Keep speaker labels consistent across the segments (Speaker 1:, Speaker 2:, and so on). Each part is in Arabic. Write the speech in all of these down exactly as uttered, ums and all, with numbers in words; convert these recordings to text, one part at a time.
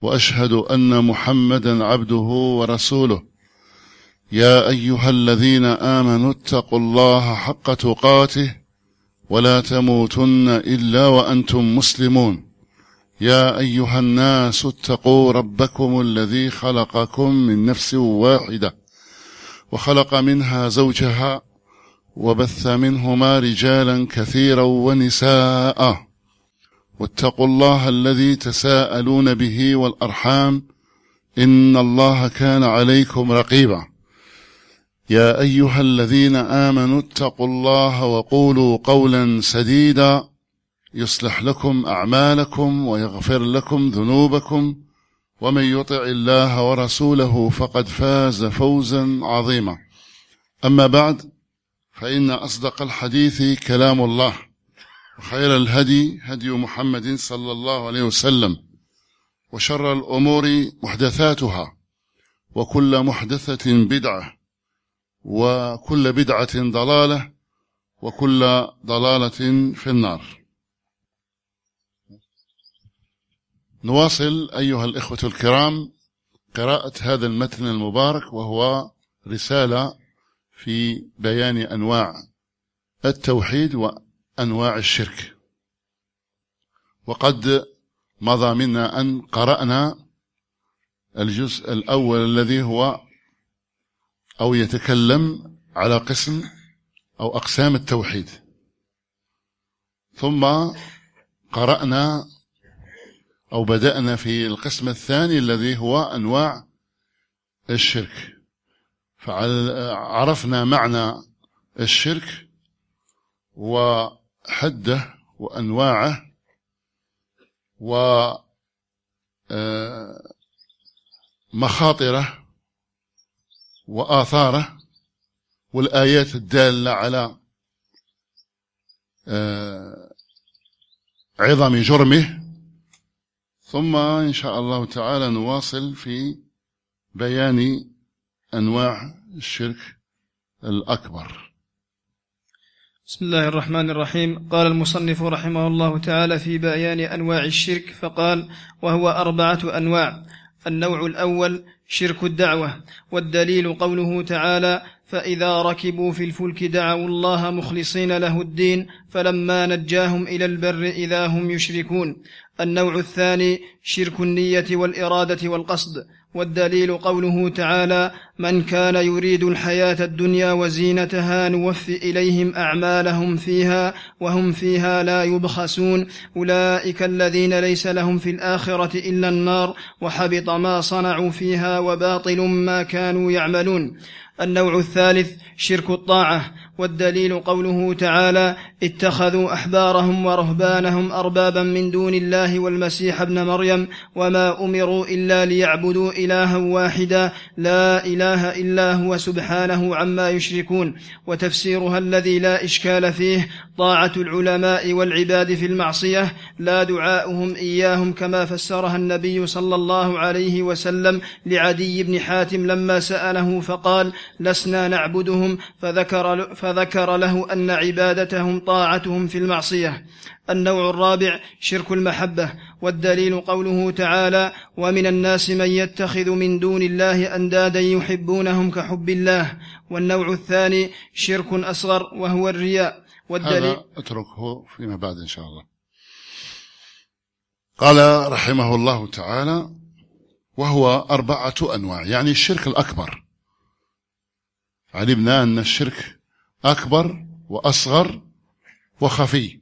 Speaker 1: وأشهد أن محمدا عبده ورسوله. يا أيها الذين آمنوا اتقوا الله حق تقاته ولا تموتن إلا وأنتم مسلمون. يا أيها الناس اتقوا ربكم الذي خلقكم من نفس واحدة وخلق منها زوجها وبث منهما رجالا كثيرا ونساء، واتقوا الله الذي تساءلون به والأرحام إن الله كان عليكم رقيبا. يا أيها الذين آمنوا اتقوا الله وقولوا قولا سديدا يصلح لكم أعمالكم ويغفر لكم ذنوبكم، ومن يطع الله ورسوله فقد فاز فوزا عظيما. أما بعد، فإن أصدق الحديث كلام الله، وخير الهدي هدي محمد صلى الله عليه وسلم، وشر الأمور محدثاتها، وكل محدثة بدعة، وكل بدعة ضلالة، وكل ضلالة في النار. نواصل أيها الإخوة الكرام قراءة هذا المتن المبارك، وهو رسالة في بيان أنواع التوحيد وأنواع الشرك. وقد مضى منا أن قرأنا الجزء الأول الذي هو أو يتكلم على قسم أو أقسام التوحيد، ثم قرأنا أو بدأنا في القسم الثاني الذي هو أنواع الشرك. فعرفنا معنى الشرك وحده وأنواعه ومخاطره وآثاره والآيات الدالة على عظم جرمه. ثم إن شاء الله تعالى نواصل في بيان أنواع الشرك الأكبر.
Speaker 2: بسم الله الرحمن الرحيم. قال المصنف رحمه الله تعالى في بيان أنواع الشرك فقال: وهو أربعة أنواع. النوع الأول شرك الدعوة، والدليل قوله تعالى: فإذا ركبوا في الفلك دعوا الله مخلصين له الدين فلما نجاهم إلى البر إذا هم يشركون. النوع الثاني شرك النية والإرادة والقصد، والدليل قوله تعالى: من كان يريد الحياة الدنيا وزينتها نوفي إليهم أعمالهم فيها وهم فيها لا يبخسون أولئك الذين ليس لهم في الآخرة إلا النار وحبط ما صنعوا فيها وباطل ما كانوا يعملون. النوع الثالث شرك الطاعة، والدليل قوله تعالى: اتخذوا أحبارهم ورهبانهم أربابا من دون الله والمسيح ابن مريم وما أمروا إلا ليعبدوا إلها واحدا لا إله إلا هو سبحانه عما يشركون. وتفسيرها الذي لا إشكال فيه: طاعة العلماء والعباد في المعصية لا دعاؤهم إياهم، كما فسرها النبي صلى الله عليه وسلم لعدي بن حاتم لما سأله فقال: لسنا نعبدهم، فذكر, فذكر له أن عبادتهم طاعتهم في المعصية. النوع الرابع شرك المحبة، والدليل قوله تعالى: ومن الناس من يتخذ من دون الله أندادا يحبونهم كحب الله. والنوع الثاني شرك أصغر وهو الرياء، والدليل
Speaker 1: هذا أتركه فيما بعد إن شاء الله. قال رحمه الله تعالى: وهو أربعة أنواع، يعني الشرك الأكبر. علمنا أن الشرك أكبر وأصغر وخفي.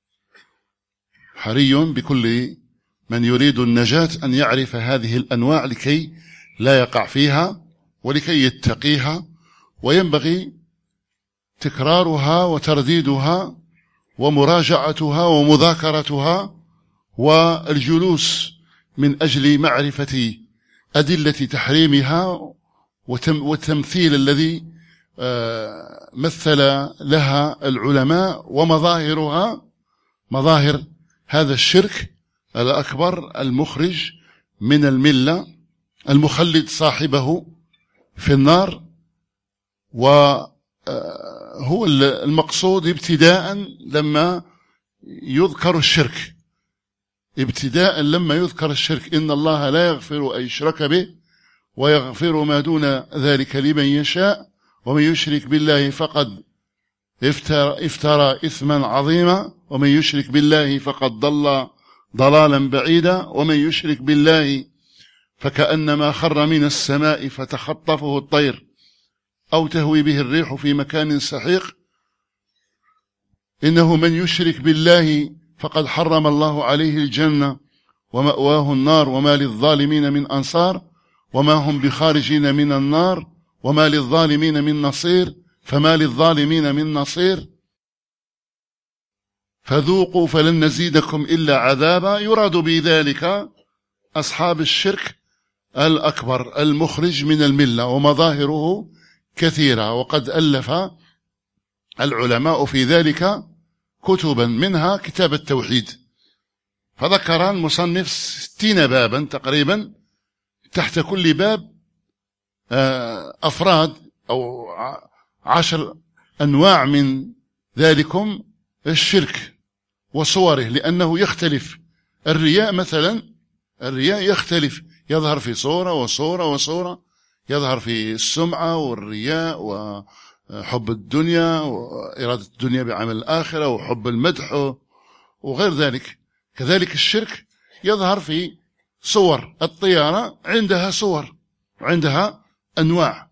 Speaker 1: حري بكل من يريد النجاة أن يعرف هذه الأنواع لكي لا يقع فيها ولكي يتقيها، وينبغي تكرارها وترديدها ومراجعتها ومذاكرتها والجلوس من أجل معرفة أدلة تحريمها والتمثيل الذي مثل لها العلماء ومظاهرها، مظاهر هذا الشرك الأكبر المخرج من الملة المخلد صاحبه في النار. وهو المقصود ابتداء لما يذكر الشرك ابتداء لما يذكر الشرك: إن الله لا يغفر أن يشرك به ويغفر ما دون ذلك لمن يشاء ومن يشرك بالله فقد افترى, افترى إثما عظيما ومن يشرك بالله فقد ضل ضلالا بعيدا ومن يشرك بالله فكأنما خر من السماء فتخطفه الطير أو تهوي به الريح في مكان سحيق إنه من يشرك بالله فقد حرم الله عليه الجنة ومأواه النار وما للظالمين من أنصار وما هم بخارجين من النار وما للظالمين من نصير فما للظالمين من نصير فذوقوا فلن نزيدكم إلا عذابا. يراد بذلك أصحاب الشرك الأكبر المخرج من الملة، ومظاهره كثيرة، وقد ألف العلماء في ذلك كتبا، منها كتاب التوحيد، فذكر المصنف ستين بابا تقريبا، تحت كل باب أفراد أو عشر أنواع من ذلكم الشرك وصوره، لأنه يختلف. الرياء مثلا، الرياء يختلف، يظهر في صورة وصورة وصورة، يظهر في السمعة والرياء وحب الدنيا وإرادة الدنيا بعمل الآخرة وحب المدح وغير ذلك. كذلك الشرك يظهر في صور. الطيارة عندها صور وعندها أنواع،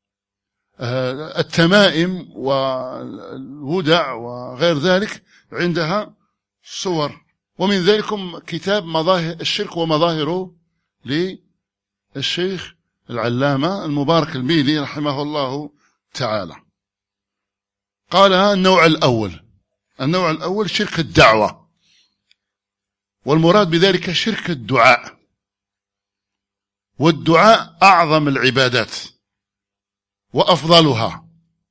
Speaker 1: التمائم والودع وغير ذلك عندها صور. ومن ذلكم كتاب مظاهر الشرك ومظاهره للشيخ العلامة المبارك الميلي رحمه الله تعالى. قال النوع الأول، النوع الأول شرك الدعوة، والمراد بذلك شرك الدعاء، والدعاء أعظم العبادات وأفضلها،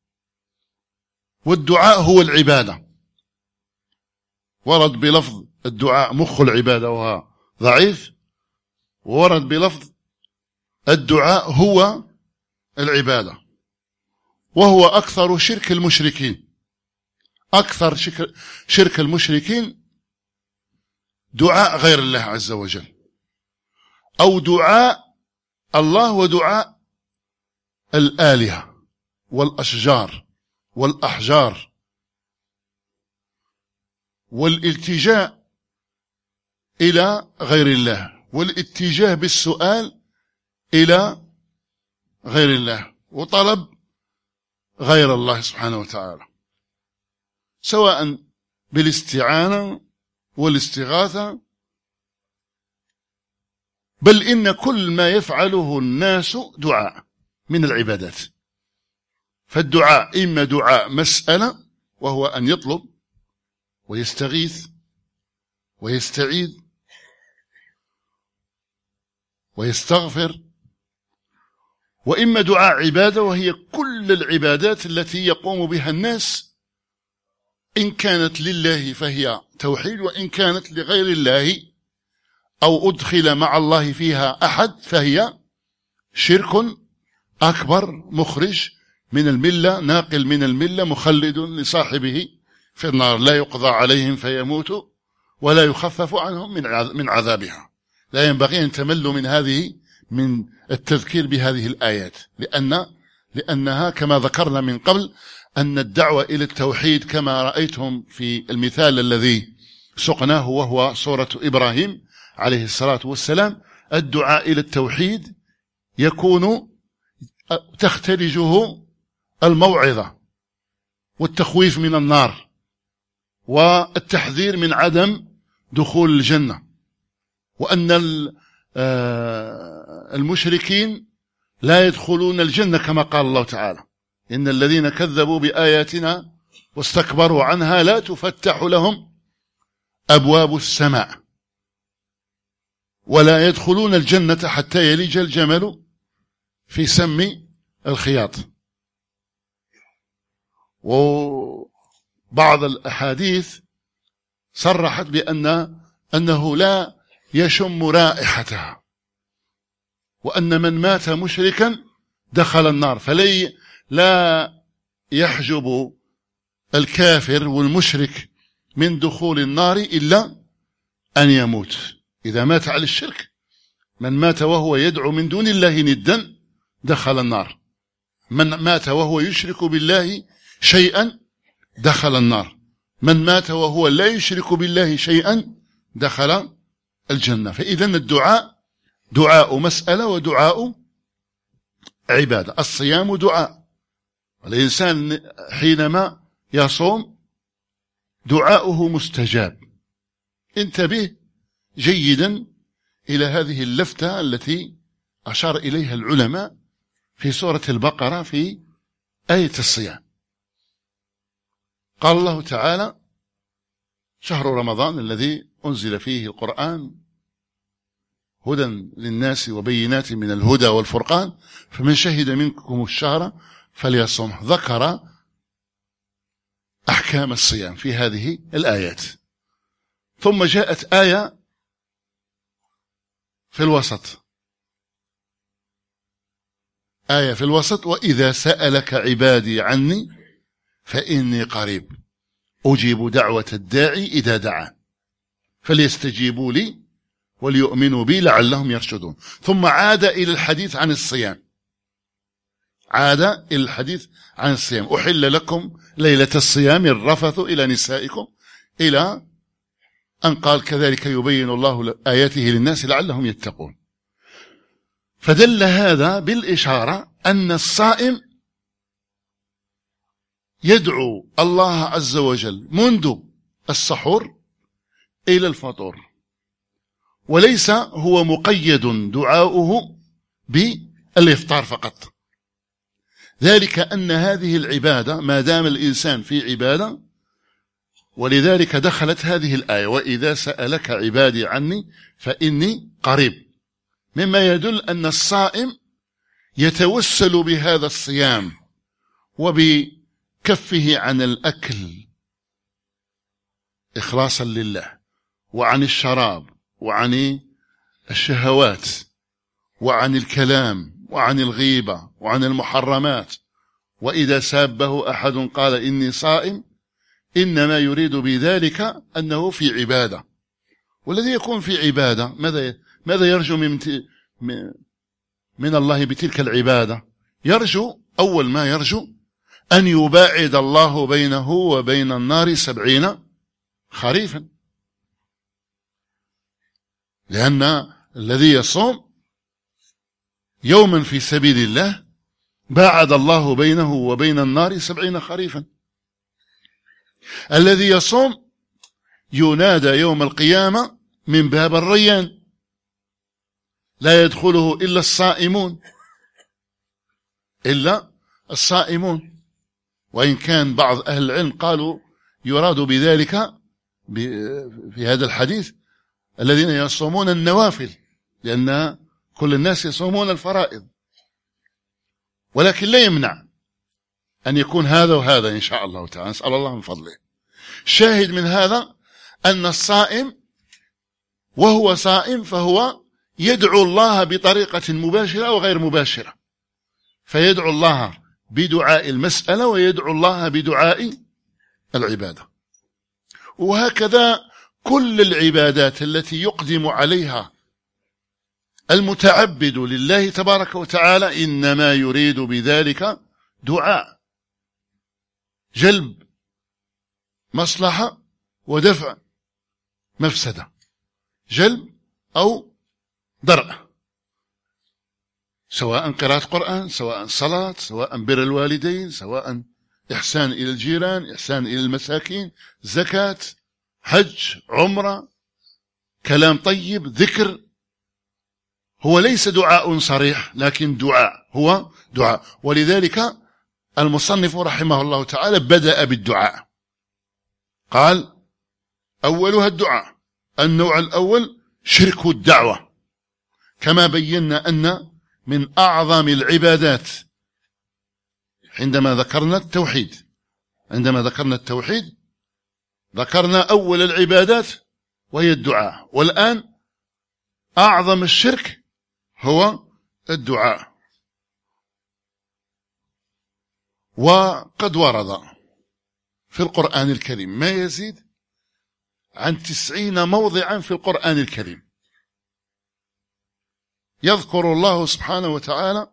Speaker 1: والدعاء هو العبادة. ورد بلفظ الدعاء مخ العبادة وها ضعيف، وورد بلفظ الدعاء هو العبادة، وهو أكثر شرك المشركين. أكثر شرك المشركين دعاء غير الله عز وجل، أو دعاء الله ودعاء الآلهة والأشجار والأحجار، والالتجاء إلى غير الله، والاتجاه بالسؤال إلى غير الله، وطلب غير الله سبحانه وتعالى، سواء بالاستعانة والاستغاثة، بل إن كل ما يفعله الناس دعاء من العبادات. فالدعاء إما دعاء مسألة، وهو أن يطلب ويستغيث ويستعيذ ويستغفر، وإما دعاء عبادة، وهي كل العبادات التي يقوم بها الناس، إن كانت لله فهي توحيد، وإن كانت لغير الله أو أدخل مع الله فيها أحد فهي شرك أكبر مخرج من الملة، ناقل من الملة، مخلد لصاحبه في النار، لا يقضى عليهم فيموتوا ولا يخفف عنهم من عذابها. لا ينبغي أن تملوا من هذه من التذكير بهذه الآيات، لأن لأنها كما ذكرنا من قبل أن الدعوة إلى التوحيد كما رأيتم في المثال الذي سقناه وهو سورة إبراهيم عليه الصلاة والسلام، الدعاء إلى التوحيد يكون تختلجه الموعظة والتخويف من النار والتحذير من عدم دخول الجنة، وأن المشركين لا يدخلون الجنة كما قال الله تعالى: إن الذين كذبوا بآياتنا واستكبروا عنها لا تفتح لهم أبواب السماء ولا يدخلون الجنة حتى يلج الجمل في سم الخياط. وبعض الأحاديث صرحت بأن أنه لا يشم رائحتها، وأن من مات مشركا دخل النار، فلا لا يحجب الكافر والمشرك من دخول النار إلا أن يموت. إذا مات على الشرك، من مات وهو يدعو من دون الله ندا دخل النار، من مات وهو يشرك بالله شيئا دخل النار، من مات وهو لا يشرك بالله شيئا دخل الجنة. فإذن الدعاء دعاء مسألة ودعاء عبادة. الصيام دعاء، الإنسان حينما يصوم دعاؤه مستجاب. انتبه جيدا إلى هذه اللفتة التي أشار إليها العلماء في سورة البقرة في آية الصيام. قال الله تعالى: شهر رمضان الذي أنزل فيه القرآن هدى للناس وبينات من الهدى والفرقان فمن شهد منكم الشهر فليصم. ذكر أحكام الصيام في هذه الآيات، ثم جاءت آية في الوسط، آية في الوسط: وإذا سألك عبادي عني فإني قريب أجيب دعوة الداعي إذا دعان فليستجيبوا لي وليؤمنوا بي لعلهم يرشدون. ثم عاد إلى الحديث عن الصيام، عاد إلى الحديث عن الصيام: أحل لكم ليلة الصيام الرفث إلى نسائكم، إلى أن قال: كذلك يبين الله آياته للناس لعلهم يتقون. فدل هذا بالإشارة أن الصائم يدعو الله عز وجل منذ السحور إلى الفطور، وليس هو مقيد دعاؤه بالإفطار فقط. ذلك أن هذه العبادة ما دام الإنسان في عبادة، ولذلك دخلت هذه الآية: وإذا سألك عبادي عني فإني قريب، مما يدل أن الصائم يتوسل بهذا الصيام وبكفه عن الأكل إخلاصا لله، وعن الشراب، وعن الشهوات، وعن الكلام، وعن الغيبة، وعن المحرمات. وإذا سابه أحد قال إني صائم، إنما يريد بذلك أنه في عبادة. والذي يكون في عبادة ماذا ماذا يرجو من من الله بتلك العبادة؟ يرجو، أول ما يرجو أن يباعد الله بينه وبين النار سبعين خريفا، لأن الذي يصوم يوما في سبيل الله باعد الله بينه وبين النار سبعين خريفا. الذي يصوم ينادى يوم القيامة من باب الريان، لا يدخله إلا الصائمون، إلا الصائمون. وإن كان بعض أهل العلم قالوا يراد بذلك في هذا الحديث الذين يصومون النوافل، لأن كل الناس يصومون الفرائض، ولكن لا يمنع أن يكون هذا وهذا إن شاء الله تعالى، نسأل الله من فضله. شاهد من هذا أن الصائم وهو صائم فهو يدعو الله بطريقة مباشرة وغير مباشرة، فيدعو الله بدعاء المسألة ويدعو الله بدعاء العبادة. وهكذا كل العبادات التي يقدم عليها المتعبد لله تبارك وتعالى إنما يريد بذلك دعاء، جلب مصلحة ودفع مفسدة، جلب أو درء، سواء قراءة قرآن، سواء صلاة، سواء بر الوالدين، سواء إحسان إلى الجيران، إحسان إلى المساكين، زكاة، حج، عمرة، كلام طيب، ذكر. هو ليس دعاء صريح لكن دعاء، هو دعاء. ولذلك المصنف رحمه الله تعالى بدأ بالدعاء، قال أولها الدعاء. النوع الأول شرك الدعوة، كما بينا أن من أعظم العبادات عندما ذكرنا التوحيد عندما ذكرنا التوحيد ذكرنا أول العبادات وهي الدعاء، والآن أعظم الشرك هو الدعاء. وقد ورد في القرآن الكريم ما يزيد عن تسعين موضعا في القرآن الكريم يذكر الله سبحانه وتعالى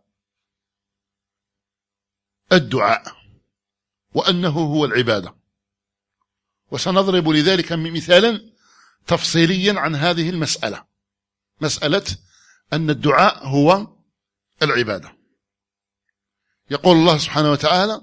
Speaker 1: الدعاء وأنه هو العبادة، وسنضرب لذلك مثالا تفصيليا عن هذه المسألة، مسألة أن الدعاء هو العبادة. يقول الله سبحانه وتعالى،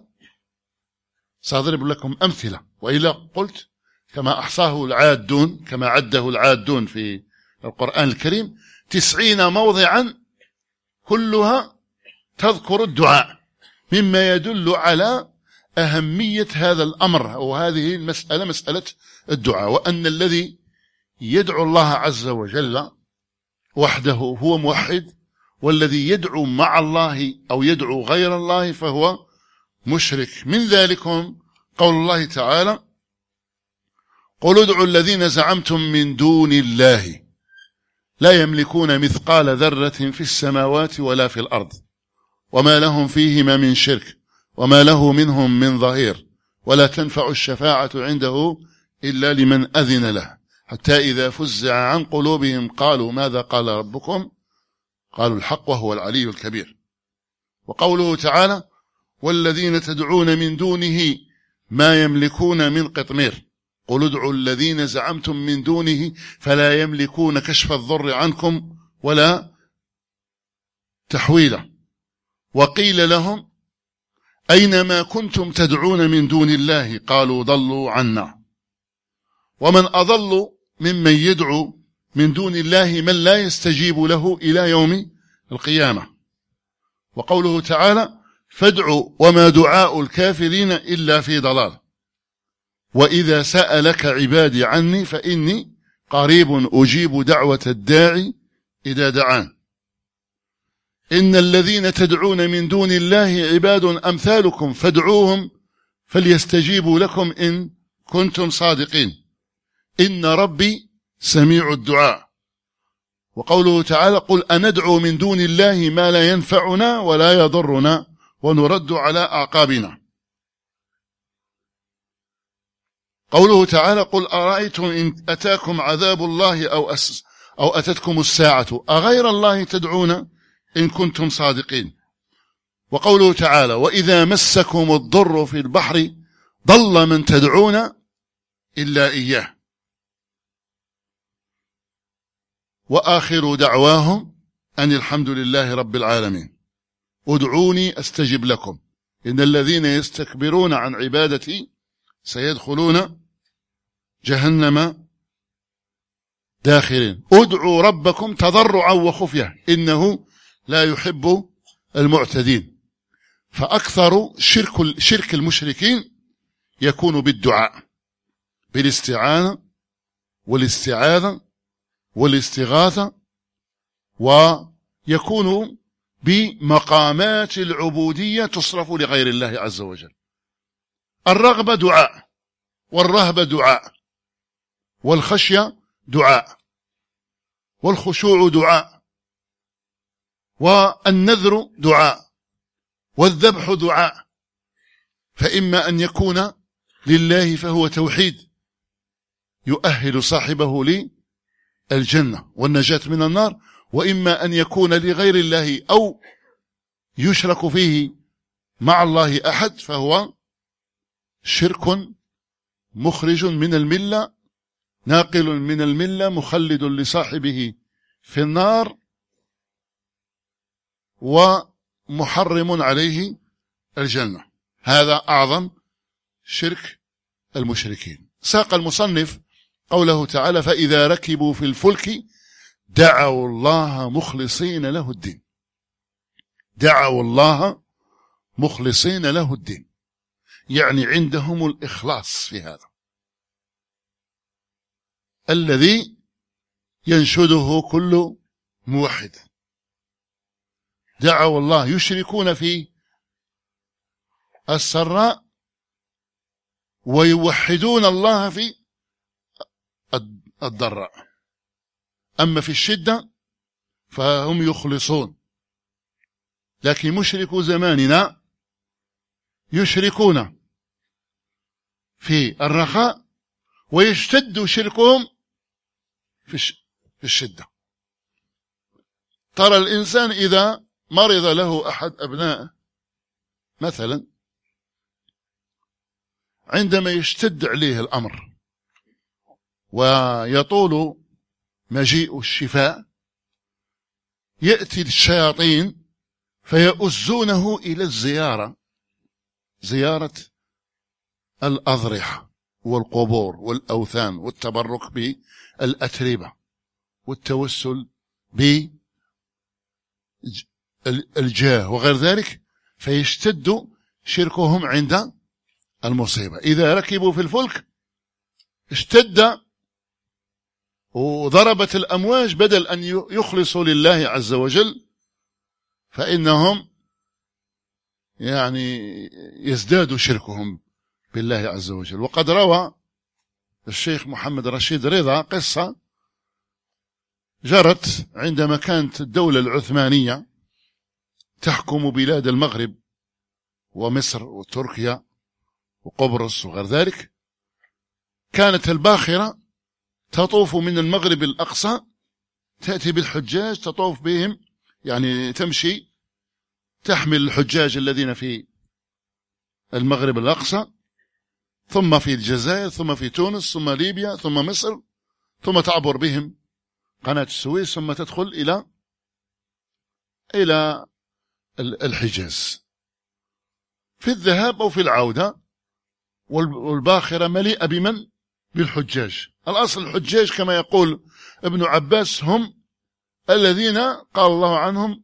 Speaker 1: سأضرب لكم أمثلة وإلا قلت كما أحصاه العادون، كما عده العادون في القرآن الكريم تسعين موضعا كلها تذكر الدعاء، مما يدل على أهمية هذا الأمر أو هذه المسألة، مسألة الدعاء، وأن الذي يدعو الله عز وجل وحده هو موحد، والذي يدعو مع الله أو يدعو غير الله فهو مشرك. من ذلكم قول الله تعالى: قل ادعوا الذين زعمتم من دون الله لا يملكون مثقال ذرة في السماوات ولا في الأرض وما لهم فيهما من شرك وما له منهم من ظهير ولا تنفع الشفاعة عنده إلا لمن أذن له حتى إذا فزع عن قلوبهم قالوا ماذا قال ربكم قالوا الحق وهو العلي الكبير. وقوله تعالى: والذين تدعون من دونه ما يملكون من قطمير قل ادعوا الذين زعمتم من دونه فلا يملكون كشف الضر عنكم ولا تحويلا. وقيل لهم أينما كنتم تدعون من دون الله قالوا ضلوا عنا. ومن أضل ممن يدعو من دون الله من لا يستجيب له إلى يوم القيامة. وقوله تعالى: فادعوا وما دعاء الكافرين إلا في ضلال وإذا سألك عبادي عني فإني قريب أجيب دعوة الداعي إذا دعان. إن الذين تدعون من دون الله عباد أمثالكم فادعوهم فليستجيبوا لكم إن كنتم صادقين إن ربي سميع الدعاء. وقوله تعالى: قل أندعو من دون الله ما لا ينفعنا ولا يضرنا ونرد على أعقابنا. قوله تعالى: قل أرأيتم إن أتاكم عذاب الله أو, أس أو أتتكم الساعة أغير الله تدعون إن كنتم صادقين. وقوله تعالى: وإذا مسكم الضر في البحر ضل من تدعون إلا إياه وآخر دعواهم أن الحمد لله رب العالمين ادعوني أستجب لكم إن الذين يستكبرون عن عبادتي سيدخلون جهنم داخرين. ادعوا ربكم تضرعا وخفية إنه لا يحب المعتدين. فأكثر شرك, شرك المشركين يكون بالدعاء، بالاستعانة والاستعاذة والاستغاثة، ويكون بمقامات العبودية تصرف لغير الله عز وجل. الرغبة دعاء، والرهبة دعاء، والخشية دعاء، والخشوع دعاء، والنذر دعاء، والذبح دعاء. فإما أن يكون لله فهو توحيد يؤهل صاحبه للجنة والنجاة من النار، وإما أن يكون لغير الله أو يشرك فيه مع الله أحد فهو شرك مخرج من الملة ناقل من الملة مخلد لصاحبه في النار ومحرم عليه الجنة. هذا أعظم شرك المشركين. ساق المصنف قوله تعالى: فإذا ركبوا في الفلك دعوا الله مخلصين له الدين. دعوا الله مخلصين له الدين، يعني عندهم الإخلاص في هذا الذي ينشده كل موحد. دعوا الله يشركون في السراء ويوحدون الله في الضراء، أما في الشدة فهم يخلصون. لكن مشركو زماننا يشركون في الرخاء ويشتد شركهم في الشدة. ترى الإنسان إذا مرض له أحد أبنائه مثلا، عندما يشتد عليه الأمر ويطول مجيء الشفاء، يأتي الشياطين فيؤزونه إلى الزيارة، زيارة الأضرحة والقبور والأوثان والتبرك بالأتربة والتوسل بالجاه وغير ذلك، فيشتد شركهم عند المصيبة. إذا ركبوا في الفلك اشتد وضربت الأمواج، بدل أن يخلصوا لله عز وجل فإنهم يعني يزداد شركهم بالله عز وجل. وقد روى الشيخ محمد رشيد رضا قصة جرت عندما كانت الدولة العثمانية تحكم بلاد المغرب ومصر وتركيا وقبرص وغير ذلك. كانت الباخرة تطوف من المغرب الأقصى، تأتي بالحجاج تطوف بهم، يعني تمشي تحمل الحجاج الذين في المغرب الأقصى، ثم في الجزائر، ثم في تونس، ثم ليبيا، ثم مصر، ثم تعبر بهم قناة السويس، ثم تدخل إلى إلى الحجاز في الذهاب أو في العودة. والباخرة مليئة بمن؟ بالحجاج. الأصل الحجاج كما يقول ابن عباس هم الذين قال الله عنهم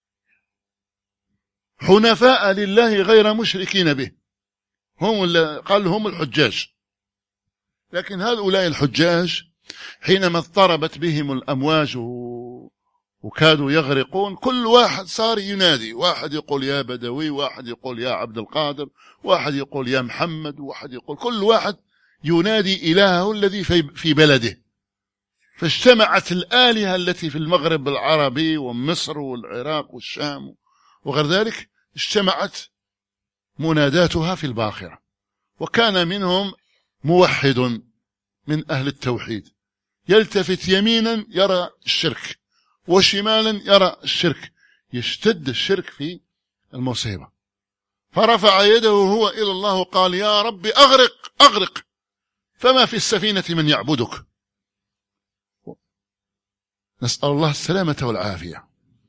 Speaker 1: حنفاء لله غير مشركين به، هم اللي قال هم الحجاج. لكن هؤلاء الحجاج حينما اضطربت بهم الأمواج وكادوا يغرقون، كل واحد صار ينادي، واحد يقول يا بدوي، واحد يقول يا عبد القادر، واحد يقول يا محمد، واحد يقول، كل واحد ينادي إلهه الذي في بلده. فاجتمعت الآلهة التي في المغرب العربي ومصر والعراق والشام وغير ذلك، اجتمعت مناداتها في الباخرة. وكان منهم موحد من أهل التوحيد يلتفت يمينا يرى الشرك وشمالا يرى الشرك، يشتد الشرك في المصيبة. فرفع يده هو إلى الله وقال يا رب أغرق أغرق، فما في السفينة من يعبدك. نسأل الله السلامة والعافية.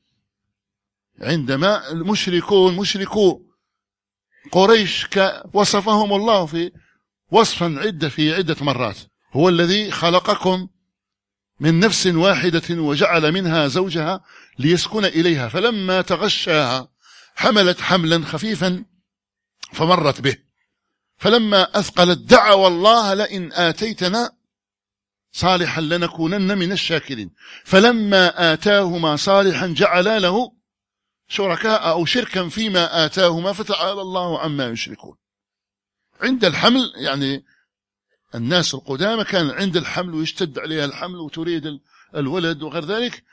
Speaker 1: عندما المشركون مشركو قريش وصفهم الله في وصفا عدة في عدة مرات، هو الذي خلقكم من نفس واحدة وجعل منها زوجها ليسكن إليها، فلما تغشاها حملت حملا خفيفا فمرت به، فلما أثقلت دعوا الله لئن آتيتنا صالحا لنكونن من الشاكرين، فلما آتاهما صالحا جعلا له شركاء أو شركا فيما آتاهما فتعالى الله عما يشركون. عند الحمل، يعني الناس القدامى كان عند الحمل ويشتد عليها الحمل وتريد الولد وغير ذلك،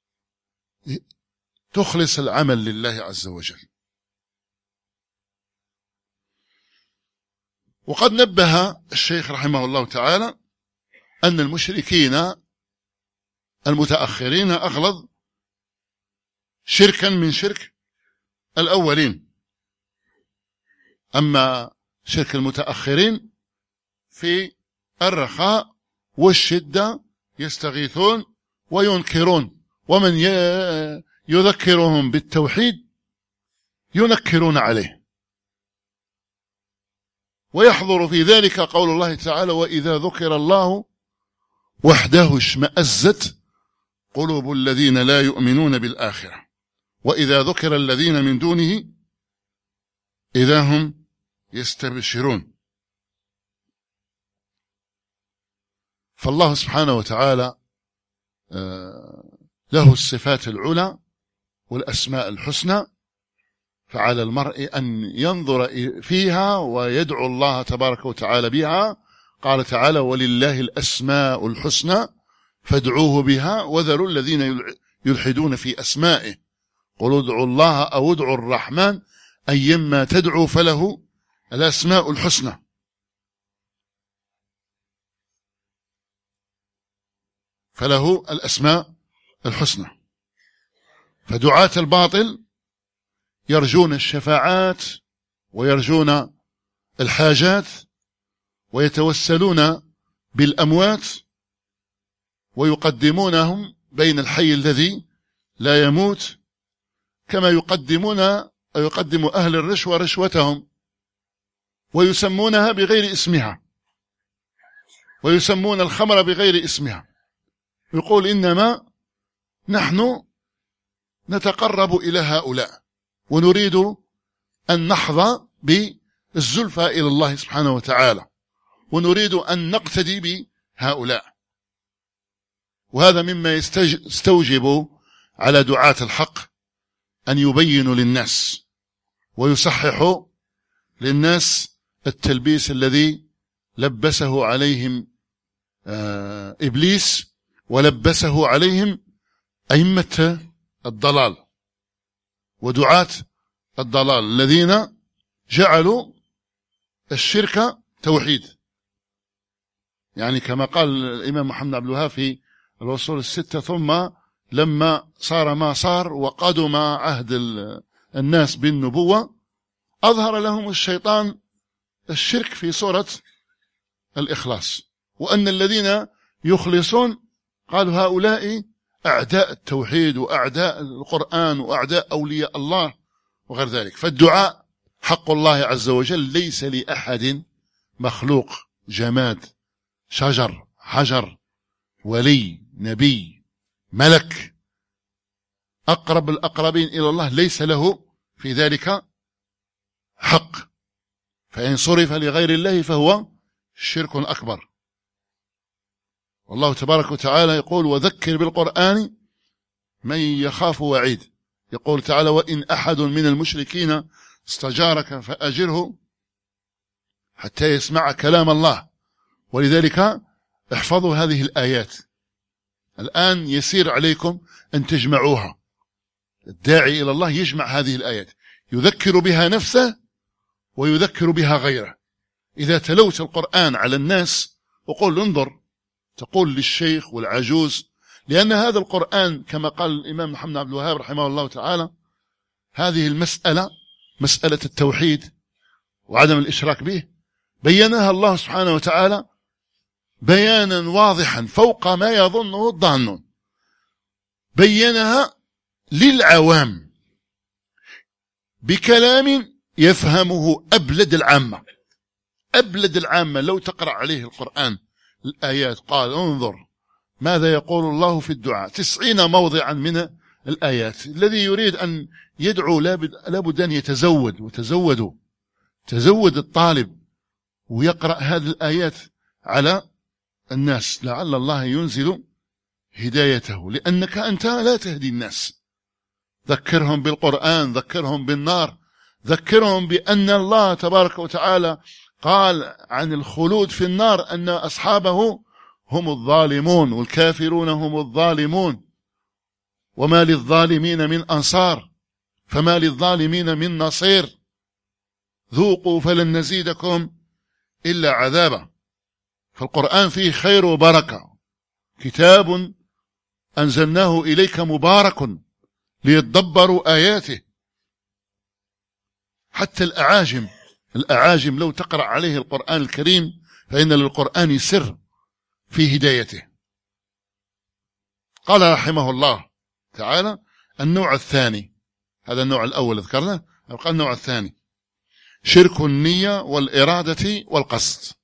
Speaker 1: تخلص العمل لله عز وجل. وقد نبه الشيخ رحمه الله تعالى أن المشركين المتأخرين أغلظ شركا من شرك الأولين، أما شرك المتأخرين في الرخاء والشدة يستغيثون وينكرون، ومن يذكرهم بالتوحيد ينكرون عليه. ويحضر في ذلك قول الله تعالى وإذا ذكر الله وحده اشمأزت قلوب الذين لا يؤمنون بالآخرة وإذا ذكر الذين من دونه إذا هم يستبشرون. فالله سبحانه وتعالى له الصفات العلى والأسماء الحسنى، فعلى المرء أن ينظر فيها ويدعو الله تبارك وتعالى بها. قال تعالى ولله الأسماء الحسنى فادعوه بها وذروا الذين يلحدون في أسمائه قل ادعوا الله أو ادعوا الرحمن أيما تدعو فله الأسماء الحسنى. فله الأسماء الحسنى. فدعاة الباطل يرجون الشفاعات ويرجون الحاجات ويتوسلون بالأموات ويقدمونهم بين الحي الذي لا يموت، كما يقدمون أو يقدم أهل الرشوة رشوتهم ويسمونها بغير اسمها، ويسمون الخمر بغير اسمها، يقول إنما نحن نتقرب إلى هؤلاء ونريد أن نحظى بالزلفى إلى الله سبحانه وتعالى، ونريد أن نقتدي بهؤلاء. وهذا مما يستوجب على دعاة الحق أن يبينوا للناس ويصححوا للناس التلبيس الذي لبسه عليهم آه إبليس ولبسه عليهم أئمة الضلال ودعاة الضلال الذين جعلوا الشرك توحيد. يعني كما قال الإمام محمد عبد الوهاب في الأصول الستة: ثم لما صار ما صار وقدم عهد الناس بالنبوة أظهر لهم الشيطان الشرك في صورة الإخلاص، وأن الذين يخلصون قالوا هؤلاء أعداء التوحيد وأعداء القرآن وأعداء أولياء الله وغير ذلك. فالدعاء حق الله عز وجل ليس لأحد مخلوق، جماد، شجر، حجر، ولي، نبي، ملك، أقرب الأقربين إلى الله ليس له في ذلك حق، فإن صرف لغير الله فهو شرك أكبر. والله تبارك وتعالى يقول: وذكر بالقرآن من يخاف وعيد. يقول تعالى: وإن أحد من المشركين استجارك فأجره حتى يسمع كلام الله. ولذلك احفظوا هذه الآيات، الآن يسير عليكم أن تجمعوها. الداعي إلى الله يجمع هذه الآيات، يذكر بها نفسه ويذكر بها غيره. إذا تلوت القرآن على الناس وقول انظر، تقول للشيخ والعجوز، لأن هذا القرآن كما قال الإمام محمد عبد الوهاب رحمه الله تعالى: هذه المسألة، مسألة التوحيد وعدم الإشراك به، بينها الله سبحانه وتعالى بيانا واضحا فوق ما يظنه الظانون. بينها للعوام بكلام يفهمه أبلد العامة. أبلد العامة لو تقرأ عليه القرآن الآيات قال انظر ماذا يقول الله في الدعاء، تسعين موضعا من الآيات. الذي يريد أن يدعو لابد أن يتزود، وتزودوا تزود الطالب ويقرأ هذه الآيات على الناس لعل الله ينزل هدايته، لأنك أنت لا تهدي الناس. ذكرهم بالقرآن، ذكرهم بالنار، ذكرهم بأن الله تبارك وتعالى قال عن الخلود في النار أن أصحابه هم الظالمون والكافرون هم الظالمون، وما للظالمين من أنصار فما للظالمين من نصير، ذوقوا فلن نزيدكم إلا عذابا. فالقرآن فيه خير وبركة، كتاب أنزلناه إليك مبارك ليتدبروا آياته. حتى الأعاجم الأعاجم لو تقرأ عليه القرآن الكريم فإن للقرآن سر في هدايته. قال رحمه الله تعالى: النوع الثاني، هذا النوع الأول ذكرنا، قال النوع الثاني شرك النية والإرادة والقصد.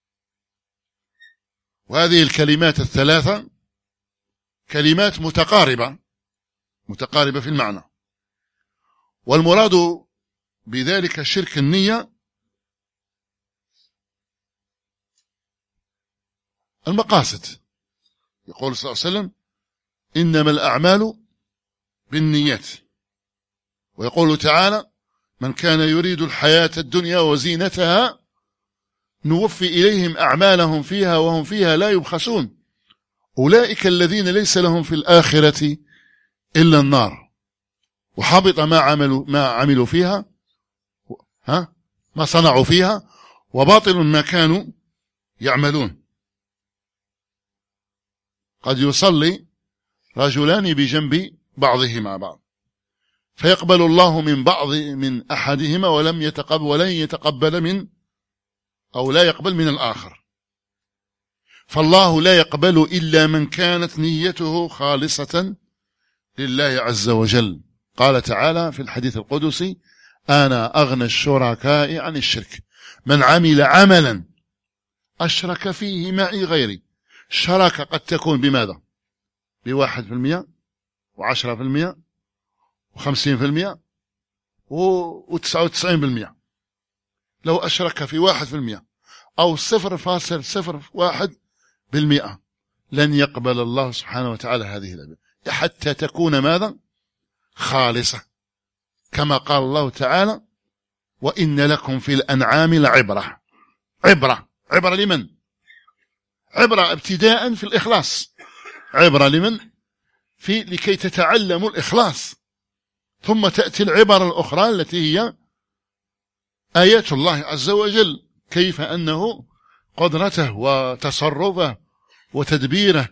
Speaker 1: وهذه الكلمات الثلاثة كلمات متقاربة متقاربة في المعنى، والمراد بذلك شرك النية المقاصد. يقول صلى الله عليه وسلم: إنما الأعمال بالنيات. ويقول تعالى: من كان يريد الحياة الدنيا وزينتها نوفي إليهم أعمالهم فيها وهم فيها لا يبخسون أولئك الذين ليس لهم في الآخرة إلا النار وحبط ما عملوا ما عملوا فيها ها ما صنعوا فيها وباطل ما كانوا يعملون. قد يصلي رجلان بجنب بعضهما بعض، فيقبل الله من بعض من أحدهما ولم يتقبل ولن يتقبل من أو لا يقبل من الآخر. فالله لا يقبل إلا من كانت نيته خالصة لله عز وجل. قال تعالى في الحديث القدسي: أنا أغنى الشركاء عن الشرك، من عمل عملا أشرك فيه معي غيري. الشراكة قد تكون بماذا؟ بواحد في المئة وعشرة في المئة وخمسين في المئة وتسعة وتسعين في المئة. لو أشرك في واحد في المئة أو صفر فاصل صفر واحد بالمئة لن يقبل الله سبحانه وتعالى هذه العبادة حتى تكون ماذا؟ خالصة، كما قال الله تعالى: وإن لكم في الأنعام لعبرة. عبرة عبرة لمن؟ عبرة ابتداء في الإخلاص. عبرة لمن؟ في لكي تتعلموا الإخلاص، ثم تأتي العبر الأخرى التي هي آيات الله عز وجل، كيف أنه قدرته وتصرفه وتدبيره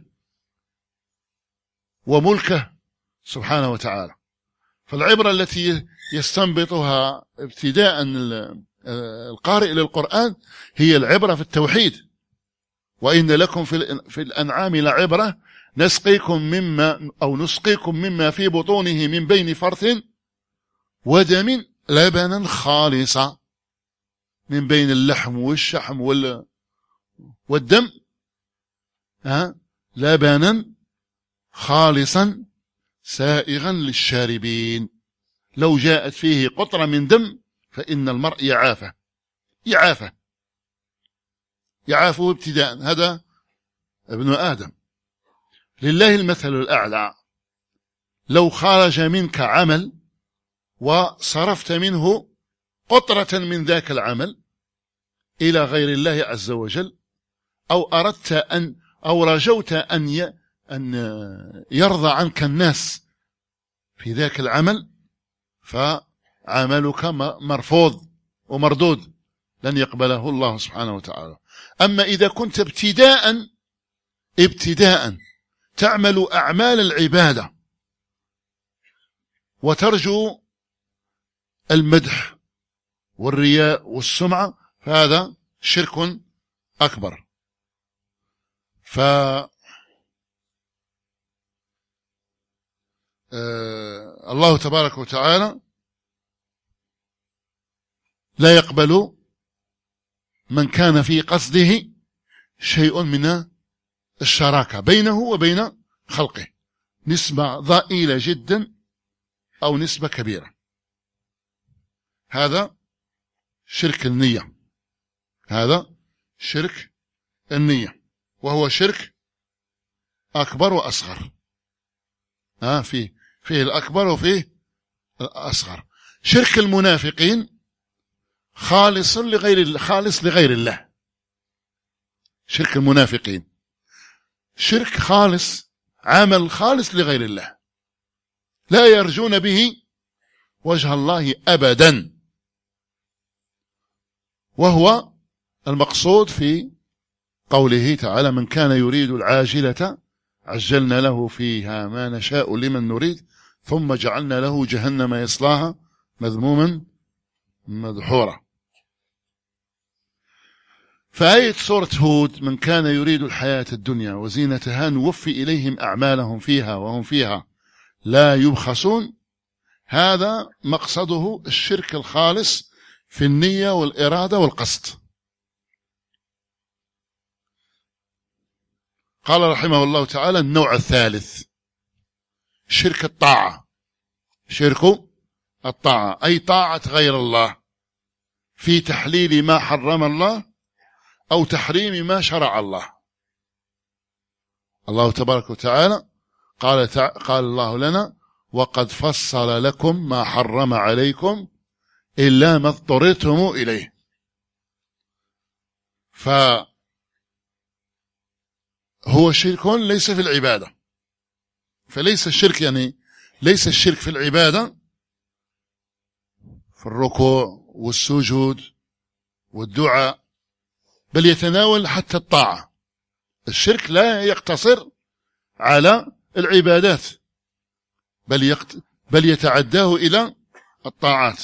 Speaker 1: وملكه سبحانه وتعالى. فالعبرة التي يستنبطها ابتداء القارئ للقرآن هي العبرة في التوحيد. وإن لكم في الأنعام لعبرة نسقيكم مما أو نسقيكم مما في بطونه من بين فرث ودم لبنا خالصا، من بين اللحم والشحم والدم، ها لبنا خالصا سائغا للشاربين. لو جاءت فيه قطرة من دم فإن المرء يعافه يعافه يعافه ابتداء. هذا ابن آدم. لله المثل الأعلى. لو خرج منك عمل وصرفت منه قطرة من ذاك العمل إلى غير الله عز وجل، أو أردت أن أو رجوت أن أن يرضى عنك الناس في ذاك العمل، فعملك مرفوض ومردود، لن يقبله الله سبحانه وتعالى. أما إذا كنت ابتداء ابتداء تعمل أعمال العبادة وترجو المدح والرياء والسمعة، فهذا شرك أكبر. ف الله تبارك وتعالى لا يقبل من كان في قصده شيء من الشراكة بينه وبين خلقه، نسبة ضئيلة جدا أو نسبة كبيرة. هذا شرك النية، هذا شرك النية، وهو شرك أكبر وأصغر. ها فيه فيه الأكبر وفيه الأصغر. شرك المنافقين خالص لغير خالص لغير الله. شرك المنافقين شرك خالص، عمل خالص لغير الله، لا يرجون به وجه الله أبدا، وهو المقصود في قوله تعالى: من كان يريد العاجلة عجلنا له فيها ما نشاء لمن نريد ثم جعلنا له جهنم يصلاها مذموما مدحورا. فآية سورة هود: من كان يريد الحياة الدنيا وزينتها نوفي إليهم أعمالهم فيها وهم فيها لا يبخسون، هذا مقصده الشرك الخالص في النية والإرادة والقصد. قال رحمه الله تعالى: النوع الثالث شرك الطاعة. شرك الطاعة أي طاعة غير الله في تحليل ما حرم الله أو تحريم ما شرع الله. الله تبارك وتعالى قال, تع... قال الله لنا: وقد فصل لكم ما حرم عليكم إلا ما اضطررتم إليه. فهو شرك ليس في العبادة. فليس الشرك يعني ليس الشرك في العبادة في الركوع والسجود والدعاء، بل يتناول حتى الطاعة. الشرك لا يقتصر على العبادات، بل, يقت... بل يتعداه إلى الطاعات،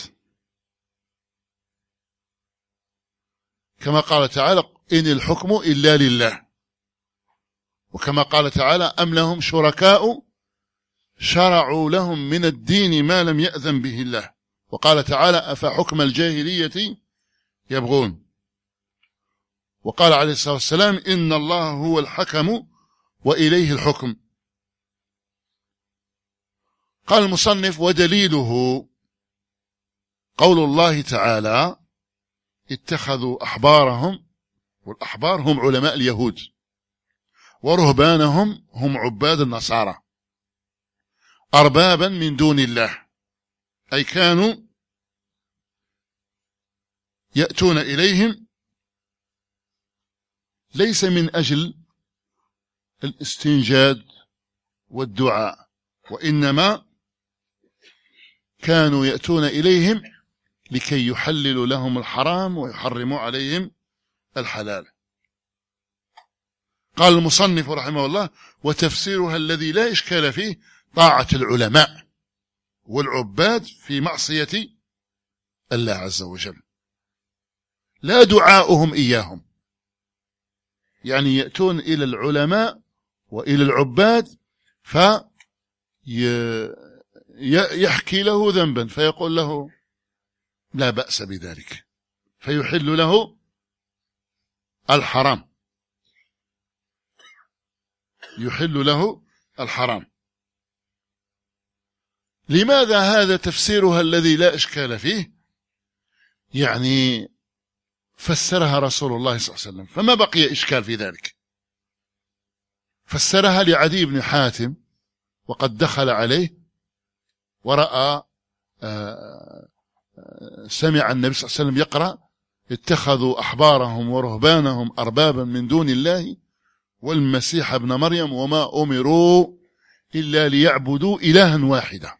Speaker 1: كما قال تعالى إن الحكم إلا لله، وكما قال تعالى أم لهم شركاء شرعوا لهم من الدين ما لم يأذن به الله، وقال تعالى أفحكم الجاهلية يبغون، وقال عليه الصلاة والسلام إن الله هو الحكم وإليه الحكم. قال المصنف ودليله قول الله تعالى اتخذوا أحبارهم، والأحبار هم علماء اليهود، ورهبانهم هم عباد النصارى، أربابا من دون الله، أي كانوا يأتون إليهم ليس من أجل الاستنجاد والدعاء، وإنما كانوا يأتون إليهم لكي يحللوا لهم الحرام ويحرموا عليهم الحلال. قال المصنف رحمه الله وتفسيرها الذي لا إشكال فيه طاعة العلماء والعباد في معصية الله عز وجل، لا دعاؤهم إياهم، يعني يأتون إلى العلماء وإلى العباد فيحكي له ذنبا فيقول له لا بأس بذلك، فيحل له الحرام، يحل له الحرام. لماذا هذا تفسيرها الذي لا إشكال فيه؟ يعني فسرها رسول الله صلى الله عليه وسلم فما بقي إشكال في ذلك. فسرها لعدي بن حاتم وقد دخل عليه ورأى سمع النبي صلى الله عليه وسلم يقرأ اتخذوا أحبارهم ورهبانهم أربابا من دون الله والمسيح ابن مريم وما أمروا إلا ليعبدوا إلها واحدا.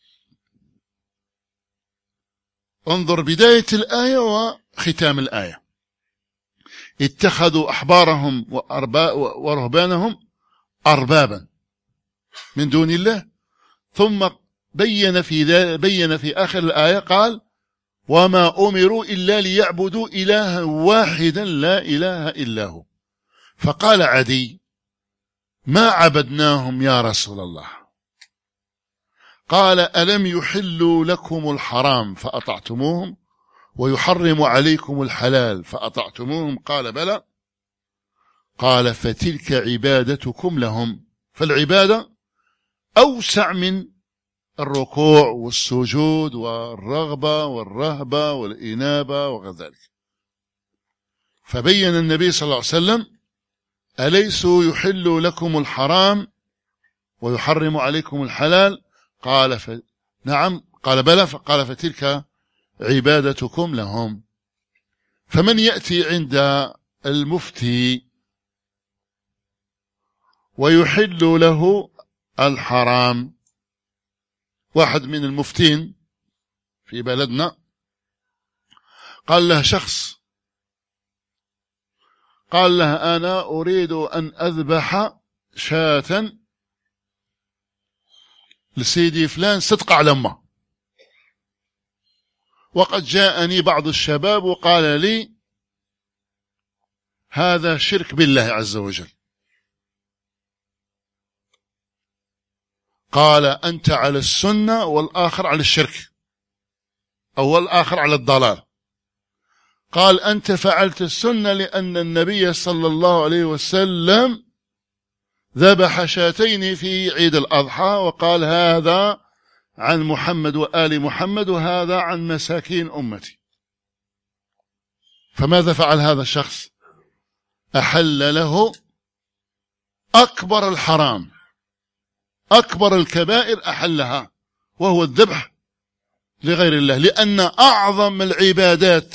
Speaker 1: انظر بداية الآية وختام الآية، اتخذوا أحبارهم ورهبانهم أربابا من دون الله، ثم بين في, بين في آخر الآية قال وما أمروا إلا ليعبدوا إلها واحدا لا إله إلا هو. فقال عدي ما عبدناهم يا رسول الله، قال ألم يحلوا لكم الحرام فأطعتموهم ويحرم عليكم الحلال فأطعتموهم؟ قال بلى. قال فتلك عبادتكم لهم. فالعبادة أوسع من الركوع والسجود والرغبة والرهبة والإنابة وغير ذلك. فبين النبي صلى الله عليه وسلم أليسوا يحل لكم الحرام ويحرم عليكم الحلال؟ قال ف... نعم. قال بلى. فقال فتلك عبادتكم لهم. فمن يأتي عند المفتي ويحل له الحرام، واحد من المفتين في بلدنا قال له شخص، قال له أنا أريد أن أذبح شاة لسيدي فلان صدق على أمه، وقد جاءني بعض الشباب وقال لي هذا شرك بالله عز وجل. قال أنت على السنة والآخر على الشرك، أو الآخر على الضلال. قال أنت فعلت السنة لأن النبي صلى الله عليه وسلم ذبح شاتين في عيد الأضحى وقال هذا عن محمد وآل محمد وهذا عن مساكين أمتي. فماذا فعل هذا الشخص؟ أحل له أكبر الحرام، أكبر الكبائر أحلها، وهو الذبح لغير الله، لأن أعظم العبادات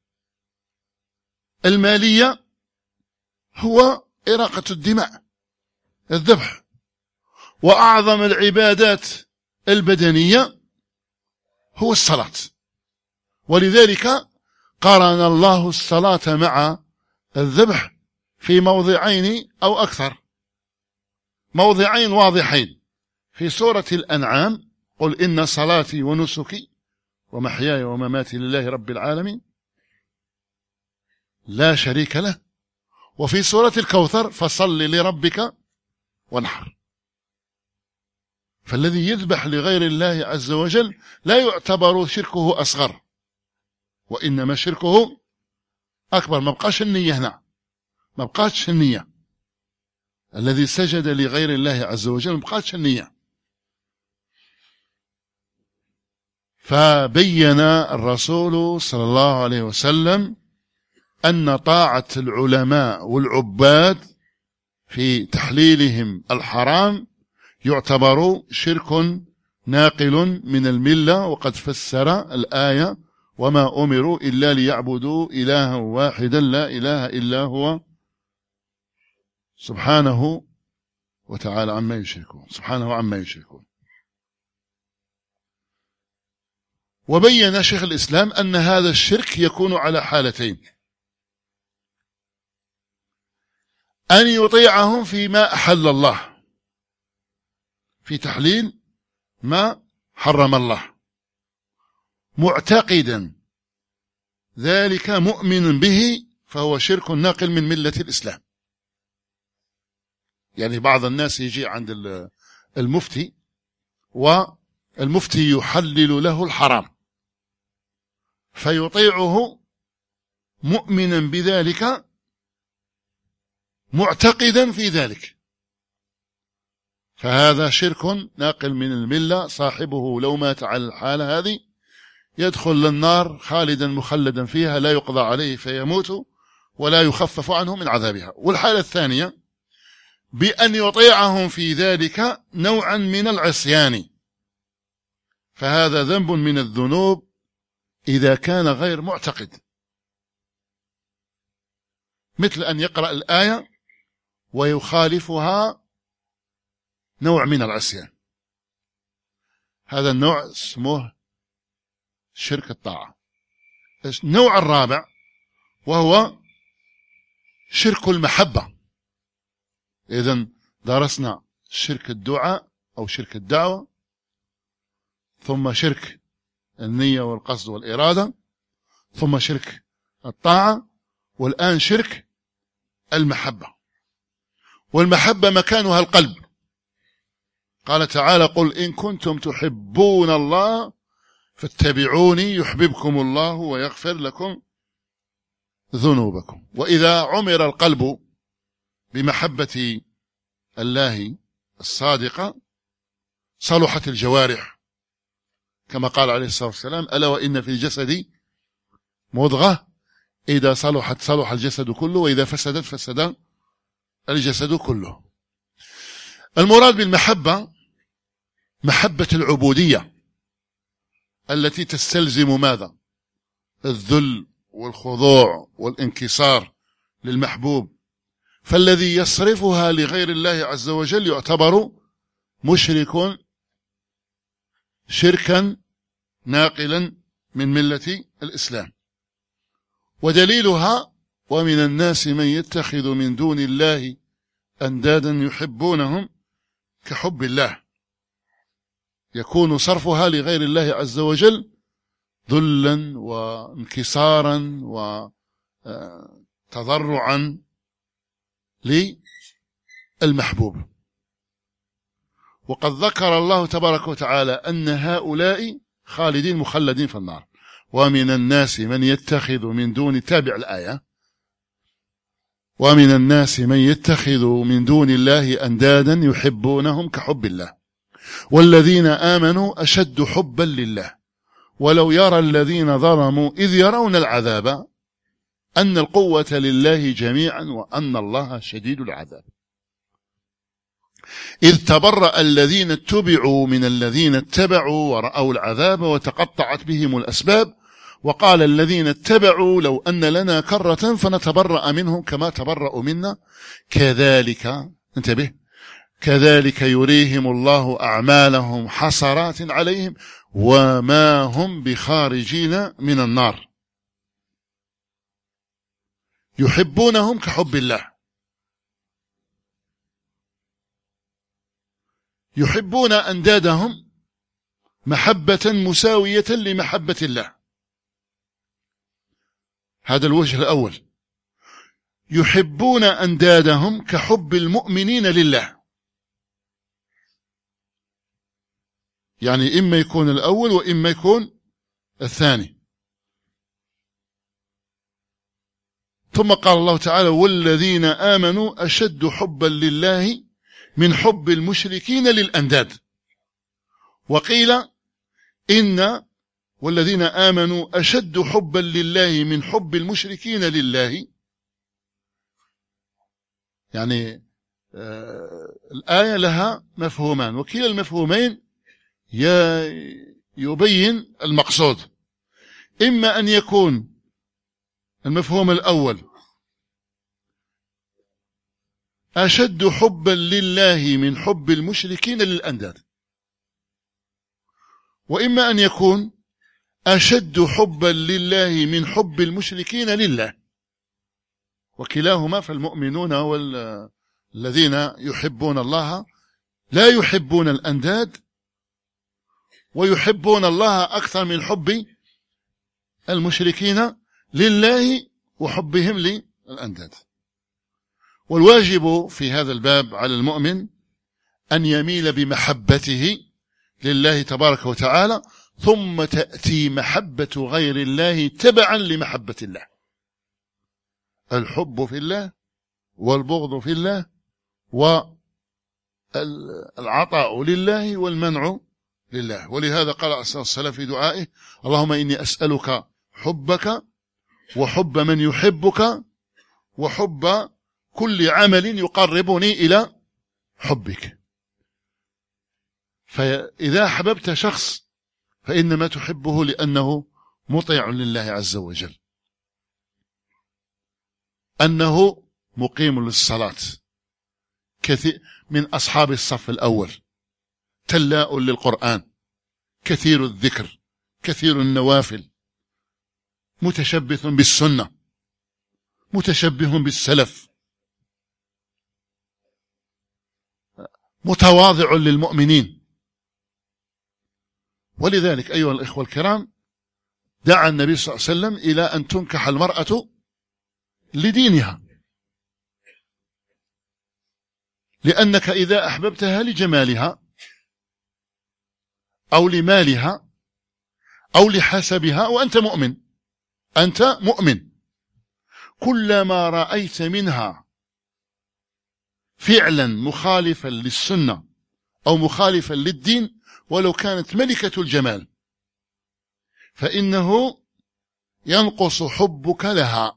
Speaker 1: المالية هو إراقة الدماء، الذبح، وأعظم العبادات البدنية هو الصلاة، ولذلك قارن الله الصلاة مع الذبح في موضعين أو أكثر. موضعين واضحين في سورة الأنعام: قل إن صلاتي ونسكي ومحياي ومماتي لله رب العالمين لا شريك له. وفي سورة الكوثر: فصل لربك وانحر. فالذي يذبح لغير الله عز وجل لا يعتبر شركه أصغر، وإنما شركه أكبر. ما بقاش النية هنا، ما بقاش النية. الذي سجد لغير الله عز وجل ما بقاش النية. فبين الرسول صلى الله عليه وسلم أن طاعة العلماء والعباد في تحليلهم الحرام يعتبر شرك ناقل من الملة. وقد فسر الآية: وما أمروا إلا ليعبدوا إلها واحدا لا إله إلا هو سبحانه وتعالى عما يشركون، سبحانه عما يشركون. وبين شيخ الإسلام أن هذا الشرك يكون على حالتين: أن يطيعهم فيما أحل الله، في تحليل ما حرم الله، معتقدا ذلك مؤمن به، فهو شرك ناقل من ملة الإسلام. يعني بعض الناس يجي عند المفتي والمفتي يحلل له الحرام فيطيعه مؤمنا بذلك معتقدا في ذلك، فهذا شرك ناقل من الملة. صاحبه لو مات على الحالة هذه يدخل للنار خالدا مخلدا فيها، لا يقضى عليه فيموت ولا يخفف عنه من عذابها. والحالة الثانية بأن يطيعهم في ذلك نوعا من العصيان، فهذا ذنب من الذنوب إذا كان غير معتقد، مثل أن يقرأ الآية ويخالفها نوع من العصيان. هذا النوع اسمه شرك الطاعة. النوع الرابع وهو شرك المحبة. إذن درسنا شرك الدعاء أو شرك الدعوة، ثم شرك النية والقصد والإرادة، ثم شرك الطاعة، والآن شرك المحبة. والمحبة مكانها القلب. قال تعالى: قل إن كنتم تحبون الله فاتبعوني يحببكم الله ويغفر لكم ذنوبكم. وإذا عمر القلب بمحبة الله الصادقة صلحت الجوارح، كما قال عليه الصلاة والسلام: ألا وإن في الجسد مضغة إذا صلحت صلح الجسد كله وإذا فسدت فسد الجسد كله. المراد بالمحبة محبة العبودية التي تستلزم ماذا؟ الذل والخضوع والانكسار للمحبوب. فالذي يصرفها لغير الله عز وجل يعتبر مشرك شركا ناقلا من ملة الإسلام. ودليلها: ومن الناس من يتخذ من دون الله أندادا يحبونهم كحب الله. يكون صرفها لغير الله عز وجل ذلا وانكسارا وتضرعا للمحبوب. وقد ذكر الله تبارك وتعالى أن هؤلاء خالدين مخلدين في النار. ومن الناس من يتخذ من دون تابع الآية: ومن الناس من يتخذ من دون الله أندادا يحبونهم كحب الله والذين آمنوا أشد حبا لله ولو يرى الذين ظلموا إذ يرون العذاب أن القوة لله جميعا وأن الله شديد العذاب. إذ تبرأ الذين اتبعوا من الذين اتبعوا ورأوا العذاب وتقطعت بهم الأسباب وقال الذين اتبعوا لو أن لنا كرة فنتبرأ منهم كما تبرأوا منا كذلك انتبه كذلك يريهم الله أعمالهم حسرات عليهم وما هم بخارجين من النار. يحبونهم كحب الله. يحبون أندادهم محبة مساوية لمحبة الله. هذا الوجه الأول. يحبون أندادهم كحب المؤمنين لله، يعني إما يكون الأول وإما يكون الثاني. ثم قال الله تعالى: والذين آمنوا أشد حبا لله من حب المشركين للأنداد. وقيل إن والذين آمنوا أشد حبا لله من حب المشركين لله، يعني آه الآية لها مفهومان، وكلا المفهومين يبين المقصود. إما أن يكون المفهوم الأول أشد حبا لله من حب المشركين للأنداد، وإما أن يكون أشد حبا لله من حب المشركين لله، وكلاهما فالمؤمنون والذين يحبون الله لا يحبون الأنداد، ويحبون الله أكثر من حب المشركين لله وحبهم للأنداد. والواجب في هذا الباب على المؤمن أن يميل بمحبته لله تبارك وتعالى، ثم تأتي محبة غير الله تبعا لمحبة الله. الحب في الله والبغض في الله والعطاء لله والمنع لله. ولهذا قال السلف في دعائه: اللهم إني أسألك حبك وحب من يحبك وحب كل عمل يقربني إلى حبك. فإذا حببت شخص فإنما تحبه لأنه مطيع لله عز وجل، أنه مقيم للصلاة، كثير من أصحاب الصف الأول، تلاء للقرآن، كثير الذكر، كثير النوافل، متشبث بالسنة، متشبه بالسلف، متواضع للمؤمنين. ولذلك أيها الإخوة الكرام، دعا النبي صلى الله عليه وسلم إلى أن تنكح المرأة لدينها، لأنك إذا أحببتها لجمالها أو لمالها أو لحسبها وأنت مؤمن، أنت مؤمن، كلما رأيت منها فعلا مخالفا للسنة أو مخالفا للدين ولو كانت ملكة الجمال فإنه ينقص حبك لها.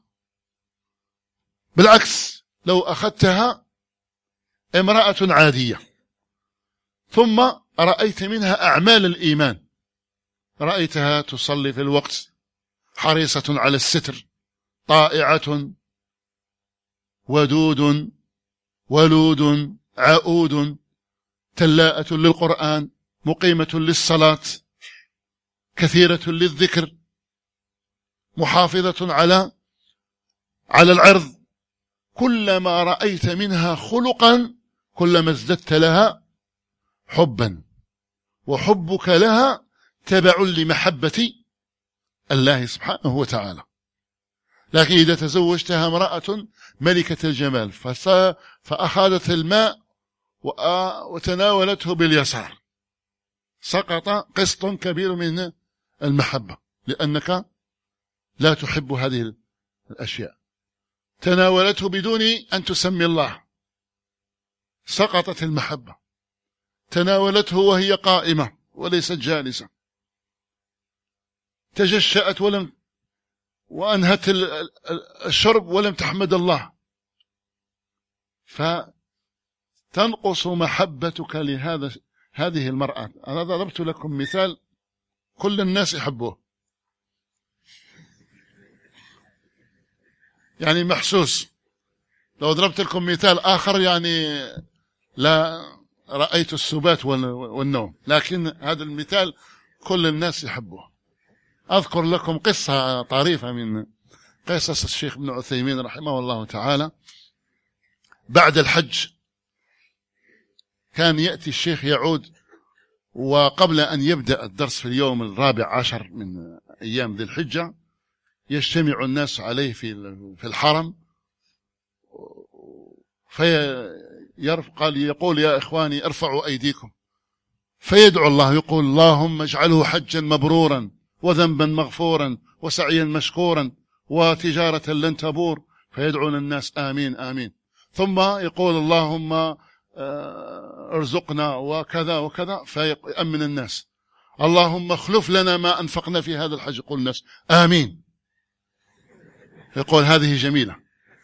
Speaker 1: بالعكس، لو أخذتها امرأة عادية ثم رأيت منها أعمال الإيمان، رأيتها تصلي في الوقت، حريصة على الستر، طائعة، ودود، ولود، عؤود، تلاءة للقرآن، مقيمة للصلاة، كثيرة للذكر، محافظة على على العرض، كلما رأيت منها خلقا كلما ازددت لها حبا، وحبك لها تبع لمحبة الله سبحانه وتعالى. لكن إذا تزوجتها امرأة ملكة الجمال فأخذت الماء وتناولته باليسار، سقط قسط كبير من المحبة، لأنك لا تحب هذه الأشياء. تناولته بدون أن تسمي الله، سقطت المحبة. تناولته وهي قائمة وليست جالسة، تجشأت ولم وأنهت الشرب ولم تحمد الله، فتنقص محبتك لهذا هذه المرأة. أنا ضربت لكم مثال كل الناس يحبوه، يعني محسوس. لو ضربت لكم مثال آخر يعني لا رأيت السبات والنوم، لكن هذا المثال كل الناس يحبوه. أذكر لكم قصة طريفة من قصص الشيخ ابن عثيمين رحمه الله تعالى. بعد الحج كان يأتي الشيخ يعود، وقبل أن يبدأ الدرس في اليوم الرابع عشر من أيام ذي الحجة يجتمع الناس عليه في في الحرم، فقال يقول يا إخواني ارفعوا أيديكم، فيدعو الله يقول اللهم اجعله حجا مبرورا وذنبا مغفورا وسعيا مشكورا وتجارة لن تبور، فيدعون الناس آمين آمين. ثم يقول اللهم ارزقنا وكذا وكذا، فيأمن الناس اللهم اخلف لنا ما أنفقنا في هذا الحج، يقول الناس آمين. يقول هذه جميلة.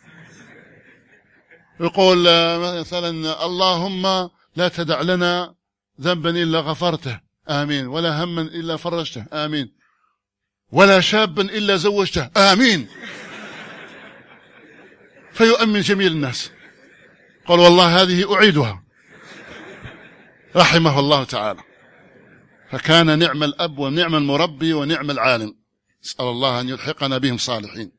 Speaker 1: يقول مثلا اللهم لا تدع لنا ذنبا إلا غفرته آمين، ولا هما إلا فرجته آمين، ولا شابا إلا زوجته آمين. فيؤمن جميل الناس. قال والله هذه أعيدها، رحمه الله تعالى. فكان نعم الأب ونعم المربي ونعم العالم، أسأل الله أن يلحقنا بهم صالحين.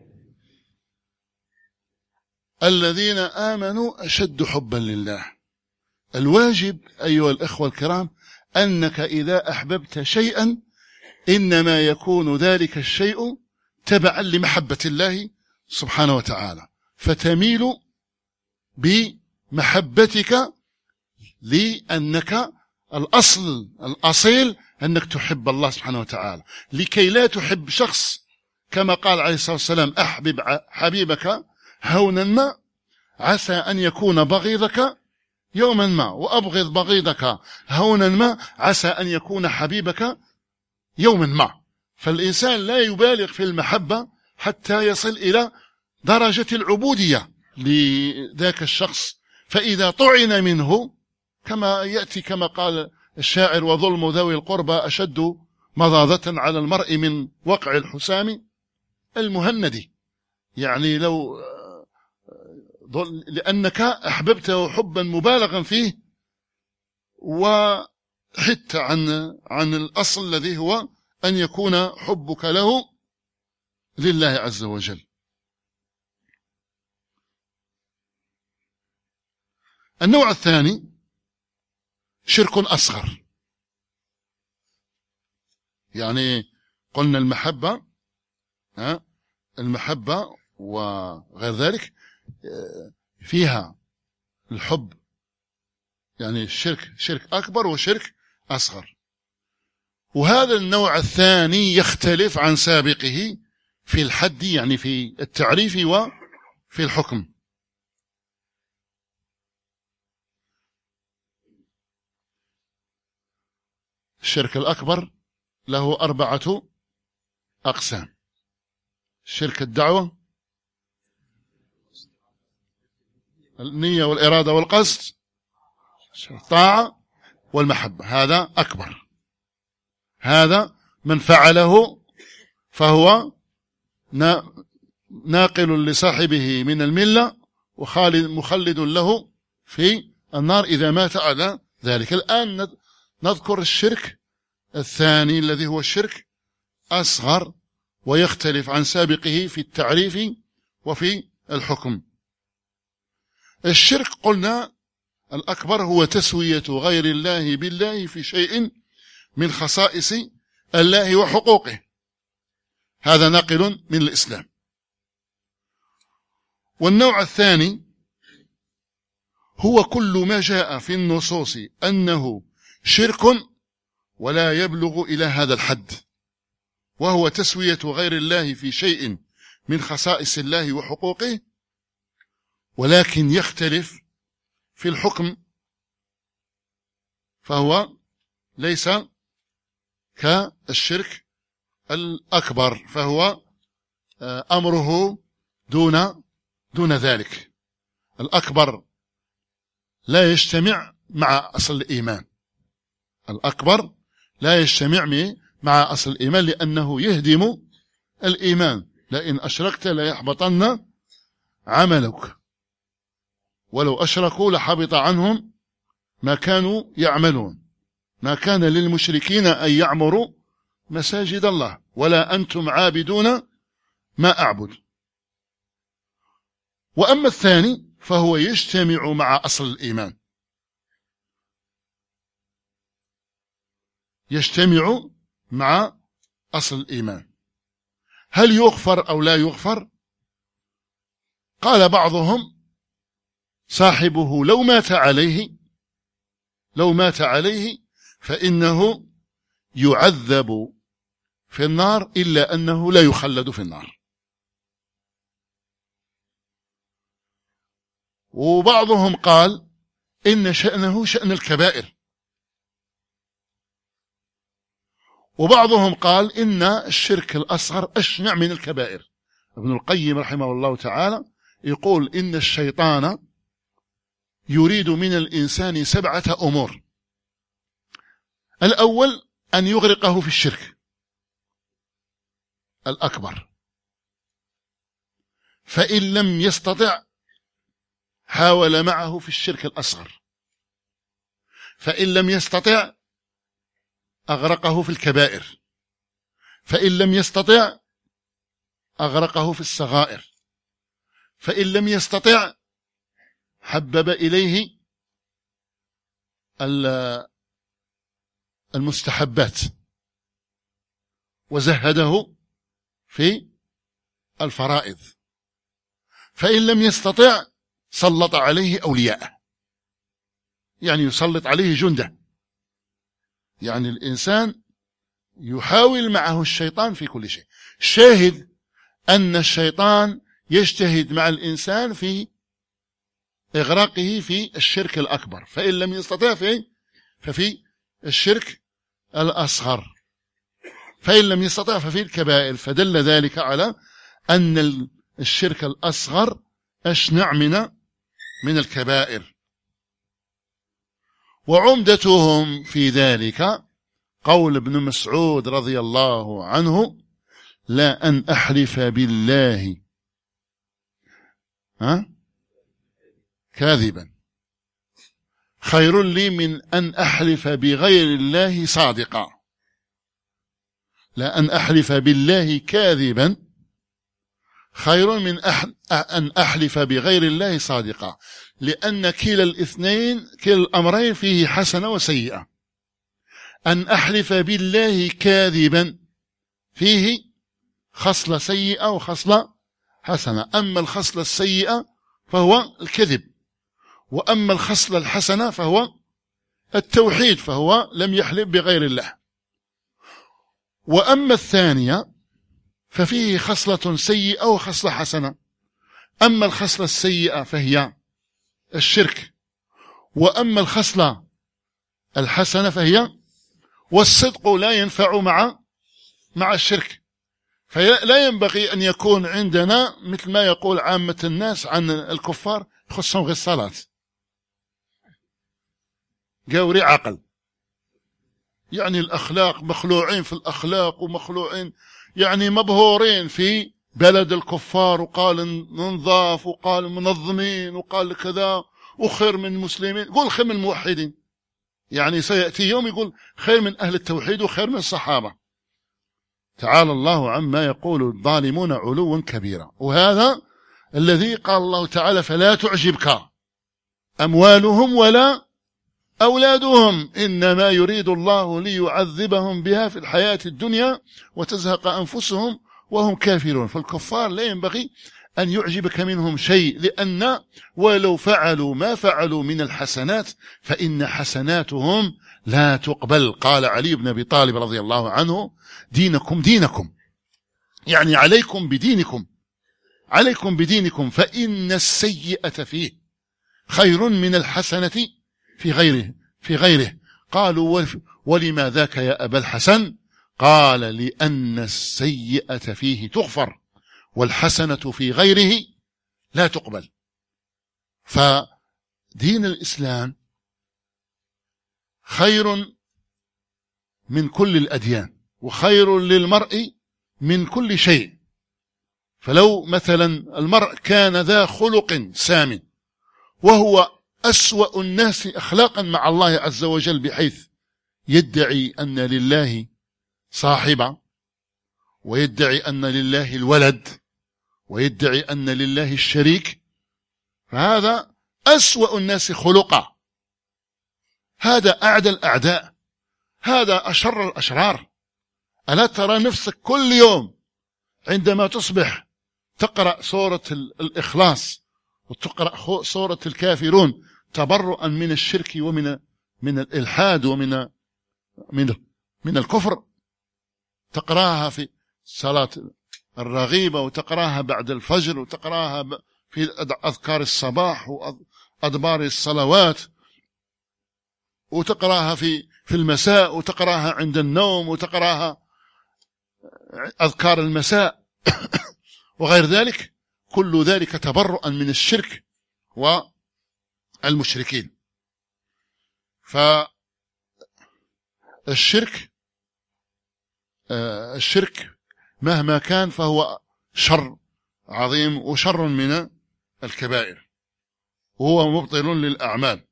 Speaker 1: الذين آمنوا أشد حبا لله. الواجب أيها الإخوة الكرام أنك إذا أحببت شيئا إنما يكون ذلك الشيء تبعا لمحبة الله سبحانه وتعالى، فتميل بمحبتك لأنك الأصل الأصيل أنك تحب الله سبحانه وتعالى، لكي لا تحب شخص كما قال عليه الصلاة والسلام أحبب حبيبك هونا ما عسى أن يكون بغيضك يوما ما، وأبغض بغيضك هونا ما عسى أن يكون حبيبك يوما ما. فالإنسان لا يبالغ في المحبة حتى يصل إلى درجة العبودية لذاك الشخص، فإذا طعن منه كما يأتي كما قال الشاعر وظلم ذوي القربى أشد مضاضة على المرء من وقع الحسام المهندي، يعني لو لأنك أحببته حبا مبالغا فيه وحدت عن عن الأصل الذي هو أن يكون حبك له لله عز وجل. النوع الثاني شرك أصغر، يعني قلنا المحبة ها المحبة وغير ذلك فيها الحب، يعني الشرك شرك أكبر وشرك أصغر. وهذا النوع الثاني يختلف عن سابقه في الحد، يعني في التعريف وفي الحكم. الشرك الأكبر له أربعة أقسام: شرك الدعوة، النية والإرادة والقصد، الطاعة والمحبة، هذا أكبر. هذا من فعله فهو ناقل لصاحبه من الملة وخالد مخلد له في النار إذا مات على ذلك. الآن نذكر الشرك الثاني الذي هو الشرك أصغر، ويختلف عن سابقه في التعريف وفي الحكم. الشرك قلنا الأكبر هو تسوية غير الله بالله في شيء من خصائص الله وحقوقه، هذا ناقل من الإسلام. والنوع الثاني هو كل ما جاء في النصوص أنه شرك ولا يبلغ إلى هذا الحد، وهو تسوية غير الله في شيء من خصائص الله وحقوقه، ولكن يختلف في الحكم، فهو ليس كالشرك الأكبر، فهو أمره دون دون ذلك. الأكبر لا يجتمع مع أصل الإيمان، الأكبر لا يجتمع مع أصل الإيمان، لأنه يهدم الإيمان. لئن أشركت ليحبطن عملك، ولو أشركوا لحبط عنهم ما كانوا يعملون. ما كان للمشركين أن يعمروا مساجد الله ولا أنتم عابدون ما أعبد. وأما الثاني فهو يجتمع مع أصل الإيمان، يجتمع مع أصل الإيمان. هل يغفر أو لا يغفر؟ قال بعضهم صاحبه لو مات عليه لو مات عليه فإنه يعذب في النار إلا أنه لا يخلد في النار. وبعضهم قال إن شأنه شأن الكبائر. وبعضهم قال إن الشرك الأصغر أشنع من الكبائر. ابن القيم رحمه الله تعالى يقول إن الشيطان يريد من الإنسان سبعة أمور. الأول أن يغرقه في الشرك الأكبر، فإن لم يستطع حاول معه في الشرك الأصغر، فإن لم يستطع أغرقه في الكبائر، فإن لم يستطع أغرقه في الصغائر، فإن لم يستطع حبب إليه المستحبات وزهده في الفرائض، فإن لم يستطع سلط عليه أولياءه، يعني يسلط عليه جنده. يعني الإنسان يحاول معه الشيطان في كل شيء. شاهد أن الشيطان يجتهد مع الإنسان في إغراقه في الشرك الأكبر، فإن لم يستطع فيه ففي الشرك الأصغر، فإن لم يستطع ففي الكبائر. فدل ذلك على أن الشرك الأصغر أشنع من من الكبائر. وعمدتهم في ذلك قول ابن مسعود رضي الله عنه: لا أن أحلف بالله ها كاذبا خير لي من أن أحلف بغير الله صادقا. لا أن أحلف بالله كاذبا خير من أن أحلف بغير الله صادقا، لأن كلا الاثنين كلا الأمرين فيه حسنة وسيئة. أن أحلف بالله كاذبا فيه خصلة سيئة وخصلة حسنة. أما الخصلة السيئة فهو الكذب، وأما الخصلة الحسنة فهو التوحيد، فهو لم يحلف بغير الله. وأما الثانية ففيه خصلة سيئة وخصلة حسنة. أما الخصلة السيئة فهي الشرك، وأما الخصلة الحسنة فهي والصدق لا ينفع مع مع الشرك. فلا ينبغي أن يكون عندنا مثل ما يقول عامة الناس عن الكفار خصهم غير الصلاة، جاوري عقل، يعني الأخلاق، مخلوعين في الأخلاق ومخلوعين، يعني مبهورين في بلد الكفار، وقال ننظاف وقال منظمين وقال كذا وخير من المسلمين. قول خير من الموحدين، يعني سيأتي يوم يقول خير من أهل التوحيد وخير من الصحابة. تعالى الله عما يقول الظالمون علوا كبيرا. وهذا الذي قال الله تعالى: فلا تعجبك أموالهم ولا أولادهم إنما يريد الله ليعذبهم بها في الحياة الدنيا وتزهق أنفسهم وهم كافرون. فالكفار لا ينبغي أن يعجبك منهم شيء، لأن ولو فعلوا ما فعلوا من الحسنات فإن حسناتهم لا تقبل. قال علي بن أبي طالب رضي الله عنه: دينكم دينكم، يعني عليكم بدينكم، عليكم بدينكم، فإن السيئة فيه خير من الحسنة في غيره في غيره. قالوا: ولما ذاك يا أبا الحسن؟ قال: لأن السيئة فيه تغفر والحسنة في غيره لا تقبل. فدين الإسلام خير من كل الأديان، وخير للمرء من كل شيء. فلو مثلا المرء كان ذا خلق سام وهو أسوأ الناس أخلاقا مع الله عز وجل، بحيث يدعي أن لله صاحبة، ويدعي أن لله الولد، ويدعي أن لله الشريك، فهذا أسوأ الناس خلقا، هذا أعدى الأعداء، هذا أشر الأشرار. ألا ترى نفسك كل يوم عندما تصبح تقرأ سورة الإخلاص وتقرأ سورة الكافرون تبرؤا من الشرك ومن من الإلحاد ومن من من الكفر، تقرأها في صلاة الرغيبة وتقرأها بعد الفجر وتقرأها في أذكار الصباح وأدبار الصلوات وتقرأها في في المساء وتقرأها عند النوم وتقرأها أذكار المساء وغير ذلك، كل ذلك تبرؤا من الشرك والمشركين. فالشرك الشرك مهما كان فهو شر عظيم وشر من الكبائر، وهو مبطل للأعمال.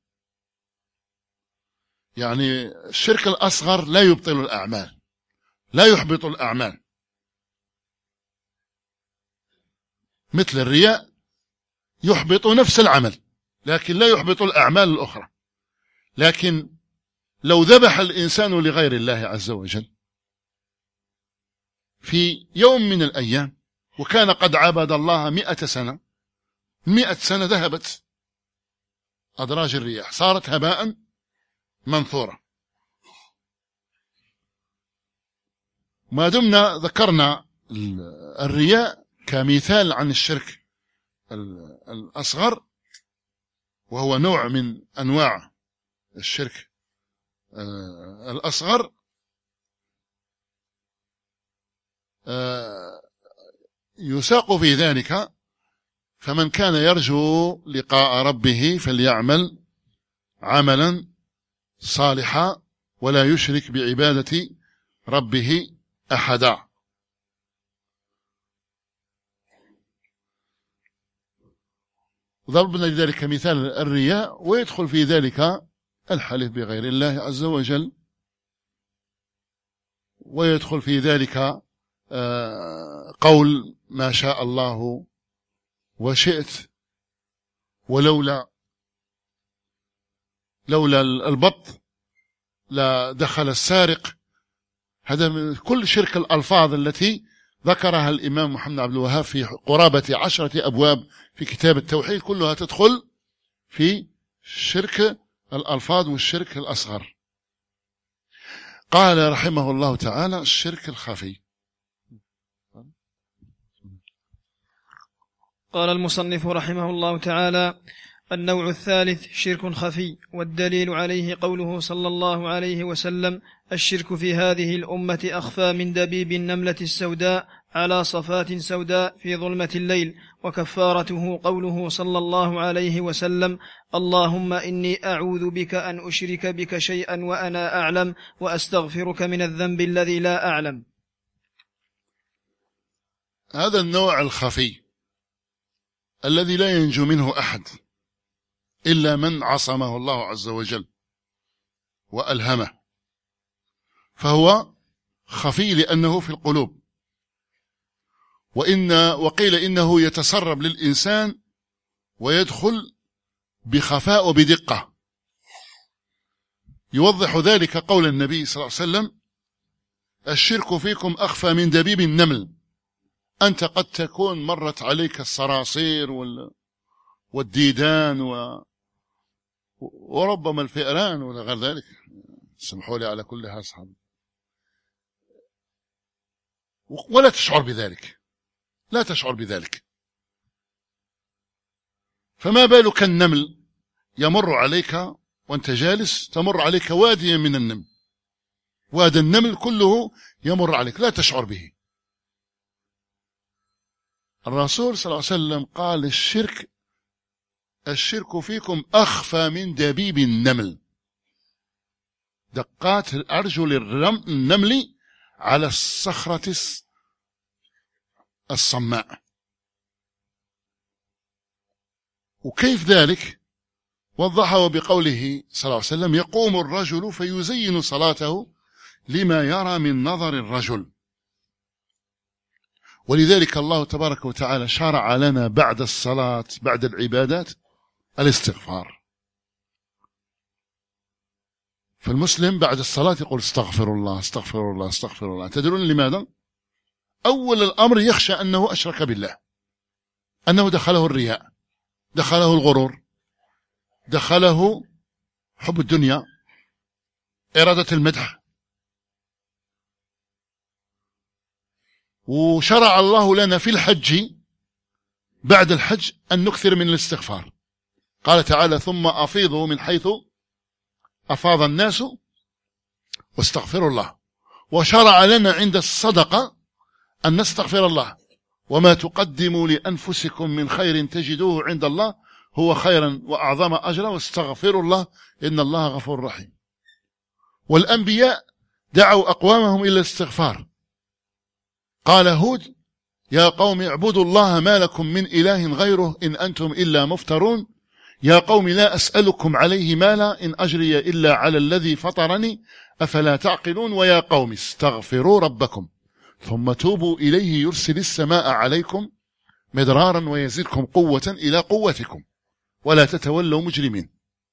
Speaker 1: يعني الشرك الأصغر لا يبطل الأعمال، لا يحبط الأعمال، مثل الرياء يحبط نفس العمل لكن لا يحبط الأعمال الأخرى. لكن لو ذبح الإنسان لغير الله عز وجل في يوم من الأيام وكان قد عبد الله مئة سنة، مئة سنة ذهبت أدراج الرياح، صارت هباء منثورا. ما دمنا ذكرنا الرياء كمثال عن الشرك الأصغر، وهو نوع من أنواع الشرك الأصغر، يساق في ذلك: فمن كان يرجو لقاء ربه فليعمل عملا صالحا ولا يشرك بعبادة ربه أحدا. ضربنا لذلك مثال الرياء، ويدخل في ذلك الحلف بغير الله عز وجل، ويدخل في ذلك قول ما شاء الله وشئت، ولولا لولا البط لا دخل السارق. هذا من كل شرك الألفاظ التي ذكرها الإمام محمد عبد الوهاب في قرابة عشرة أبواب في كتاب التوحيد، كلها تدخل في شرك الألفاظ والشرك الأصغر. قال رحمه الله تعالى: الشرك الخفي.
Speaker 2: قال المصنف رحمه الله تعالى: النوع الثالث شرك خفي، والدليل عليه قوله صلى الله عليه وسلم: الشرك في هذه الأمة أخفى من دبيب النملة السوداء على صفات سوداء في ظلمة الليل. وكفارته قوله صلى الله عليه وسلم: اللهم إني أعوذ بك أن أشرك بك شيئا وأنا أعلم، وأستغفرك من الذنب الذي لا أعلم.
Speaker 1: هذا النوع الخفي الذي لا ينجو منه أحد إلا من عصمه الله عز وجل وألهمه، فهو خفي لأنه في القلوب، وإن وقيل إنه يتسرب للإنسان ويدخل بخفاء وبدقة. يوضح ذلك قول النبي صلى الله عليه وسلم: الشرك فيكم أخفى من دبيب النمل. أنت قد تكون مرت عليك الصراصير والديدان و... وربما الفئران ولا غير ذلك، سمحوا لي على كل هذا، ولا تشعر بذلك، لا تشعر بذلك. فما بالك النمل يمر عليك وانت جالس، تمر عليك وادي من النمل، وادي النمل كله يمر عليك لا تشعر به. الرسول صلى الله عليه وسلم قال: الشرك الشرك فيكم أخفى من دبيب النمل، دقات الأرجل النمل على الصخرة الصماء. وكيف ذلك؟ وضحه بقوله صلى الله عليه وسلم: يقوم الرجل فيزين صلاته لما يرى من نظر الرجل. ولذلك الله تبارك وتعالى شرع لنا بعد الصلاة، بعد العبادات، الاستغفار. فالمسلم بعد الصلاة يقول استغفر الله استغفر الله استغفر الله. تدرون لماذا؟ أول الأمر يخشى أنه أشرك بالله، أنه دخله الرياء، دخله الغرور، دخله حب الدنيا، إرادة المدح. وشرع الله لنا في الحج بعد الحج أن نكثر من الاستغفار. قال تعالى ثم أفيضوا من حيث أفاض الناس واستغفروا الله. وشرع لنا عند الصدقة أن نستغفر الله، وما تقدموا لأنفسكم من خير تجدوه عند الله هو خيرا وأعظم أجرا واستغفروا الله إن الله غفور رحيم. والأنبياء دعوا أقوامهم إلى الاستغفار. قال هود يا قوم اعبدوا الله ما لكم من إله غيره إن أنتم إلا مفترون. يا قوم لا أسألكم عليه مالا إن أجري إلا على الذي فطرني أفلا تعقلون. ويا قوم استغفروا ربكم ثم توبوا إليه يرسل السماء عليكم مدرارا ويزدكم قوة إلى قوتكم ولا تتولوا مجرمين.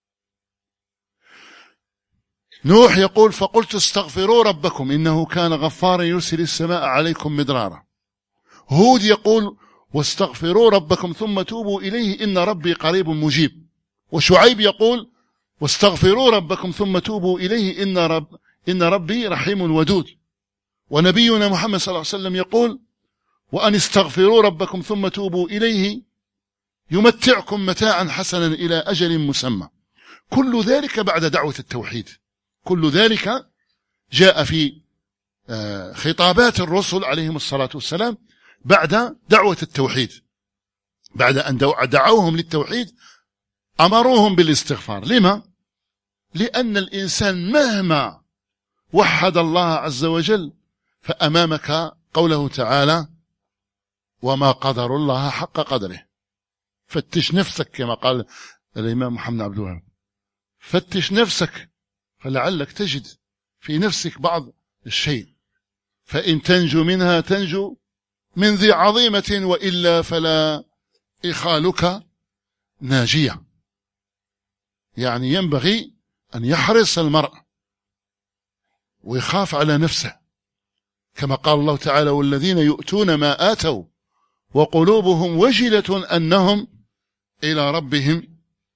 Speaker 1: نوح يقول فقلت استغفروا ربكم إنه كان غفارا يرسل السماء عليكم مدرارا. هود يقول واستغفروا ربكم ثم توبوا إليه إن ربي قريب مجيب. وشعيب يقول واستغفروا ربكم ثم توبوا إليه إن, رب إن ربي رحيم ودود. ونبينا محمد صلى الله عليه وسلم يقول وأن استغفروا ربكم ثم توبوا إليه يمتعكم متاعا حسنا إلى أجل مسمى. كل ذلك بعد دعوة التوحيد. كل ذلك جاء في خطابات الرسل عليهم الصلاة والسلام بعد دعوة التوحيد. بعد أن دعوهم للتوحيد أمروهم بالاستغفار. لما؟ لأن الإنسان مهما وحد الله عز وجل فأمامك قوله تعالى وما قدر الله حق قدره. فتش نفسك كما قال الإمام محمد عبد الوهاب، فتش نفسك فلعلك تجد في نفسك بعض الشيء، فإن تنجو منها تنجو من ذي عظيمة وإلا فلا إخالك ناجية. يعني ينبغي أن يحرص المرء ويخاف على نفسه كما قال الله تعالى والذين يؤتون ما آتوا وقلوبهم وجلة أنهم إلى ربهم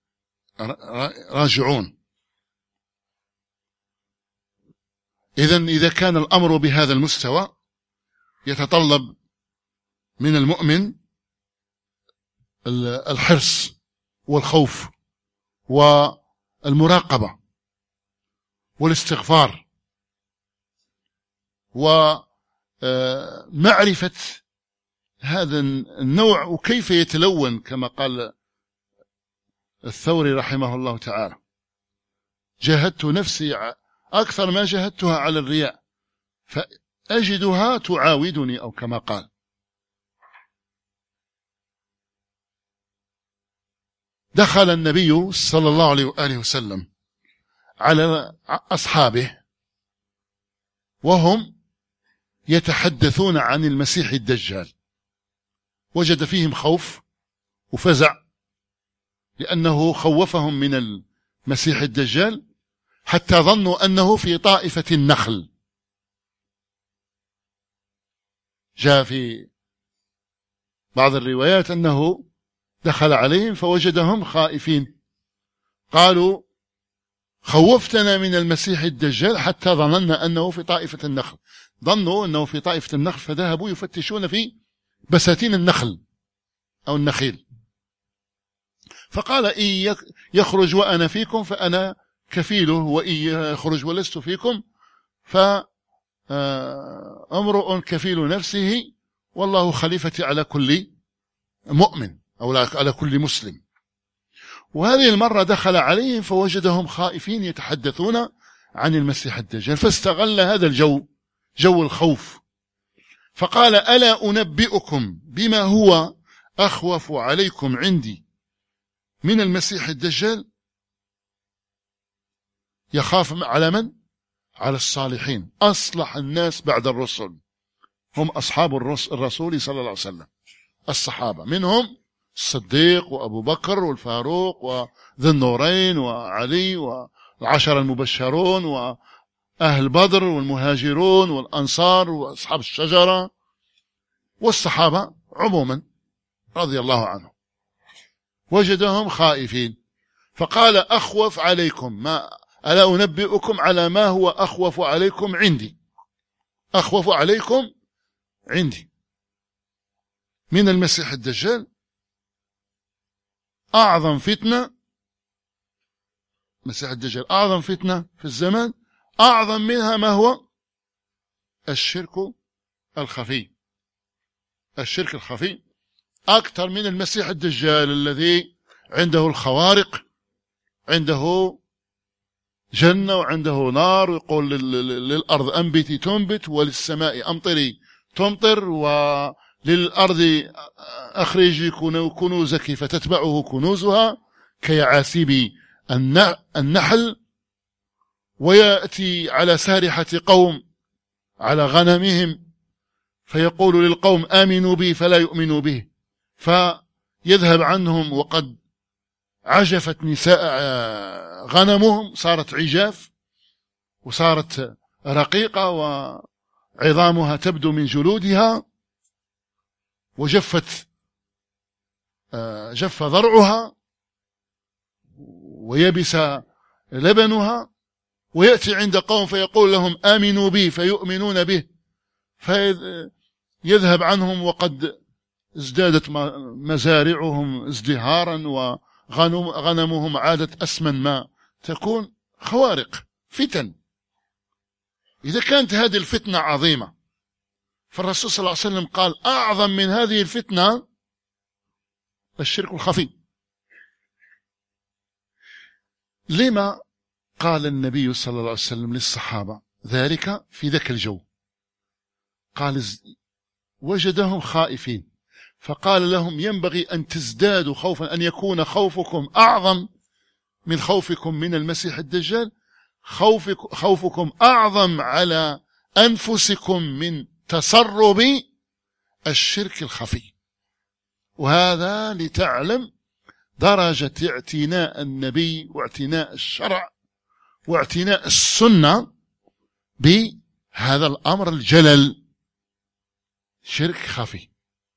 Speaker 1: راجعون. إذن إذا كان الأمر بهذا المستوى يتطلب من المؤمن الحرص والخوف والمراقبة والاستغفار ومعرفة هذا النوع وكيف يتلون كما قال الثوري رحمه الله تعالى جاهدت نفسي أكثر ما جاهدتها على الرياء فأجدها تعاودني أو كما قال. دخل النبي صلى الله عليه وآله وسلم على أصحابه وهم يتحدثون عن المسيح الدجال. وجد فيهم خوف وفزع لأنه خوفهم من المسيح الدجال حتى ظنوا أنه في طائفة النخل. جاء في بعض الروايات أنه دخل عليهم فوجدهم خائفين، قالوا خوفتنا من المسيح الدجال حتى ظننا أنه في طائفة النخل. ظنوا أنه في طائفة النخل فذهبوا يفتشون في بساتين النخل أو النخيل. فقال إن يخرج وأنا فيكم فأنا كفيله وإن يخرج ولست فيكم فأمرؤ كفيل نفسه والله خليفتي على كل مؤمن أو على كل مسلم. وهذه المرة دخل عليهم فوجدهم خائفين يتحدثون عن المسيح الدجال فاستغل هذا الجو جو الخوف فقال ألا أنبئكم بما هو أخوف عليكم عندي من المسيح الدجال. يخاف على من؟ على الصالحين. أصلح الناس بعد الرسل هم أصحاب الرسول صلى الله عليه وسلم الصحابة، منهم الصديق وأبو بكر والفاروق وذي النورين وعلي العشر المبشرون وأهل بدر والمهاجرون والأنصار وأصحاب الشجرة والصحابة عموما رضي الله عنهم، وجدهم خائفين فقال أخوف عليكم، ما ألا أنبئكم على ما هو أخوف عليكم عندي، أخوف عليكم عندي من المسيح الدجال. أعظم فتنة مسيح الدجال، أعظم فتنة في الزمان، أعظم منها ما هو الشرك الخفي. الشرك الخفي أكثر من المسيح الدجال الذي عنده الخوارق، عنده جنة وعنده نار، ويقول للأرض أنبتي تنبت وللسماء أمطري تمطر وللأرض أخرجي كنوزك فتتبعه كنوزها كيعاسيب النحل. ويأتي على سارحة قوم على غنمهم فيقول للقوم آمنوا بي فلا يؤمنوا به، فيذهب عنهم وقد عجفت نساء غنمهم، صارت عجاف وصارت رقيقة وعظامها تبدو من جلودها وجفت جف ضرعها ويبس لبنها. ويأتي عند قوم فيقول لهم آمنوا بي فيؤمنون به، فيذهب عنهم وقد ازدادت مزارعهم ازدهارا وغنمهم عادت أسمن ما تكون. خوارق فتن. إذا كانت هذه الفتنة عظيمة فالرسول صلى الله عليه وسلم قال أعظم من هذه الفتنة الشرك الخفي. لما قال النبي صلى الله عليه وسلم للصحابة ذلك في ذاك الجو؟ قال وجدهم خائفين فقال لهم ينبغي أن تزدادوا خوفا، أن يكون خوفكم أعظم من خوفكم من المسيح الدجال، خوفك خوفكم أعظم على أنفسكم من تسرب الشرك الخفي. وهذا لتعلم درجة اعتناء النبي واعتناء الشرع واعتناء السنة بهذا الأمر الجلل، شرك خفي.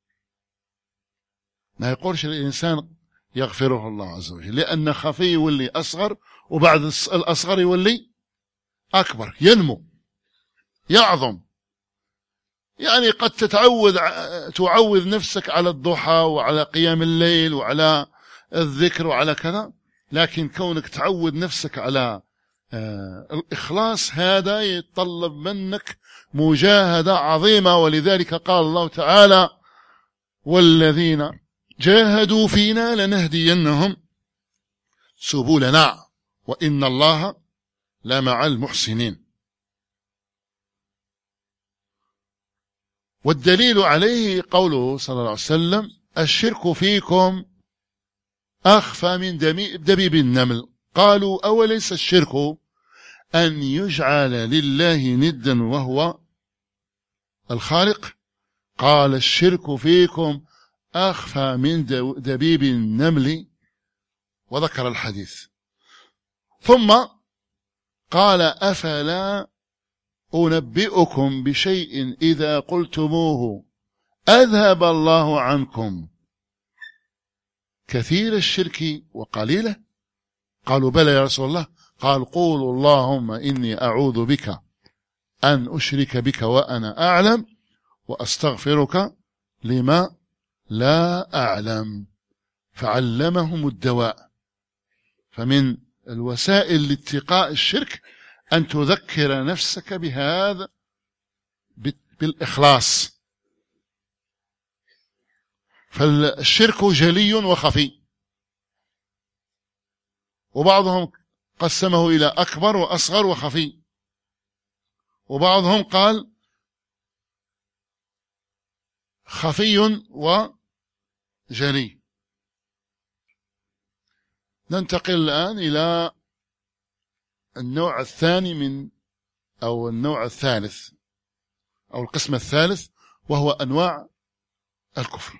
Speaker 1: ما يقولش الإنسان يغفره الله عز وجل، لأن خفي يولي أصغر وبعد الأصغر يولي أكبر، ينمو يعظم. يعني قد تتعود تعود نفسك على الضحى وعلى قيام الليل وعلى الذكر وعلى كذا، لكن كونك تعود نفسك على آه الإخلاص هذا يتطلب منك مجاهدة عظيمة. ولذلك قال الله تعالى والذين جاهدوا فينا لنهدينهم سبلنا وإن الله لمع المحسنين. والدليل عليه قوله صلى الله عليه وسلم الشرك فيكم أخفى من دبيب النمل. قالوا أوليس الشرك أن يجعل لله ندا وهو الخالق؟ قال الشرك فيكم أخفى من دبيب النمل، وذكر الحديث. ثم قال أفلا أنبئكم بشيء إذا قلتموه أذهب الله عنكم كثير الشرك وقليله؟ قالوا بلى يا رسول الله. قال قولوا اللهم إني أعوذ بك أن أشرك بك وأنا أعلم وأستغفرك لما لا أعلم. فعلمهم الدواء. فمن الوسائل لاتقاء الشرك أن تذكر نفسك بهذا بالإخلاص. فالشرك جلي وخفي، وبعضهم قسمه إلى أكبر وأصغر وخفي، وبعضهم قال خفي وجلي. ننتقل الآن إلى النوع الثاني من أو النوع الثالث أو القسم الثالث، وهو أنواع الكفر.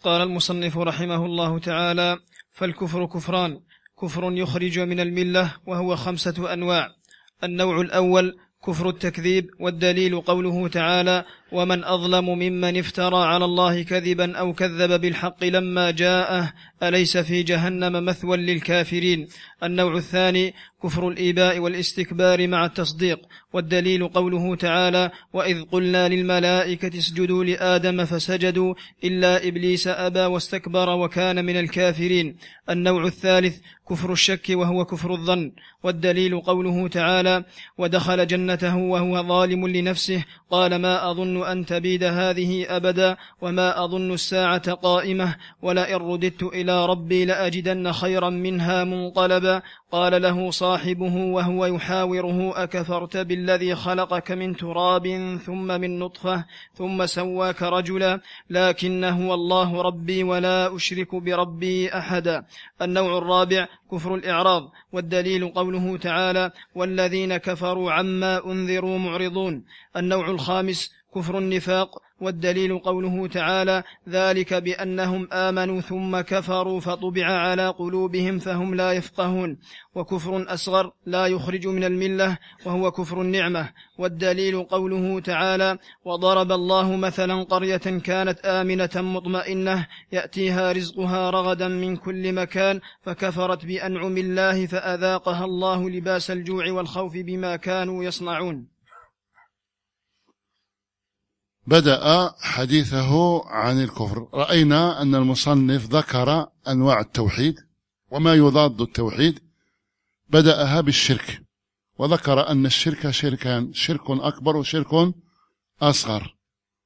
Speaker 2: قال المصنف رحمه الله تعالى: فالكفر كفران: كفر يخرج من الملة، وهو خمسة أنواع. النوع الأول كفر التكذيب، والدليل قوله تعالى: ومن أظلم ممن افترى على الله كذبا أو كذب بالحق لما جاءه أليس في جهنم مثوى للكافرين. النوع الثاني كفر الإيباء والاستكبار مع التصديق، والدليل قوله تعالى: وإذ قلنا للملائكة اسجدوا لآدم فسجدوا إلا إبليس أبى واستكبر وكان من الكافرين. النوع الثالث كفر الشك، وهو كفر الظن، والدليل قوله تعالى: ودخل جنته وهو ظالم لنفسه قال ما أظن أن تبيد هذه أبدا وما أظن الساعة قائمة ولئن رددت إلى ربي لأجدن خيرا منها منقلبا. قال له صاحبه وهو يحاوره: أكفرت بالذي خلقك من تراب ثم من نطفة ثم سواك رجلا لكن هو الله ربي ولا أشرك بربي أحدا. النوع الرابع كفر الإعراض، والدليل قوله تعالى: والذين كفروا عما أنذروا معرضون. النوع الخامس كفر النفاق، والدليل قوله تعالى: ذلك بأنهم آمنوا ثم كفروا فطبع على قلوبهم فهم لا يفقهون. وكفر أصغر لا يخرج من الملة، وهو كفر النعمة، والدليل قوله تعالى: وضرب الله مثلا قرية كانت آمنة مطمئنة يأتيها رزقها رغدا من كل مكان فكفرت بأنعم الله فأذاقها الله لباس الجوع والخوف بما كانوا يصنعون.
Speaker 1: بدأ حديثه عن الكفر. رأينا أن المصنف ذكر أنواع التوحيد وما يضاد التوحيد، بدأها بالشرك، وذكر أن الشرك شركان: شرك أكبر وشرك أصغر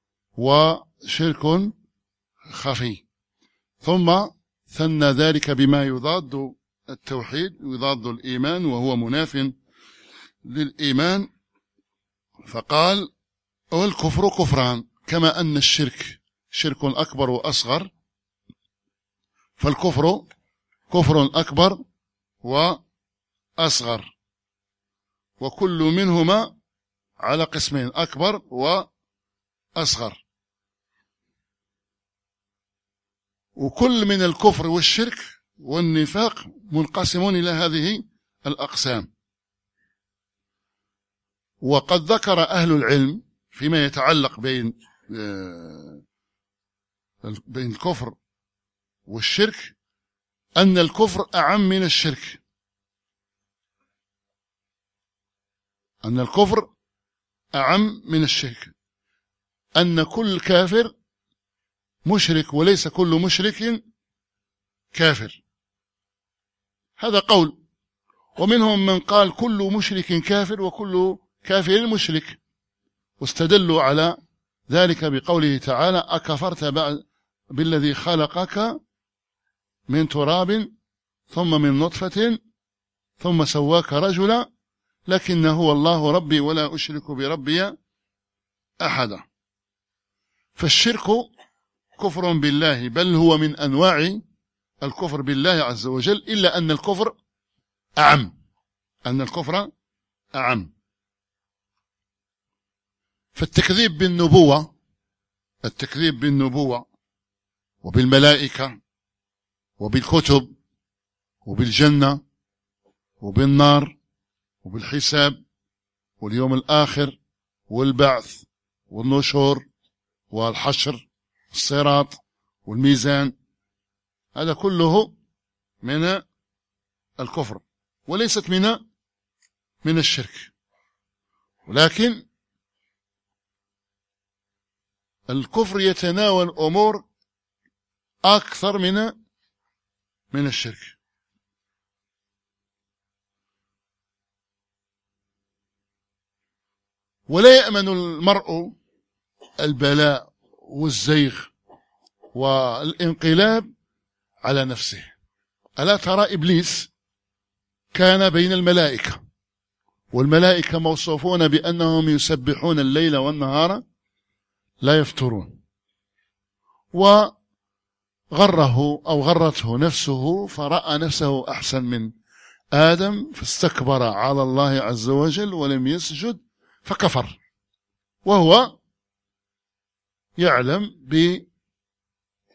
Speaker 1: وشرك خفي، ثم ثنى ذلك بما يضاد التوحيد، يضاد الإيمان وهو مناف للإيمان، فقال: والكفر كفران، كما أن الشرك شرك أكبر وأصغر، فالكفر كفر أكبر وأصغر، وكل منهما على قسمين: أكبر وأصغر. وكل من الكفر والشرك والنفاق منقسم إلى هذه الأقسام. وقد ذكر أهل العلم فيما يتعلق بين بين الكفر والشرك أن الكفر أعم من الشرك، أن الكفر أعم من الشرك، أن كل كافر مشرك وليس كل مشرك كافر. هذا قول. ومنهم من قال كل مشرك كافر وكل كافر مشرك، واستدلوا على ذلك بقوله تعالى: أكفرت بالذي خلقك من تراب ثم من نطفة ثم سواك رجلا لكن هو الله ربي ولا أشرك بربي أحدا. فالشرك كفر بالله، بل هو من أنواع الكفر بالله عز وجل، إلا أن الكفر أعم، أن الكفر أعم. فالتكذيب بالنبوة، التكذيب بالنبوة وبالملائكة وبالكتب وبالجنة وبالنار وبالحساب واليوم الآخر والبعث والنشور والحشر والصراط والميزان، هذا كله من الكفر وليست من من الشرك. ولكن الكفر يتناول أمور أكثر من من الشرك. ولا يأمن المرء البلاء والزيغ والانقلاب على نفسه. ألا ترى إبليس كان بين الملائكة، والملائكة موصوفون بأنهم يسبحون الليل والنهار لا يفترون، وغره أو غرته نفسه فرأى نفسه أحسن من آدم فاستكبر على الله عز وجل ولم يسجد فكفر، وهو يعلم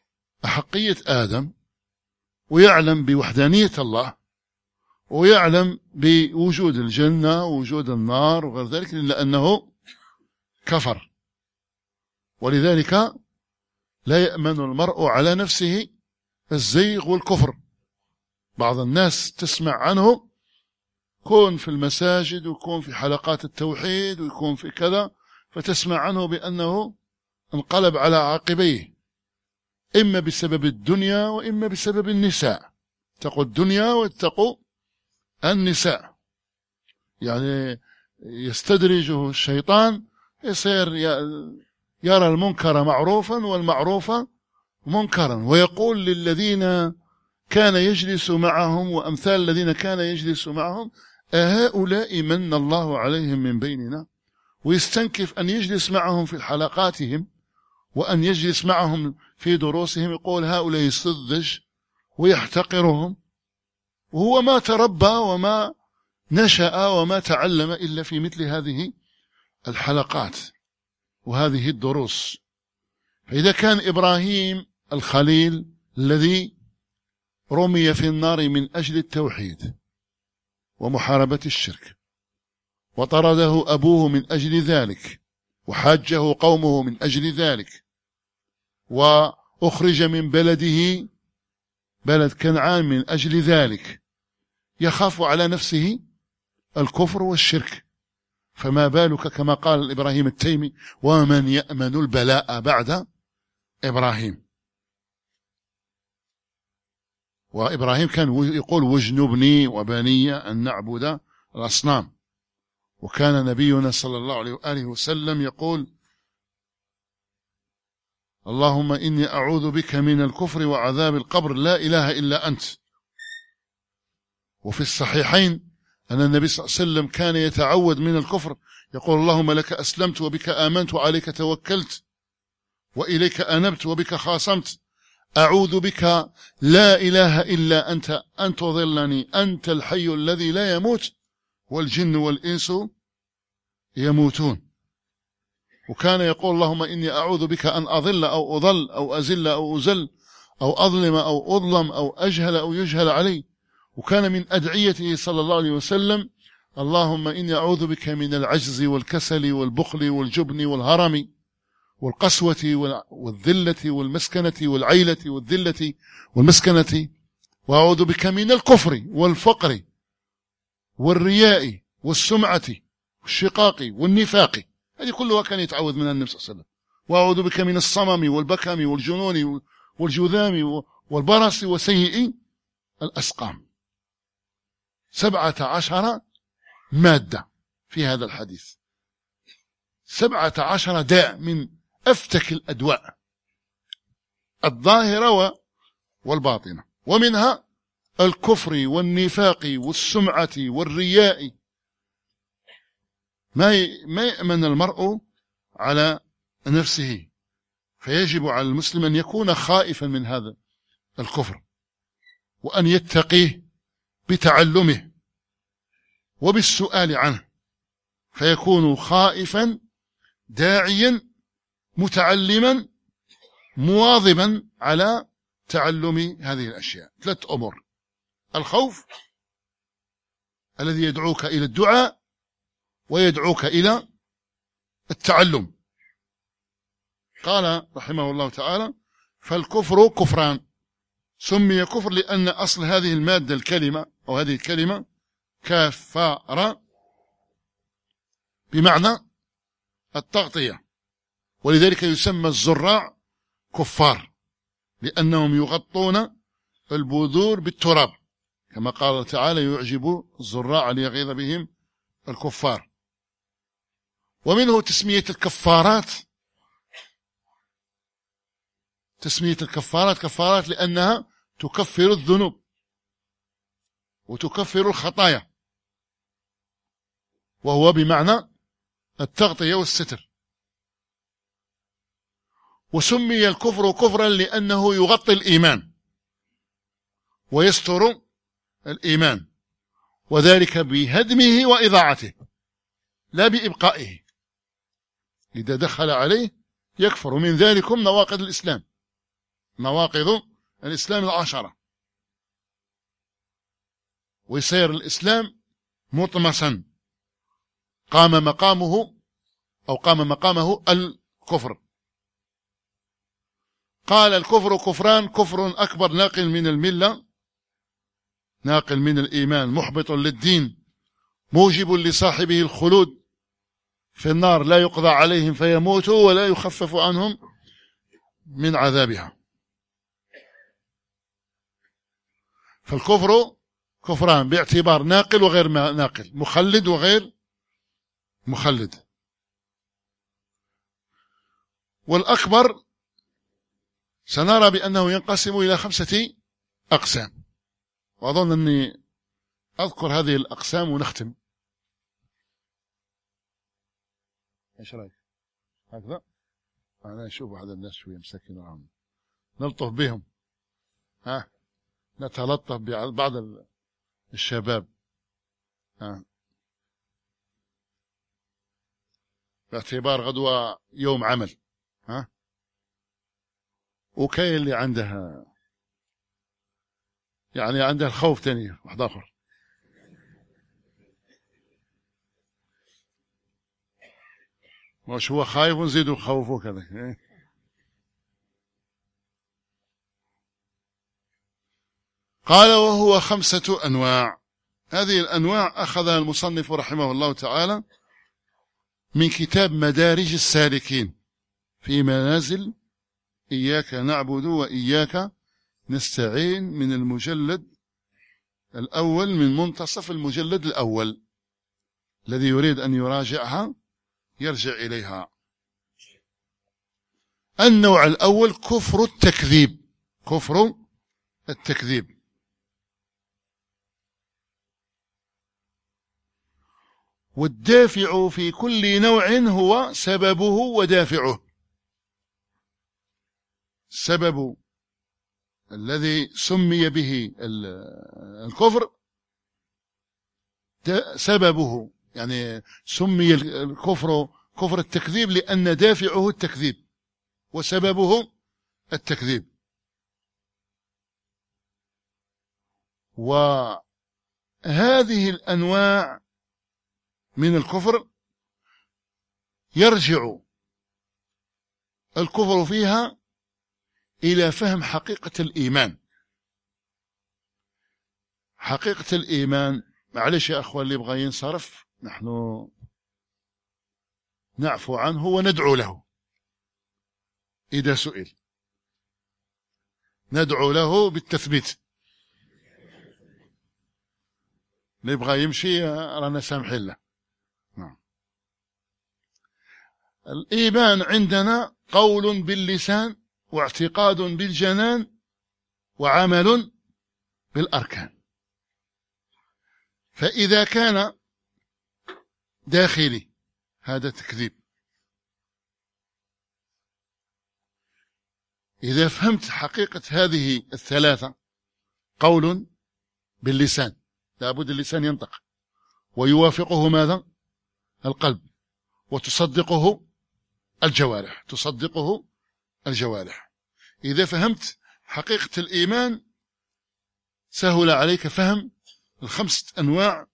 Speaker 1: أحقية آدم، ويعلم بوحدانية الله، ويعلم بوجود الجنة ووجود النار وغير ذلك، إلا أنه كفر. ولذلك لا يأمن المرء على نفسه الزيغ والكفر. بعض الناس تسمع عنه يكون في المساجد ويكون في حلقات التوحيد ويكون في كذا، فتسمع عنه بأنه انقلب على عاقبيه، إما بسبب الدنيا وإما بسبب النساء. اتقوا الدنيا واتقوا النساء، يعني يستدرجه الشيطان، يصير يرى المنكر معروفا والمعروف منكرا، ويقول للذين كان يجلس معهم وأمثال الذين كان يجلس معهم: أهؤلاء من الله عليهم من بيننا؟ ويستنكف أن يجلس معهم في حلقاتهم وأن يجلس معهم في دروسهم، يقول هؤلاء يصدج ويحتقرهم، وهو ما تربى وما نشأ وما تعلم إلا في مثل هذه الحلقات وهذه الدروس. فإذا كان إبراهيم الخليل الذي رمي في النار من أجل التوحيد ومحاربة الشرك، وطرده أبوه من أجل ذلك، وحاجه قومه من أجل ذلك، وأخرج من بلده بلد كنعان من أجل ذلك، يخاف على نفسه الكفر والشرك، فما بالك كما قال إبراهيم التيمي: ومن يأمن البلاء بعد إبراهيم. وإبراهيم كان يقول: واجنبني وبني أن نعبد الأصنام. وكان نبينا صلى الله عليه وآله وسلم يقول: اللهم إني أعوذ بك من الكفر وعذاب القبر، لا إله إلا أنت. وفي الصحيحين أن النبي صلى الله عليه وسلم كان يتعوذ من الكفر، يقول: اللهم لك أسلمت وبك آمنت وعليك توكلت وإليك أنبت وبك خاصمت، أعوذ بك لا إله إلا أنت أن تضلني، أنت الحي الذي لا يموت والجن والإنس يموتون. وكان يقول: اللهم إني أعوذ بك أن أضل أو أضل أو أزل أو أزل أو أظلم أو أظلم أو أجهل أو يجهل علي. وكان من أدعيته صلى الله عليه وسلم: اللهم إني أعوذ بك من العجز والكسل والبخل والجبن والهرم والقسوة والذلة والمسكنة والعيلة والذلة والمسكنة، وأعوذ بك من الكفر والفقر والرياء والسمعة والشقاق والنفاق. هذه كلها كان يتعوذ منها النبي صلى الله عليه وسلم. وأعوذ بك من الصمم والبكم والجنون والجذام والبرص وسيء الأسقام. سبعة عشر مادة في هذا الحديث، سبعة عشر داء من أفتك الأدواء الظاهرة والباطنة، ومنها الكفر والنفاق والسمعة والرياء. ما ما يأمن المرء على نفسه، فيجب على المسلم أن يكون خائفا من هذا الكفر، وأن يتقيه بتعلمه وبالسؤال عنه، فيكون خائفا داعيا متعلما مواظبا على تعلم هذه الأشياء. ثلاث أمور: الخوف الذي يدعوك إلى الدعاء ويدعوك إلى التعلم. قال رحمه الله تعالى: فالكفر كفران. سمي كفر لأن أصل هذه المادة الكلمة أو هذه الكلمة كفار بمعنى التغطية، ولذلك يسمى الزراع كفار، لأنهم يغطون البذور بالتراب، كما قال تعالى: يعجب الزراع ليغيظ بهم الكفار. ومنه تسمية الكفارات، تسمية الكفارات كفارات لأنها تكفر الذنوب وتكفر الخطايا، وهو بمعنى التغطية والستر. وسمي الكفر كفرا لأنه يغطي الإيمان ويستر الإيمان، وذلك بهدمه وإضاعته لا بإبقائه. إذا دخل عليه يكفر. من ذلكم نواقض الإسلام، نواقض الإسلام العشرة، ويصير الإسلام مطمسا، قام مقامه أو قام مقامه الكفر. قال الكفر كفران: كفر أكبر ناقل من الملة، ناقل من الإيمان، محبط للدين، موجب لصاحبه الخلود في النار، لا يقضى عليهم فيموتوا ولا يخفف عنهم من عذابها. فالكفر كفران باعتبار ناقل وغير ناقل، مخلد وغير مخلد. والأكبر سنرى بأنه ينقسم إلى خمسة أقسام، وأظن أني أذكر هذه الأقسام ونختم. إيش رأيك؟ هكذا أنا أشوف هذا الناس شوية مساكين معهم، نلطف بهم، ها، نتلطف ببعض الشباب، ها، باعتبار غدوة يوم عمل، ها. وكاين اللي عندها يعني عندها الخوف تاني واحد آخر. واش هو خايف ونزيدوا خوفه كذا. قال: وهو خمسة أنواع. هذه الأنواع أخذها المصنف رحمه الله تعالى من كتاب مدارج السالكين في منازل إياك نعبد وإياك نستعين، من المجلد الأول، من منتصف المجلد الأول. الذي يريد أن يراجعها يرجع إليها. النوع الأول كفر التكذيب، كفر التكذيب. والدافع في كل نوع هو سببه ودافعه. السبب الذي سمي به الكفر سببه، يعني سمي الكفر كفر التكذيب لأن دافعه التكذيب وسببه التكذيب. وهذه الأنواع من الكفر يرجع الكفر فيها إلى فهم حقيقة الإيمان. حقيقة الإيمان، معلش يا أخوان اللي يبغى ينصرف، نحن نعفو عنه وندعو له إذا سئل، ندعو له بالتثبيت. اللي يبغى يمشي رانا سامحين له. نعم. الإيمان عندنا قول باللسان واعتقاد بالجنان وعمل بالأركان. فإذا كان داخلي هذا تكذيب. إذا فهمت حقيقة هذه الثلاثة، قول باللسان، لابد اللسان ينطق ويوافقه ماذا؟ القلب، وتصدقه الجوارح، تصدقه الجوارح. إذا فهمت حقيقة الإيمان سهل عليك فهم الخمسة أنواع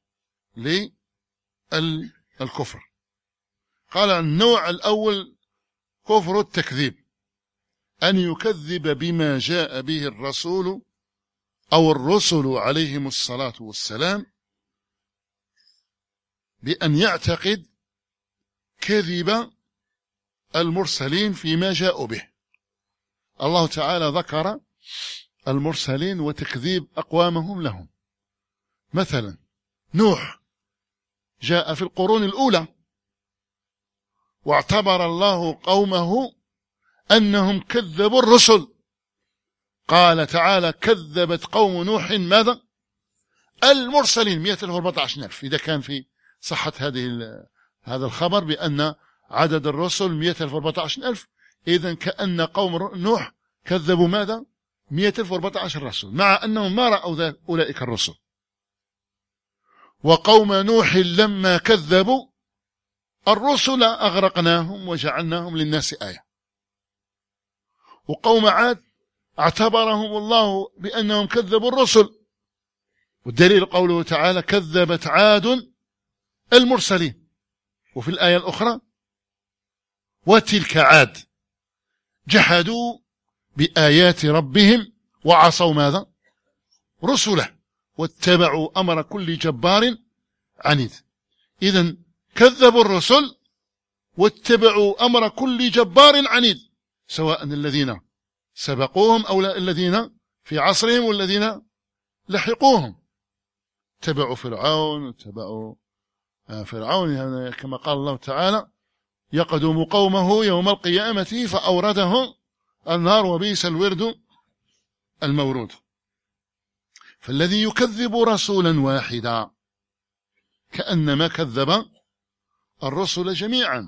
Speaker 1: للكفر. قال النوع الأول كفر التكذيب، أن يكذب بما جاء به الرسول أو الرسل عليهم الصلاة والسلام، بأن يعتقد كذب المرسلين فيما جاءوا به. الله تعالى ذكر المرسلين وتكذيب أقوامهم لهم. مثلا نوح جاء في القرون الأولى، واعتبر الله قومه أنهم كذبوا الرسل. قال تعالى: كذبت قوم نوح ماذا؟ المرسلين، مئة ألف وأربعة عشر ألف، إذا كان في صحة هذه هذا الخبر بأن عدد الرسل مئة ألف وأربعة عشر ألف، إذن كأن قوم نوح كذبوا ماذا؟ مئة ألف وأربعة عشر رسول، مع أنهم ما رأوا أولئك الرسل. وقوم نوح لما كذبوا الرسل أغرقناهم وجعلناهم للناس آية. وقوم عاد اعتبرهم الله بأنهم كذبوا الرسل، والدليل قوله تعالى كذبت عاد المرسلين، وفي الآية الأخرى وتلك عاد جحدوا بآيات ربهم وعصوا ماذا؟ رسله واتبعوا أمر كل جبار عنيد. إذن كذبوا الرسل واتبعوا أمر كل جبار عنيد، سواء الذين سبقوهم أو الذين في عصرهم والذين لحقوهم. اتبعوا فرعون اتبعوا فرعون يعني كما قال الله تعالى يقدم قومه يوم القيامة فأوردهم النار وبئس الورد المورود. فالذي يكذب رسولا واحدا كأنما كذب الرسل جميعا.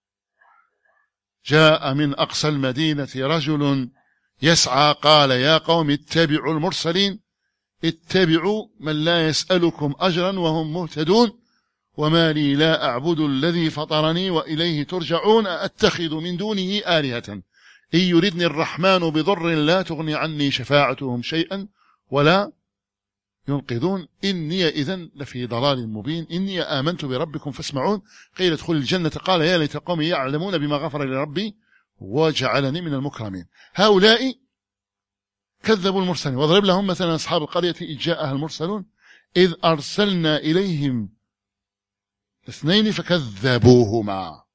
Speaker 1: جاء من أقصى المدينة رجل يسعى قال يا قوم اتبعوا المرسلين، اتبعوا من لا يسألكم أجرا وهم مهتدون، وما لي لا أعبد الذي فطرني وإليه ترجعون، أتخذ من دونه آلهة إن يردني الرحمن بضر لا تغني عني شفاعتهم شيئا ولا ينقذون، إني إذن لفي ضلال مبين، إني آمنت بربكم فاسمعون. قيل ادخل الجنة قال يا ليت قومي يعلمون بما غفر لربي وجعلني من المكرمين. هؤلاء كذبوا المرسلين. واضرب لهم مثلا أصحاب القرية إذ جاءها المرسلون إذ أرسلنا إليهم اثنين فكذبوهما.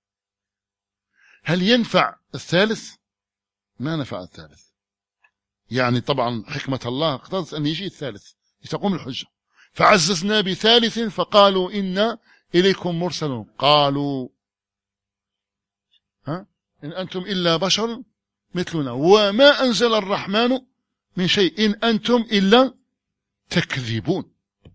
Speaker 1: هل ينفع الثالث؟ ما نفع الثالث. يعني طبعا حكمة الله اقتضت أن يجي الثالث لتقوم الحجة. فعززنا بثالث فقالوا إنا إليكم مرسلون، قالوا ها إن أنتم إلا بشر مثلنا وما أنزل الرحمن من شيء إن أنتم إلا تكذبون.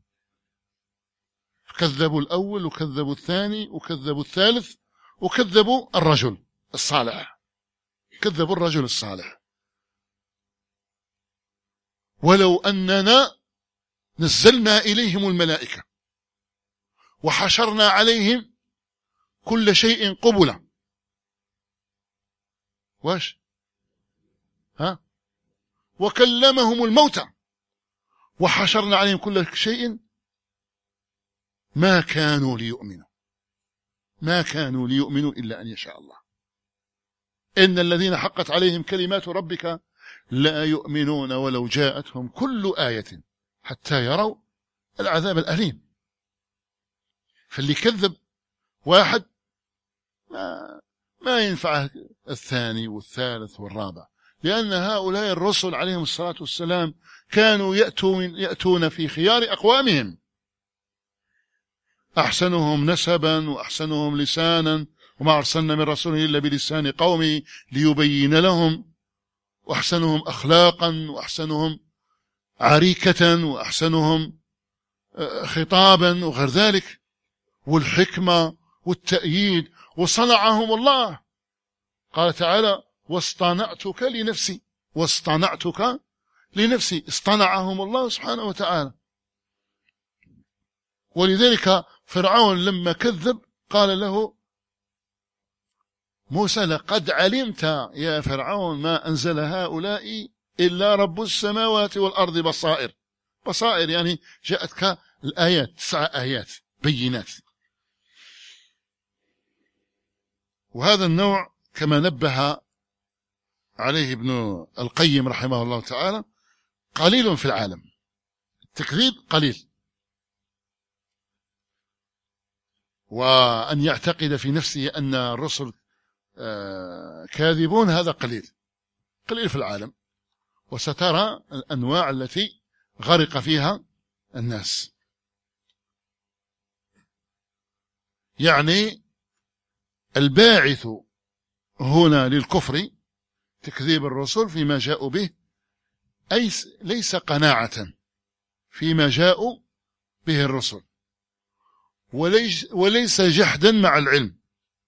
Speaker 1: كذبوا الأول وكذبوا الثاني وكذبوا الثالث وكذبوا الرجل الصالح، كذبوا الرجل الصالح. ولو أننا نزلنا إليهم الملائكة وحشرنا عليهم كل شيء قبلا واش ها وكلمهم الموتى وحشرنا عليهم كل شيء ما كانوا ليؤمنوا ما كانوا ليؤمنوا إلا أن يشاء الله. إن الذين حقت عليهم كلمات ربك لا يؤمنون ولو جاءتهم كل آية حتى يروا العذاب الأليم. فاللي كذب واحد ما, ما ينفعه الثاني والثالث والرابع، لأن هؤلاء الرسل عليهم الصلاة والسلام كانوا يأتون, يأتون في خيار أقوامهم، أحسنهم نسبا وأحسنهم لسانا، وما أرسلنا من رسول إلا بلسان قومه ليبين لهم، وأحسنهم أخلاقا وأحسنهم عريكة وأحسنهم خطابا وغير ذلك، والحكمة والتأييد. وصنعهم الله، قال تعالى واصطنعتك لنفسي، واصطنعتك لنفسي، اصطنعهم الله سبحانه وتعالى. ولذلك فرعون لما كذب قال له موسى لقد علمت يا فرعون ما أنزل هؤلاء إلا رب السماوات والأرض بصائر. بصائر يعني جاءتك الآيات، تسع آيات بينات. وهذا النوع كما نبه عليه ابن القيم رحمه الله تعالى قليل في العالم، التكذيب قليل، وأن يعتقد في نفسه أن الرسل كاذبون هذا قليل قليل في العالم. وسترى الأنواع التي غرق فيها الناس. يعني الباعث هنا للكفر تكذيب الرسل فيما جاءوا به، أي ليس قناعة فيما جاءوا به الرسل، وليس, وليس جحدا مع العلم.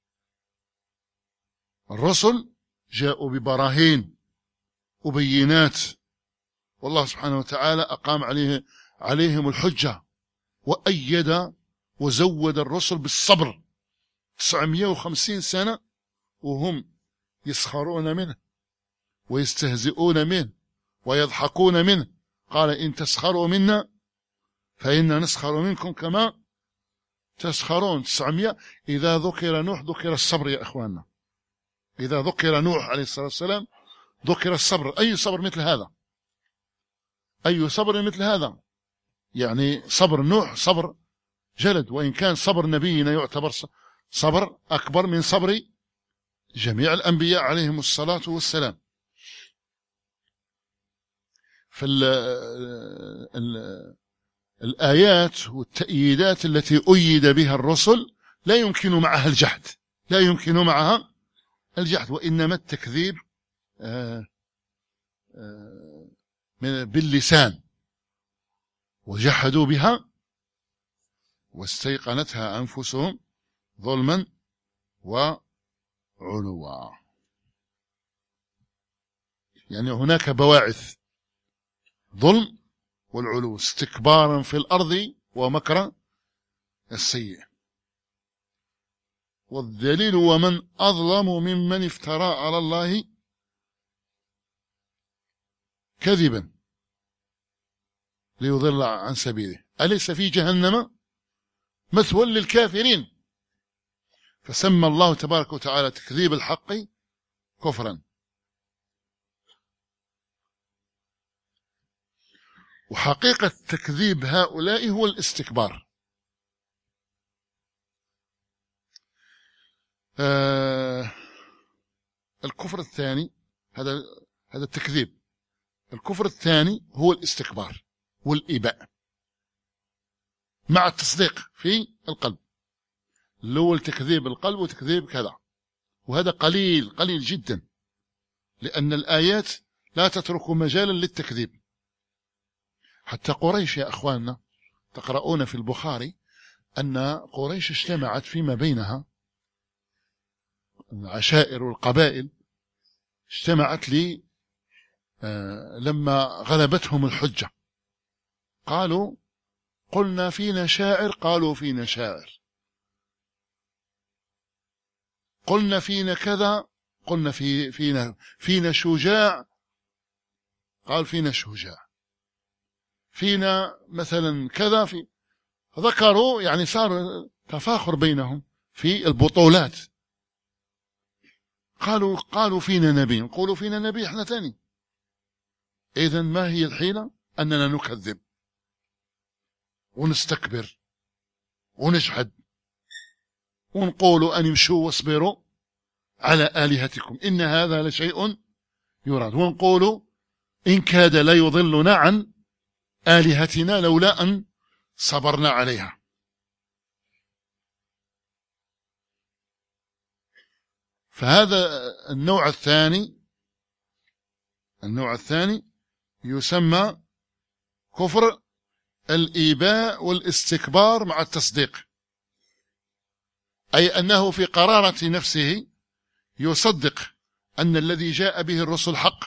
Speaker 1: الرسل جاءوا ببراهين وبينات، والله سبحانه وتعالى أقام عليه عليهم الحجة وأيد وزود الرسل بالصبر تسعمائة وخمسين سنة وهم يسخرون منه ويستهزئون منه ويضحكون منه. قال إن تسخروا منا فإنا نسخر منكم كما تسخرون. تسعمائة. إذا ذكر نوح ذكر الصبر يا إخواننا، إذا ذكر نوح عليه الصلاة والسلام ذكر الصبر. أي صبر مثل هذا؟ أي صبر مثل هذا؟ يعني صبر نوح صبر جلد، وإن كان صبر نبينا يعتبر صبر أكبر من صبر جميع الأنبياء عليهم الصلاة والسلام. فالآيات والتأييدات التي أيد بها الرسل لا يمكن معها الجحد، لا يمكن معها الجحد، وإنما التكذيب باللسان. وجحدوا بها واستيقنتها أنفسهم ظلما وعلوا. يعني هناك بواعث: ظلم والعلو، استكبارا في الأرض ومكر السيء. والدليل: ومن أظلم ممن افترى على الله كذبا ليضل عن سبيله، أليس في جهنم مثوى للكافرين؟ فسمى الله تبارك وتعالى تكذيب الحق كفرا. وحقيقة تكذيب هؤلاء هو الاستكبار. آه الكفر الثاني هذا هذا التكذيب. الكفر الثاني هو الاستكبار والإباء مع التصديق في القلب. الأول تكذيب القلب وتكذيب كذا، وهذا قليل قليل جدا، لأن الآيات لا تترك مجالا للتكذيب. حتى قريش يا أخواننا، تقرؤون في البخاري أن قريش اجتمعت فيما بينها، العشائر والقبائل اجتمعت لي آه لما غلبتهم الحجة، قالوا قلنا فينا شاعر، قالوا فينا شاعر، قلنا فينا كذا، قلنا في فينا فينا شجاع، قال فينا شجاع، فينا مثلا كذا، في ذكروا، يعني صار تفاخر بينهم في البطولات. قالوا قالوا فينا نبي، نقولوا فينا نبي احنا ثاني. إذن ما هي الحيلة؟ أننا نكذب ونستكبر ونجحد ونقولوا أن يمشوا واصبروا على آلهتكم إن هذا لشيء يراد، ونقولوا إن كاد لا يضلنا عن آلهتنا لولا أن صبرنا عليها. فهذا النوع الثاني، النوع الثاني يسمى كفر الإيباء والاستكبار مع التصديق، أي أنه في قرارة نفسه يصدق أن الذي جاء به الرسل حق،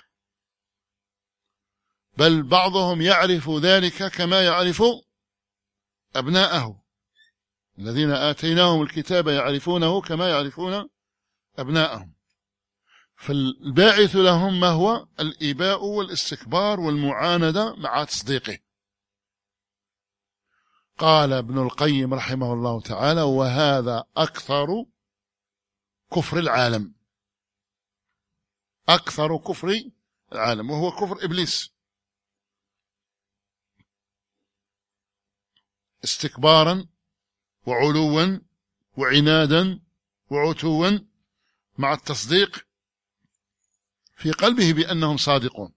Speaker 1: بل بعضهم يعرف ذلك كما يعرف أبناءه، الذين آتيناهم الكتاب يعرفونه كما يعرفون أبناءهم. فالباعث لهم ما هو الإيباء والاستكبار والمعاندة مع تصديقه. قال ابن القيم رحمه الله تعالى: وهذا أكثر كفر العالم، أكثر كفر العالم، وهو كفر إبليس، استكبارا وعلوا وعنادا وعتوا مع التصديق في قلبه بأنهم صادقون.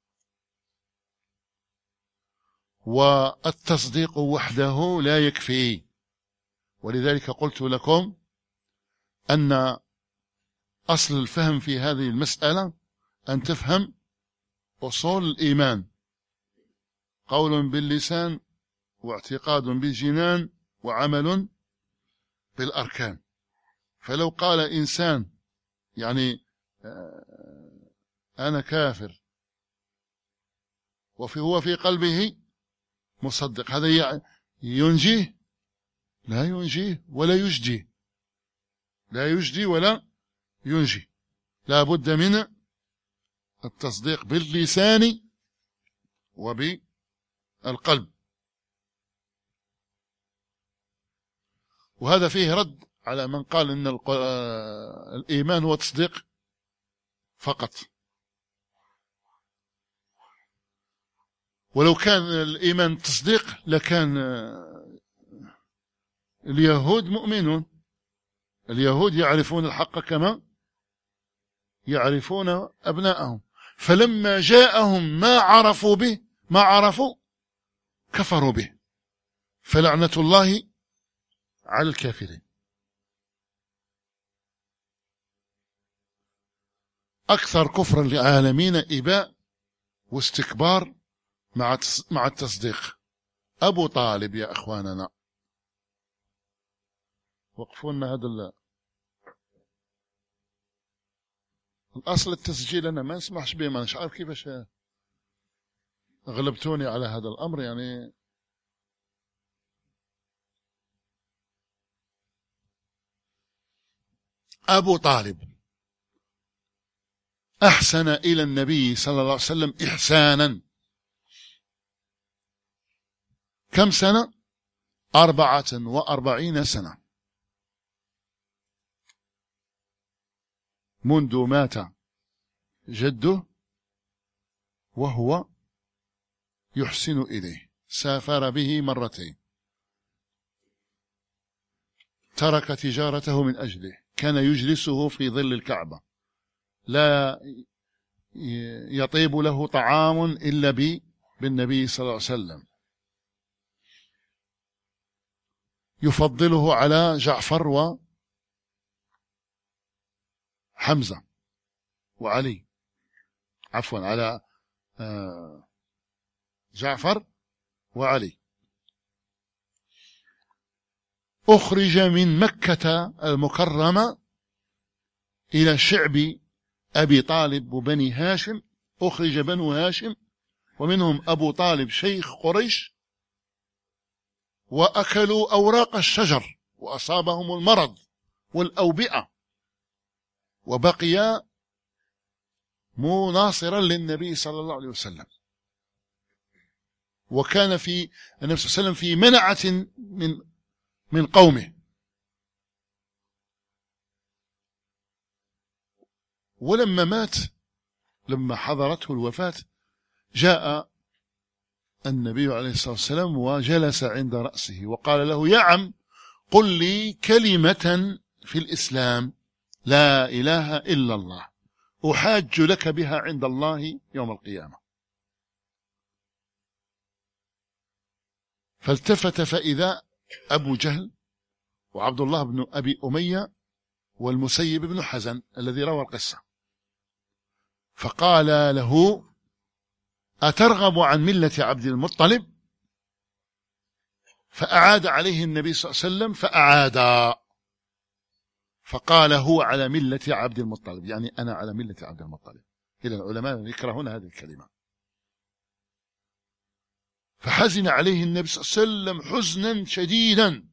Speaker 1: والتصديق وحده لا يكفي، ولذلك قلت لكم أن أصل الفهم في هذه المسألة أن تفهم أصول الإيمان: قول باللسان واعتقاد بالجنان وعمل بالأركان. فلو قال إنسان يعني أنا كافر وفي هو في قلبه مصدق، هذا ينجيه؟ لا ينجيه ولا يجدي، لا يجدي ولا ينجي. لا بد من التصديق باللسان وبالقلب. وهذا فيه رد على من قال إن الإيمان هو تصديق فقط. ولو كان الإيمان تصديق لكان اليهود مؤمنون. اليهود يعرفون الحق كما يعرفون أبناءهم، فلما جاءهم ما عرفوا به ما عرفوا كفروا به، فلعنة الله على الكافرين. أكثر كفر العالمين إباء واستكبار مع مع التصديق. أبو طالب يا أخواننا، وقفوا لنا هذا ال... الأصل التسجيل أنا ما نسمحش به، ما مش عارف كيفاش غلبتوني على هذا الأمر. يعني أبو طالب أحسن إلى النبي صلى الله عليه وسلم إحسانا. كم سنة؟ أربعة وأربعين سنة، منذ مات جده وهو يحسن إليه. سافر به مرتين، ترك تجارته من أجله، كان يجلسه في ظل الكعبة، لا يطيب له طعام إلا بالنبي صلى الله عليه وسلم، يفضله على جعفر وحمزة وعلي، عفوا على جعفر وعلي. أخرج من مكة المكرمة إلى شعب أبي طالب وبني هاشم، أخرج بنو هاشم ومنهم أبو طالب شيخ قريش، وأكلوا أوراق الشجر وأصابهم المرض والأوبئة، وبقي مناصرا للنبي صلى الله عليه وسلم. وكان في النبي صلى الله عليه وسلم في منعة من من قومه. ولما مات، لما حضرته الوفاة، جاء النبي عليه الصلاة والسلام وجلس عند رأسه وقال له: يا عم، قل لي كلمة في الإسلام، لا إله إلا الله، أحاج لك بها عند الله يوم القيامة. فالتفت فإذا أبو جهل وعبد الله بن أبي أمية والمسيب بن حزن الذي روى القصة، فقال له: أترغب عن ملة عبد المطلب؟ فأعاد عليه النبي صلى الله عليه وسلم فأعاد، فقال: هو على ملة عبد المطلب، يعني أنا على ملة عبد المطلب. إذا العلماء يكرهون هذه الكلمة. فحزن عليه النبي صلى الله عليه وسلم حزنا شديدا،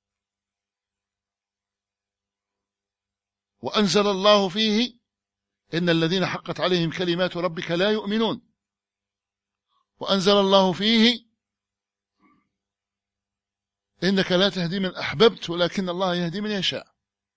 Speaker 1: وأنزل الله فيه: إن الذين حقت عليهم كلمات ربك لا يؤمنون. وأنزل الله فيه: إنك لا تهدي من أحببت ولكن الله يهدي من يشاء.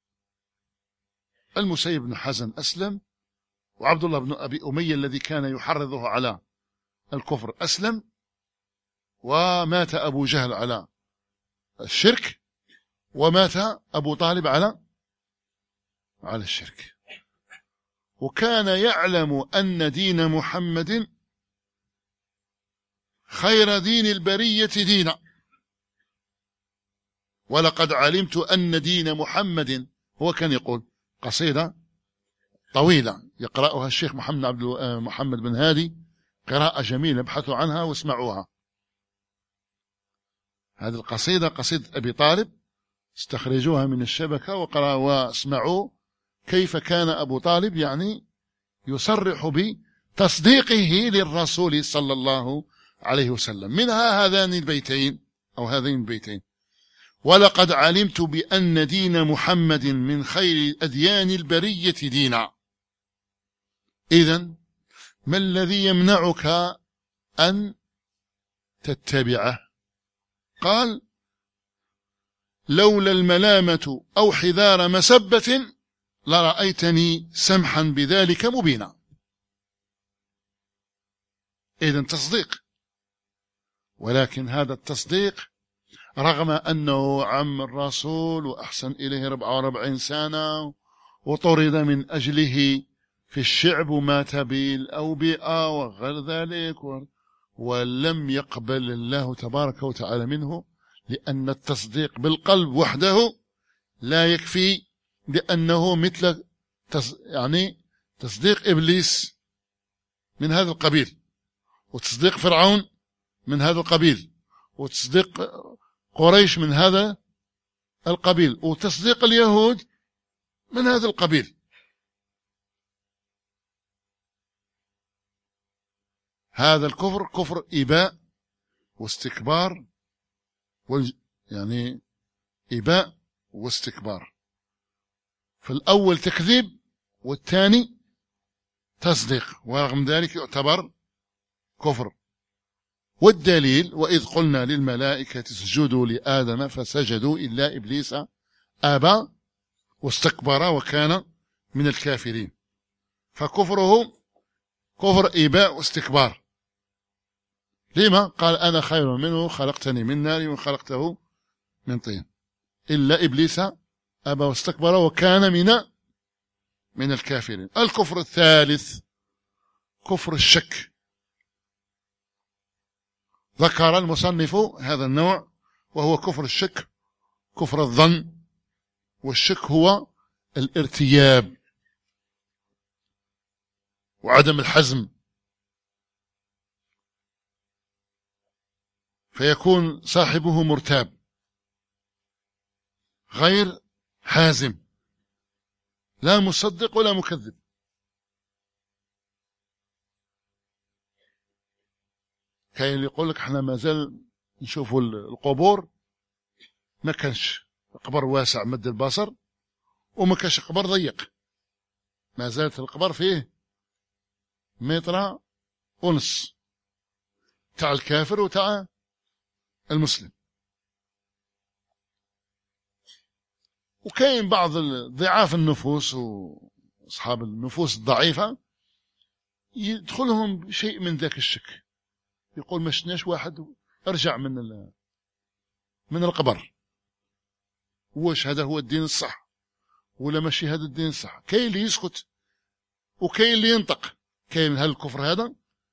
Speaker 1: المسيب بن حزن أسلم، وعبد الله بن أبي أمية الذي كان يحرضه على الكفر أسلم، ومات أبو جهل على الشرك، ومات أبو طالب على على الشرك. وكان يعلم أن دين محمد خير دين البرية دينا، ولقد علمت أن دين محمد، هو كان يقول قصيدة طويلة يقرأها الشيخ محمد عبد محمد بن هادي، قراءة جميلة، ابحثوا عنها واسمعوها. هذه القصيدة قصيدة أبي طالب، استخرجوها من الشبكة وقرأوا واسمعوا كيف كان أبو طالب يعني يصرح بتصديقه للرسول صلى الله عليه وسلم. منها هذان البيتين أو هذين البيتين: ولقد علمت بأن دين محمد من خير أديان البرية دينا. إذن ما الذي يمنعك أن تتبعه؟ قال: لولا الملامة أو حذار مسبة لرأيتني سمحا بذلك مبينا. إذن تصديق، ولكن هذا التصديق رغم أنه عم الرسول وأحسن إليه أربعة وأربعين سنة وطرد من أجله في الشعب ومات بالأوبئة وغير ذلك، ولم يقبل الله تبارك وتعالى منه، لأن التصديق بالقلب وحده لا يكفي، لأنه مثل يعني تصديق إبليس من هذا القبيل، وتصديق فرعون من هذا القبيل، وتصديق قريش من هذا القبيل، وتصديق اليهود من هذا القبيل. هذا الكفر كفر إباء واستكبار، يعني إباء واستكبار. فالأول تكذيب والثاني تصديق، ورغم ذلك يعتبر كفر. والدليل: وإذ قلنا للملائكة اسجدوا لآدم فسجدوا إلا إبليس أبى واستكبر وكان من الكافرين. فكفره كفر إباء واستكبار. لما؟ قال: أنا خير منه خلقتني من نار وخلقته من طين. إلا إبليس أبى واستكبر وكان من من الكافرين. الكفر الثالث كفر الشك. ذكر المصنف هذا النوع، وهو كفر الشك، كفر الظن. والشك هو الارتياب وعدم الحزم، فيكون صاحبه مرتاب غير حازم، لا مصدق ولا مكذب. كاين اللي يقول لك احنا ما زال نشوفوا القبور، ما كانش قبر واسع مد البصر وما كانش قبر ضيق، ما زالت القبر فيه متر ونص تاع الكافر وتاع المسلم. وكاين بعض ضعاف النفوس واصحاب النفوس الضعيفه يدخلهم شيء من ذاك الشك، يقول ما شفناش واحد ارجع من من القبر، واش هذا هو الدين الصح ولا ماشي هذا الدين الصح؟ كاين اللي يسكت وكاين اللي ينطق. كاين هالكفر هذا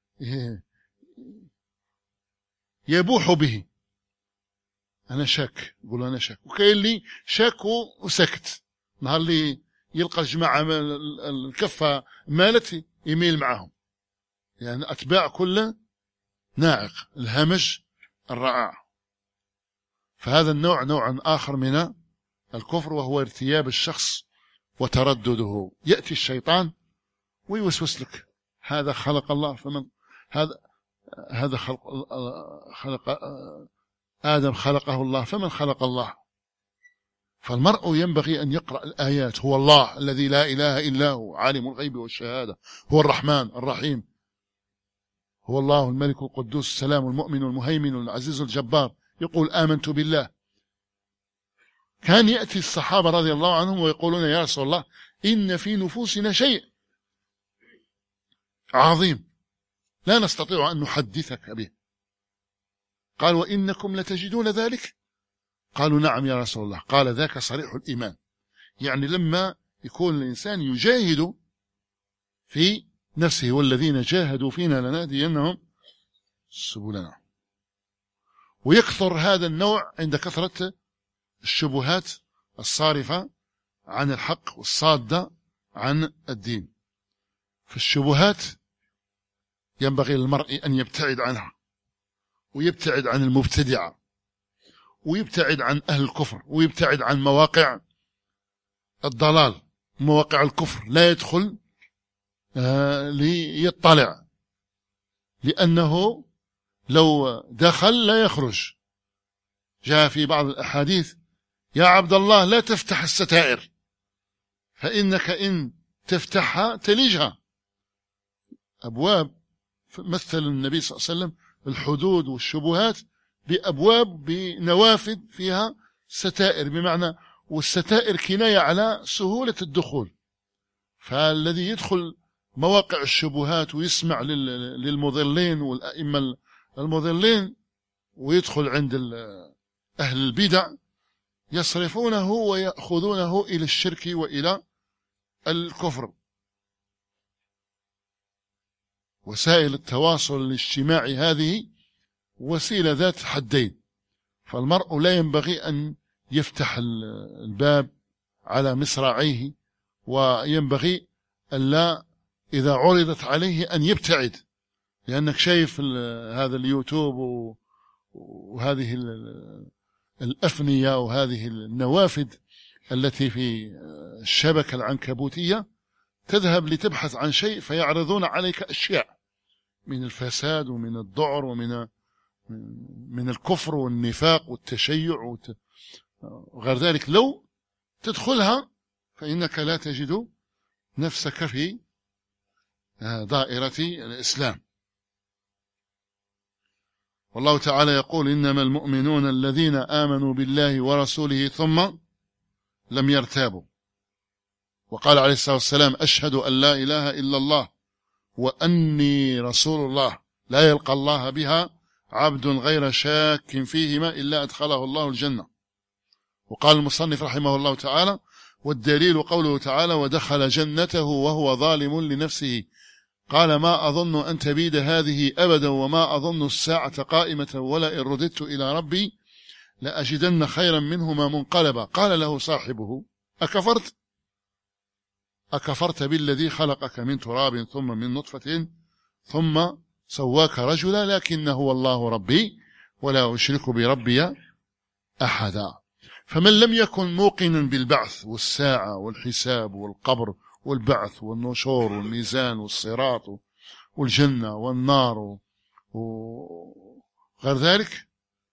Speaker 1: يبوح به، انا شاك، يقول انا شاك. وكاين اللي شاك وسكت، نهار اللي يلقى الجماعه الكفه مالت يميل معهم، يعني اتباع كل ناعق، الهمج الرعاع. فهذا النوع نوع آخر من الكفر، وهو ارتياب الشخص وتردده. يأتي الشيطان ويوسوس لك: هذا خلق الله، فمن هذا هذا خلق خلق آدم خلقه الله، فمن خلق الله؟ فالمرء ينبغي أن يقرأ الآيات. هو الله الذي لا إله إلا هو، عالم الغيب والشهادة، هو الرحمن الرحيم، هو الله الملك القدوس السلام المؤمن المهيمن العزيز الجبار. يقول: آمنت بالله. كان يأتي الصحابة رضي الله عنهم ويقولون: يا رسول الله، إن في نفوسنا شيء عظيم لا نستطيع أن نحدثك به. قال: وإنكم لتجدون ذلك؟ قالوا: نعم يا رسول الله. قال: ذاك صريح الإيمان. يعني لما يكون الإنسان يجاهد في نفسه، والذين جاهدوا فينا لنهدينهم سبلنا. ويكثر هذا النوع عند كثرة الشبهات الصارفة عن الحق والصادة عن الدين. فالشبهات ينبغي للمرء أن يبتعد عنها، ويبتعد عن المبتدعة، ويبتعد عن أهل الكفر، ويبتعد عن مواقع الضلال، مواقع الكفر. لا يدخل آه ليطلع، لأنه لو دخل لا يخرج. جاء في بعض الأحاديث: يا عبد الله لا تفتح الستائر، فإنك إن تفتحها تلجها. أبواب، مثل النبي صلى الله عليه وسلم الحدود والشبهات بأبواب بنوافذ فيها ستائر، بمعنى والستائر كناية على سهولة الدخول. فالذي يدخل مواقع الشبهات ويسمع للمضلين والأئمة المضلين ويدخل عند أهل البدع يصرفونه ويأخذونه إلى الشرك وإلى الكفر. وسائل التواصل الاجتماعي هذه وسيلة ذات حدين، فالمرء لا ينبغي أن يفتح الباب على مصراعيه، وينبغي ألا إذا عرضت عليه أن يبتعد، لأنك شايف هذا اليوتيوب وهذه الأفنية وهذه النوافذ التي في الشبكة العنكبوتية، تذهب لتبحث عن شيء فيعرضون عليك أشياء من الفساد ومن الذعر ومن من الكفر والنفاق والتشيع وغير ذلك. لو تدخلها فإنك لا تجد نفسك في دائرة الإسلام. والله تعالى يقول: إنما المؤمنون الذين آمنوا بالله ورسوله ثم لم يرتابوا. وقال عليه الصلاة والسلام: أشهد أن لا إله إلا الله وأني رسول الله، لا يلقى الله بها عبد غير شاك فيهما إلا أدخله الله الجنة. وقال المصنف رحمه الله تعالى: والدليل قوله تعالى: ودخل جنته وهو ظالم لنفسه، قال: ما أظن أن تبيد هذه أبدا وما أظن الساعة قائمة ولئن رددت إلى ربي لأجدن خيرا منهما منقلبا. قال له صاحبه: أكفرت أكفرت بالذي خلقك من تراب ثم من نطفة ثم سواك رجلا، لكن هو الله ربي ولا أشرك بربي أحدا. فمن لم يكن موقنا بالبعث والساعة والحساب والقبر والبعث والنشور والميزان والصراط والجنة والنار وغير ذلك،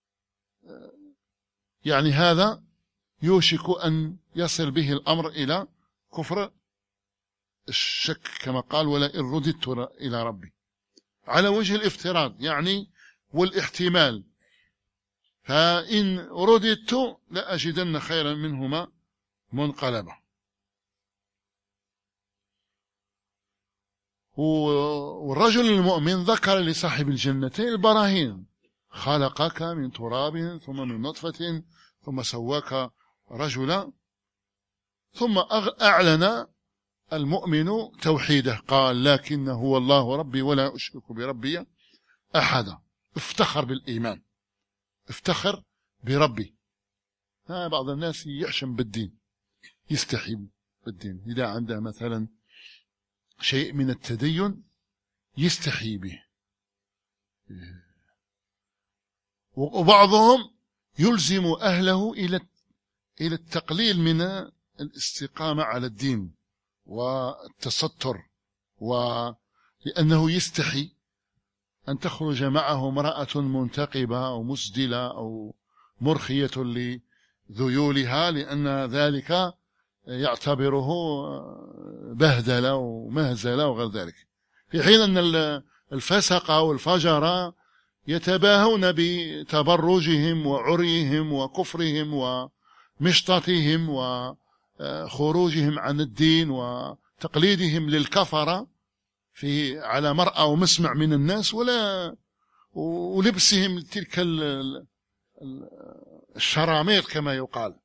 Speaker 1: يعني هذا يوشك أن يصل به الأمر إلى كفر الشك، كما قال: ولئن رددت إلى ربي، على وجه الافتراض يعني والاحتمال. فإن رددت لأجدن خيرا منهما منقلبا. والرجل المؤمن ذكر لصاحب الجنتين البراهين: خلقك من تراب ثم من نطفة ثم سواك رجلا. ثم أعلن المؤمن توحيده، قال: لكن هو الله ربي ولا أشرك بربي أحدا. افتخر بالإيمان، افتخر بربي. ها بعض الناس يحشم بالدين، يستحي بالدين، إذا عنده مثلا شيء من التدين يستحي به. وبعضهم يلزم أهله إلى إلى التقليل من الاستقامة على الدين والتستر، ولأنه يستحي أن تخرج معه امرأة منتقبة أو مسدلة أو مرخية لذيولها، لأن ذلك يعتبره بهدلة ومهزلة وغير ذلك، في حين أن الفسقة والفجرة يتباهون بتبرجهم وعريهم وكفرهم ومشطتهم وخروجهم عن الدين وتقليدهم للكفرة في على مرأى ومسمع من الناس، ولا ولبسهم تلك الشراميط كما يقال،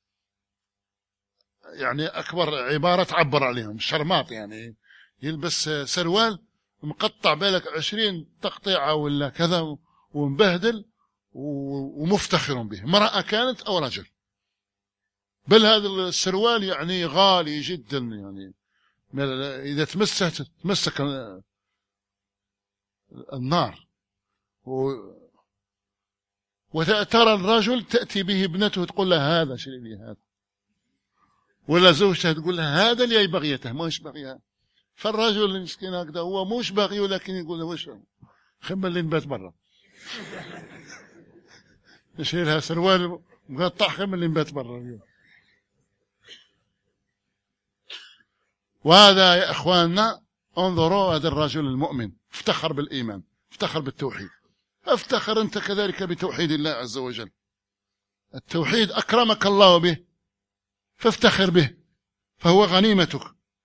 Speaker 1: يعني أكبر عبارة تعبر عليهم الشرماط، يعني يلبس سروال مقطع بالك عشرين تقطيعة ولا كذا ومبهدل ومفتخر به، مرأة كانت أو رجل. بل هذا السروال يعني غالي جدا، يعني إذا تمسه تمسك النار. وترى الرجل تأتي به ابنته تقول له: هذا شري لي هذا، ولا زوجته تقول له: هذا اللي بغيته ما مش بغيها. فالرجل المسكين هكذا هو مش باغي، ولكن يقول له: وش خمن اللي نبات برا، يشيل لها سروال مقطع، خمن اللي نبات برا. وهذا يا اخواننا انظروا هذا الرجل المؤمن افتخر بالإيمان، افتخر بالتوحيد، افتخر أنت كذلك بتوحيد الله عز وجل. التوحيد أكرمك الله به فافتخر به، فهو غنيمتك.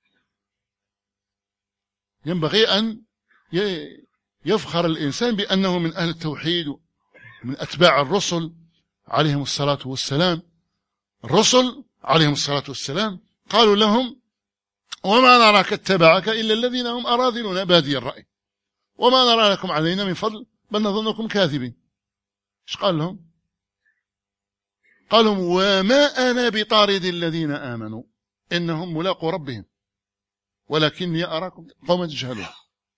Speaker 1: ينبغي أن يفخر الإنسان بأنه من أهل التوحيد ومن أتباع الرسل عليهم الصلاة والسلام. الرسل عليهم الصلاة والسلام قالوا لهم: وما نراك اتبعك إلا الذين هم أراذلنا بادي الرأي وما نرى لكم علينا من فضل بل نظنكم كاذبين. ايش قال لهم؟ قالوا: وما أنا بطارد الذين آمنوا إنهم ملاقوا ربهم ولكني أراكم قوما تجهلون.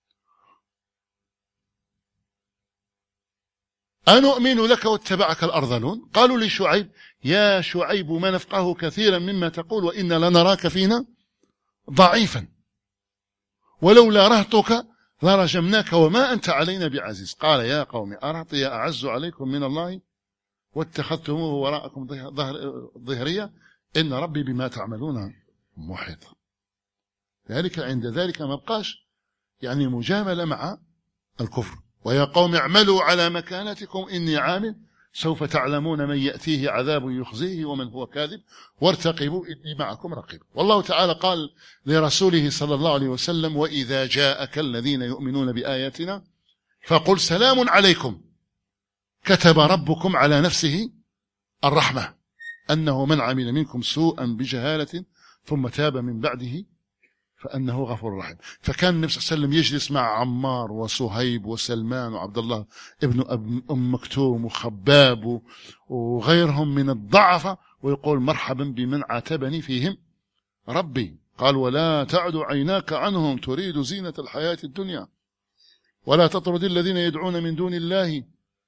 Speaker 1: أنؤمن لك واتبعك الأرذلون. قالوا لشعيب: يا شعيب ما نفقه كثيرا مما تقول وإنا لنراك فينا ضعيفا ولولا رهطك لرجمناك وما أنت علينا بعزيز. قال: يا قوم أرهطي أعز عليكم من الله واتخذتموه وراءكم ظهريا إن ربي بما تعملون محيط. ذلك عند ذلك ما بقاش يعني مجاملة مع الكفر. ويا قوم اعملوا على مكانتكم إني عامل سوف تعلمون من يأتيه عذاب يخزيه ومن هو كاذب وارتقبوا إني معكم رقيب. والله تعالى قال لرسوله صلى الله عليه وسلم: وإذا جاءك الذين يؤمنون بآياتنا فقل سلام عليكم كتب ربكم على نفسه الرحمة أنه من عمل منكم سوءا بجهالة ثم تاب من بعده فأنه غفور رحيم. فكان النبي صلى الله عليه وسلم يجلس مع عمار وصهيب وسلمان وعبد الله ابن أم مكتوم وخباب وغيرهم من الضعفة ويقول: مرحبا بمن عاتبني فيهم ربي. قال: ولا تعد عيناك عنهم تريد زينة الحياة الدنيا ولا تطرد الذين يدعون من دون الله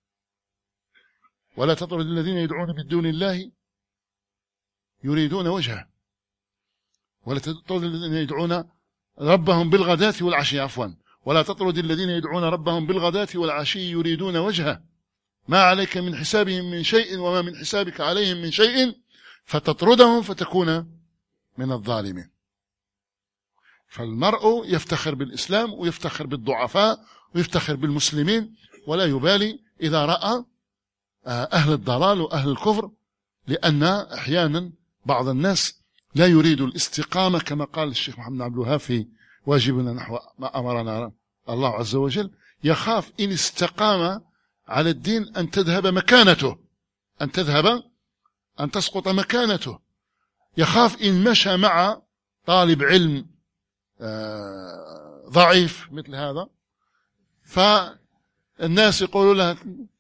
Speaker 1: ولا تطرد الذين يدعون من دون الله يريدون وجهه ولا تطرد الذين يدعون ربهم بالغداة والعشي عفوا ولا تطرد الذين يدعون ربهم بالغداة والعشي يريدون وجهه ما عليك من حسابهم من شيء وما من حسابك عليهم من شيء فتطردهم فتكون من الظالمين. فالمرء يفتخر بالإسلام ويفتخر بالضعفاء ويفتخر بالمسلمين ولا يبالي إذا رأى أهل الضلال وأهل الكفر، لأن أحيانا بعض الناس لا يريد الاستقامة كما قال الشيخ محمد عبد الوهاب في واجبنا نحو ما أمرنا الله عز وجل. يخاف إن استقام على الدين أن تذهب مكانته أن تذهب أن تسقط مكانته. يخاف إن مشى مع طالب علم ضعيف مثل هذا فالناس يقولوا له: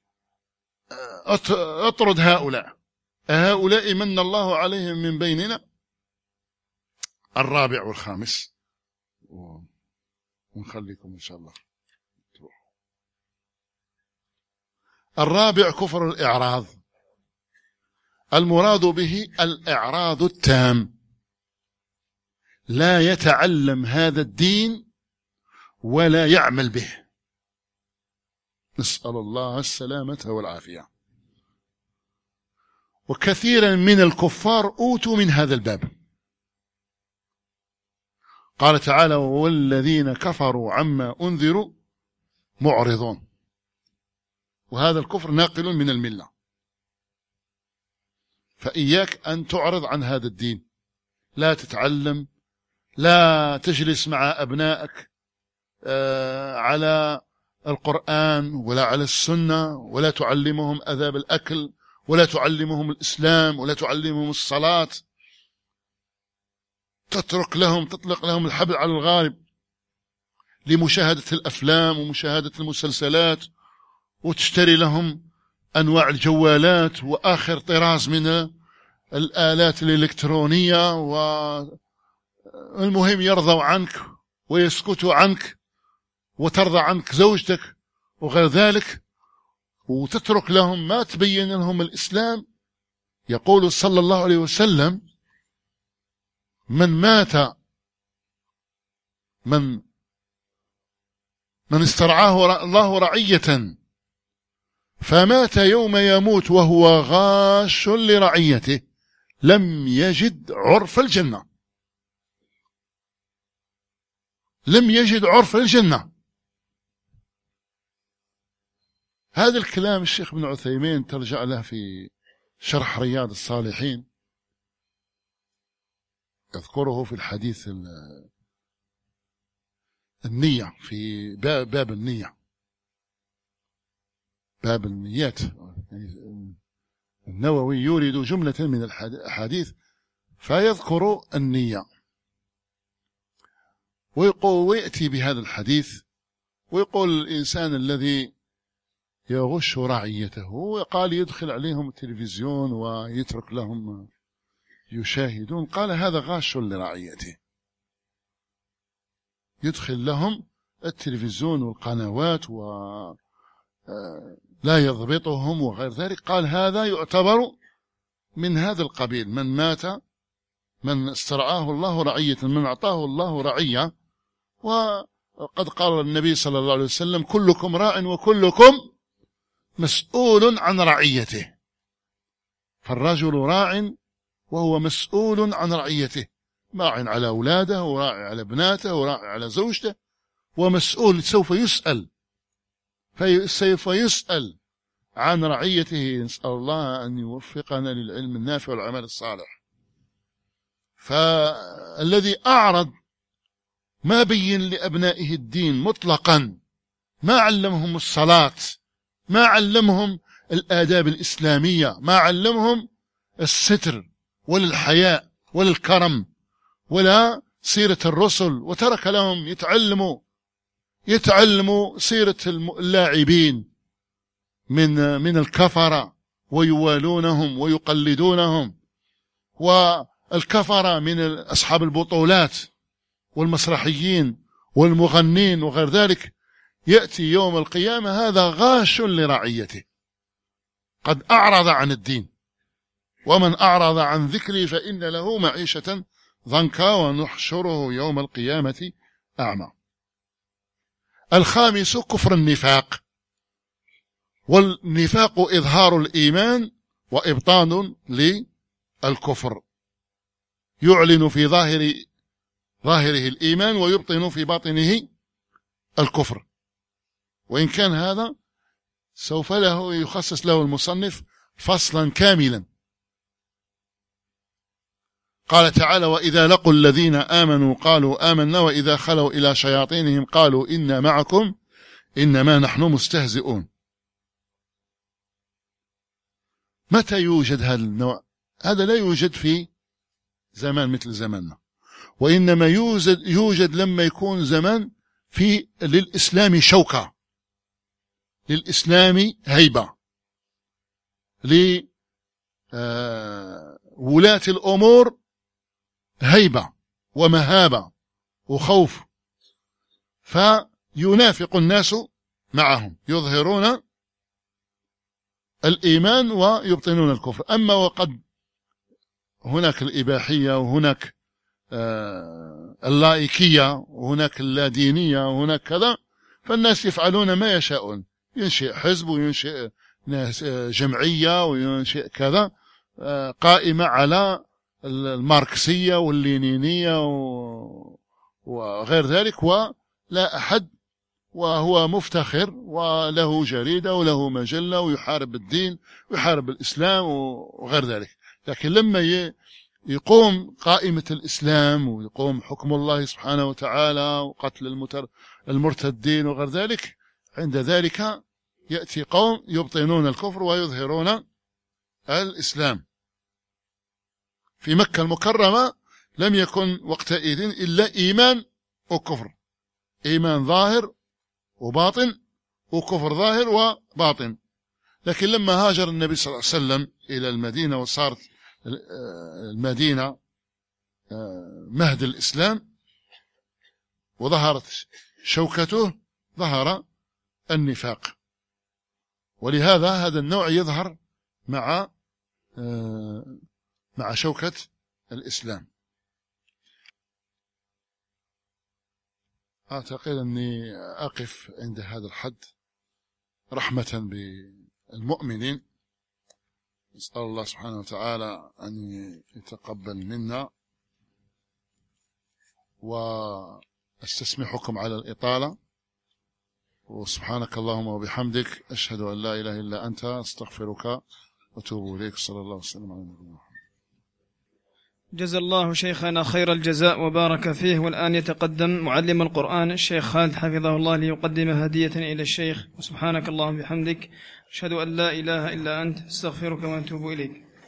Speaker 1: اطرد هؤلاء هؤلاء من الله عليهم من بيننا. الرابع والخامس ونخليكم إن شاء الله. الرابع كفر الإعراض. المراد به الإعراض التام، لا يتعلم هذا الدين ولا يعمل به، نسأل الله السلامة والعافية. وكثيرا من الكفار أوتوا من هذا الباب. قال تعالى: والذين كفروا عما أنذروا معرضون. وهذا الكفر ناقل من الملة، فإياك أن تعرض عن هذا الدين، لا تتعلم، لا تجلس مع أبنائك على القرآن ولا على السنة، ولا تعلمهم آداب الأكل ولا تعلمهم الإسلام ولا تعلمهم الصلاة. تترك لهم تطلق لهم الحبل على الغارب لمشاهدة الأفلام ومشاهدة المسلسلات، وتشتري لهم أنواع الجوالات وآخر طراز من الآلات الإلكترونية، والمهم يرضوا عنك ويسكتوا عنك وترضى عنك زوجتك وغير ذلك، وتترك لهم ما تبين لهم الإسلام. يقول صلى الله عليه وسلم: من مات من من استرعاه الله رعية فمات يوم يموت وهو غاش لرعيته لم يجد عرف الجنة. لم يجد عرف الجنة. هذا الكلام الشيخ ابن عثيمين ترجع له في شرح رياض الصالحين، يذكره في الحديث النية، في باب النية، باب النيات. النووي يورد جملة من الأحاديث فيذكر النية، ويقول ويأتي بهذا الحديث ويقول الإنسان الذي يغش رعيته، وقال يدخل عليهم التلفزيون ويترك لهم يشاهدون، قال هذا غاش لرعيته، يدخل لهم التلفزيون والقنوات ولا يضبطهم وغير ذلك، قال هذا يعتبر من هذا القبيل، من مات من استرعاه الله رعية، من أعطاه الله رعية. وقد قال النبي صلى الله عليه وسلم كلكم راع وكلكم مسؤول عن رعيته، فالرجل راع وهو مسؤول عن رعيته، راع على أولاده وراع على ابناته وراع على زوجته، ومسؤول سوف يسأل، فسوف يسأل عن رعيته. نسأل الله أن يوفقنا للعلم النافع والعمل الصالح. فالذي أعرض ما بين لأبنائه الدين مطلقا، ما علمهم الصلاة، ما علمهم الآداب الإسلامية، ما علمهم الستر ولا الحياء ولا الكرم ولا سيرة الرسل، وترك لهم يتعلموا يتعلموا سيرة اللاعبين من من الكفرة ويوالونهم ويقلدونهم، والكفرة من أصحاب البطولات والمسرحيين والمغنين وغير ذلك. يأتي يوم القيامة هذا غاش لرعيته، قد أعرض عن الدين. ومن أعرض عن ذكري فإن له معيشة ضنكا ونحشره يوم القيامة أعمى. الخامس كفر النفاق، والنفاق إظهار الإيمان وإبطان للكفر، يعلن في ظاهر ظاهره الإيمان ويبطن في باطنه الكفر. وإن كان هذا سوف له يخصص له المصنف فصلا كاملا. قال تعالى وإذا لقوا الذين آمنوا قالوا آمنا وإذا خلوا إلى شياطينهم قالوا إنا معكم إنما نحن مستهزئون. متى يوجد هذا النوع؟ هذا لا يوجد في زمان مثل زماننا، وإنما يوجد, يوجد لما يكون زمان في للإسلام شوكة، للإسلام هيبة، لولاة الأمور هيبة ومهابة وخوف، فينافق الناس معهم، يظهرون الإيمان ويبطنون الكفر. أما وقد هناك الإباحية وهناك اللائكية وهناك اللادينية وهناك كذا، فالناس يفعلون ما يشاءون، ينشئ حزب وينشئ جمعية وينشئ كذا قائمة على الماركسية واللينينية وغير ذلك، ولا أحد، وهو مفتخر وله جريدة وله مجلة ويحارب الدين ويحارب الإسلام وغير ذلك. لكن لما يقوم قائمة الإسلام ويقوم حكم الله سبحانه وتعالى وقتل المرتدين وغير ذلك، عند ذلك يأتي قوم يبطنون الكفر ويظهرون الإسلام. في مكة المكرمة لم يكن وقتئذ إلا إيمان وكفر، إيمان ظاهر وباطن وكفر ظاهر وباطن. لكن لما هاجر النبي صلى الله عليه وسلم إلى المدينة وصارت المدينة مهد الإسلام وظهرت شوكته، ظهر النفاق. ولهذا هذا النوع يظهر مع مع شوكة الإسلام. أعتقد أني أقف عند هذا الحد رحمة بالمؤمنين. نسأل الله سبحانه وتعالى أن يتقبل منا، وأن أستسمحكم على الإطالة، وسبحانك اللهم وبحمدك أشهد أن لا إله إلا أنت أستغفرك وأتوب إليك. صلى الله وسلم على نبينا محمد.
Speaker 2: جزا الله شيخنا خير الجزاء وبارك فيه. والآن يتقدم معلم القرآن الشيخ خالد حفظه الله ليقدم هدية إلى الشيخ. وسبحانك اللهم وبحمدك أشهد أن لا إله إلا أنت أستغفرك وأتوب إليك.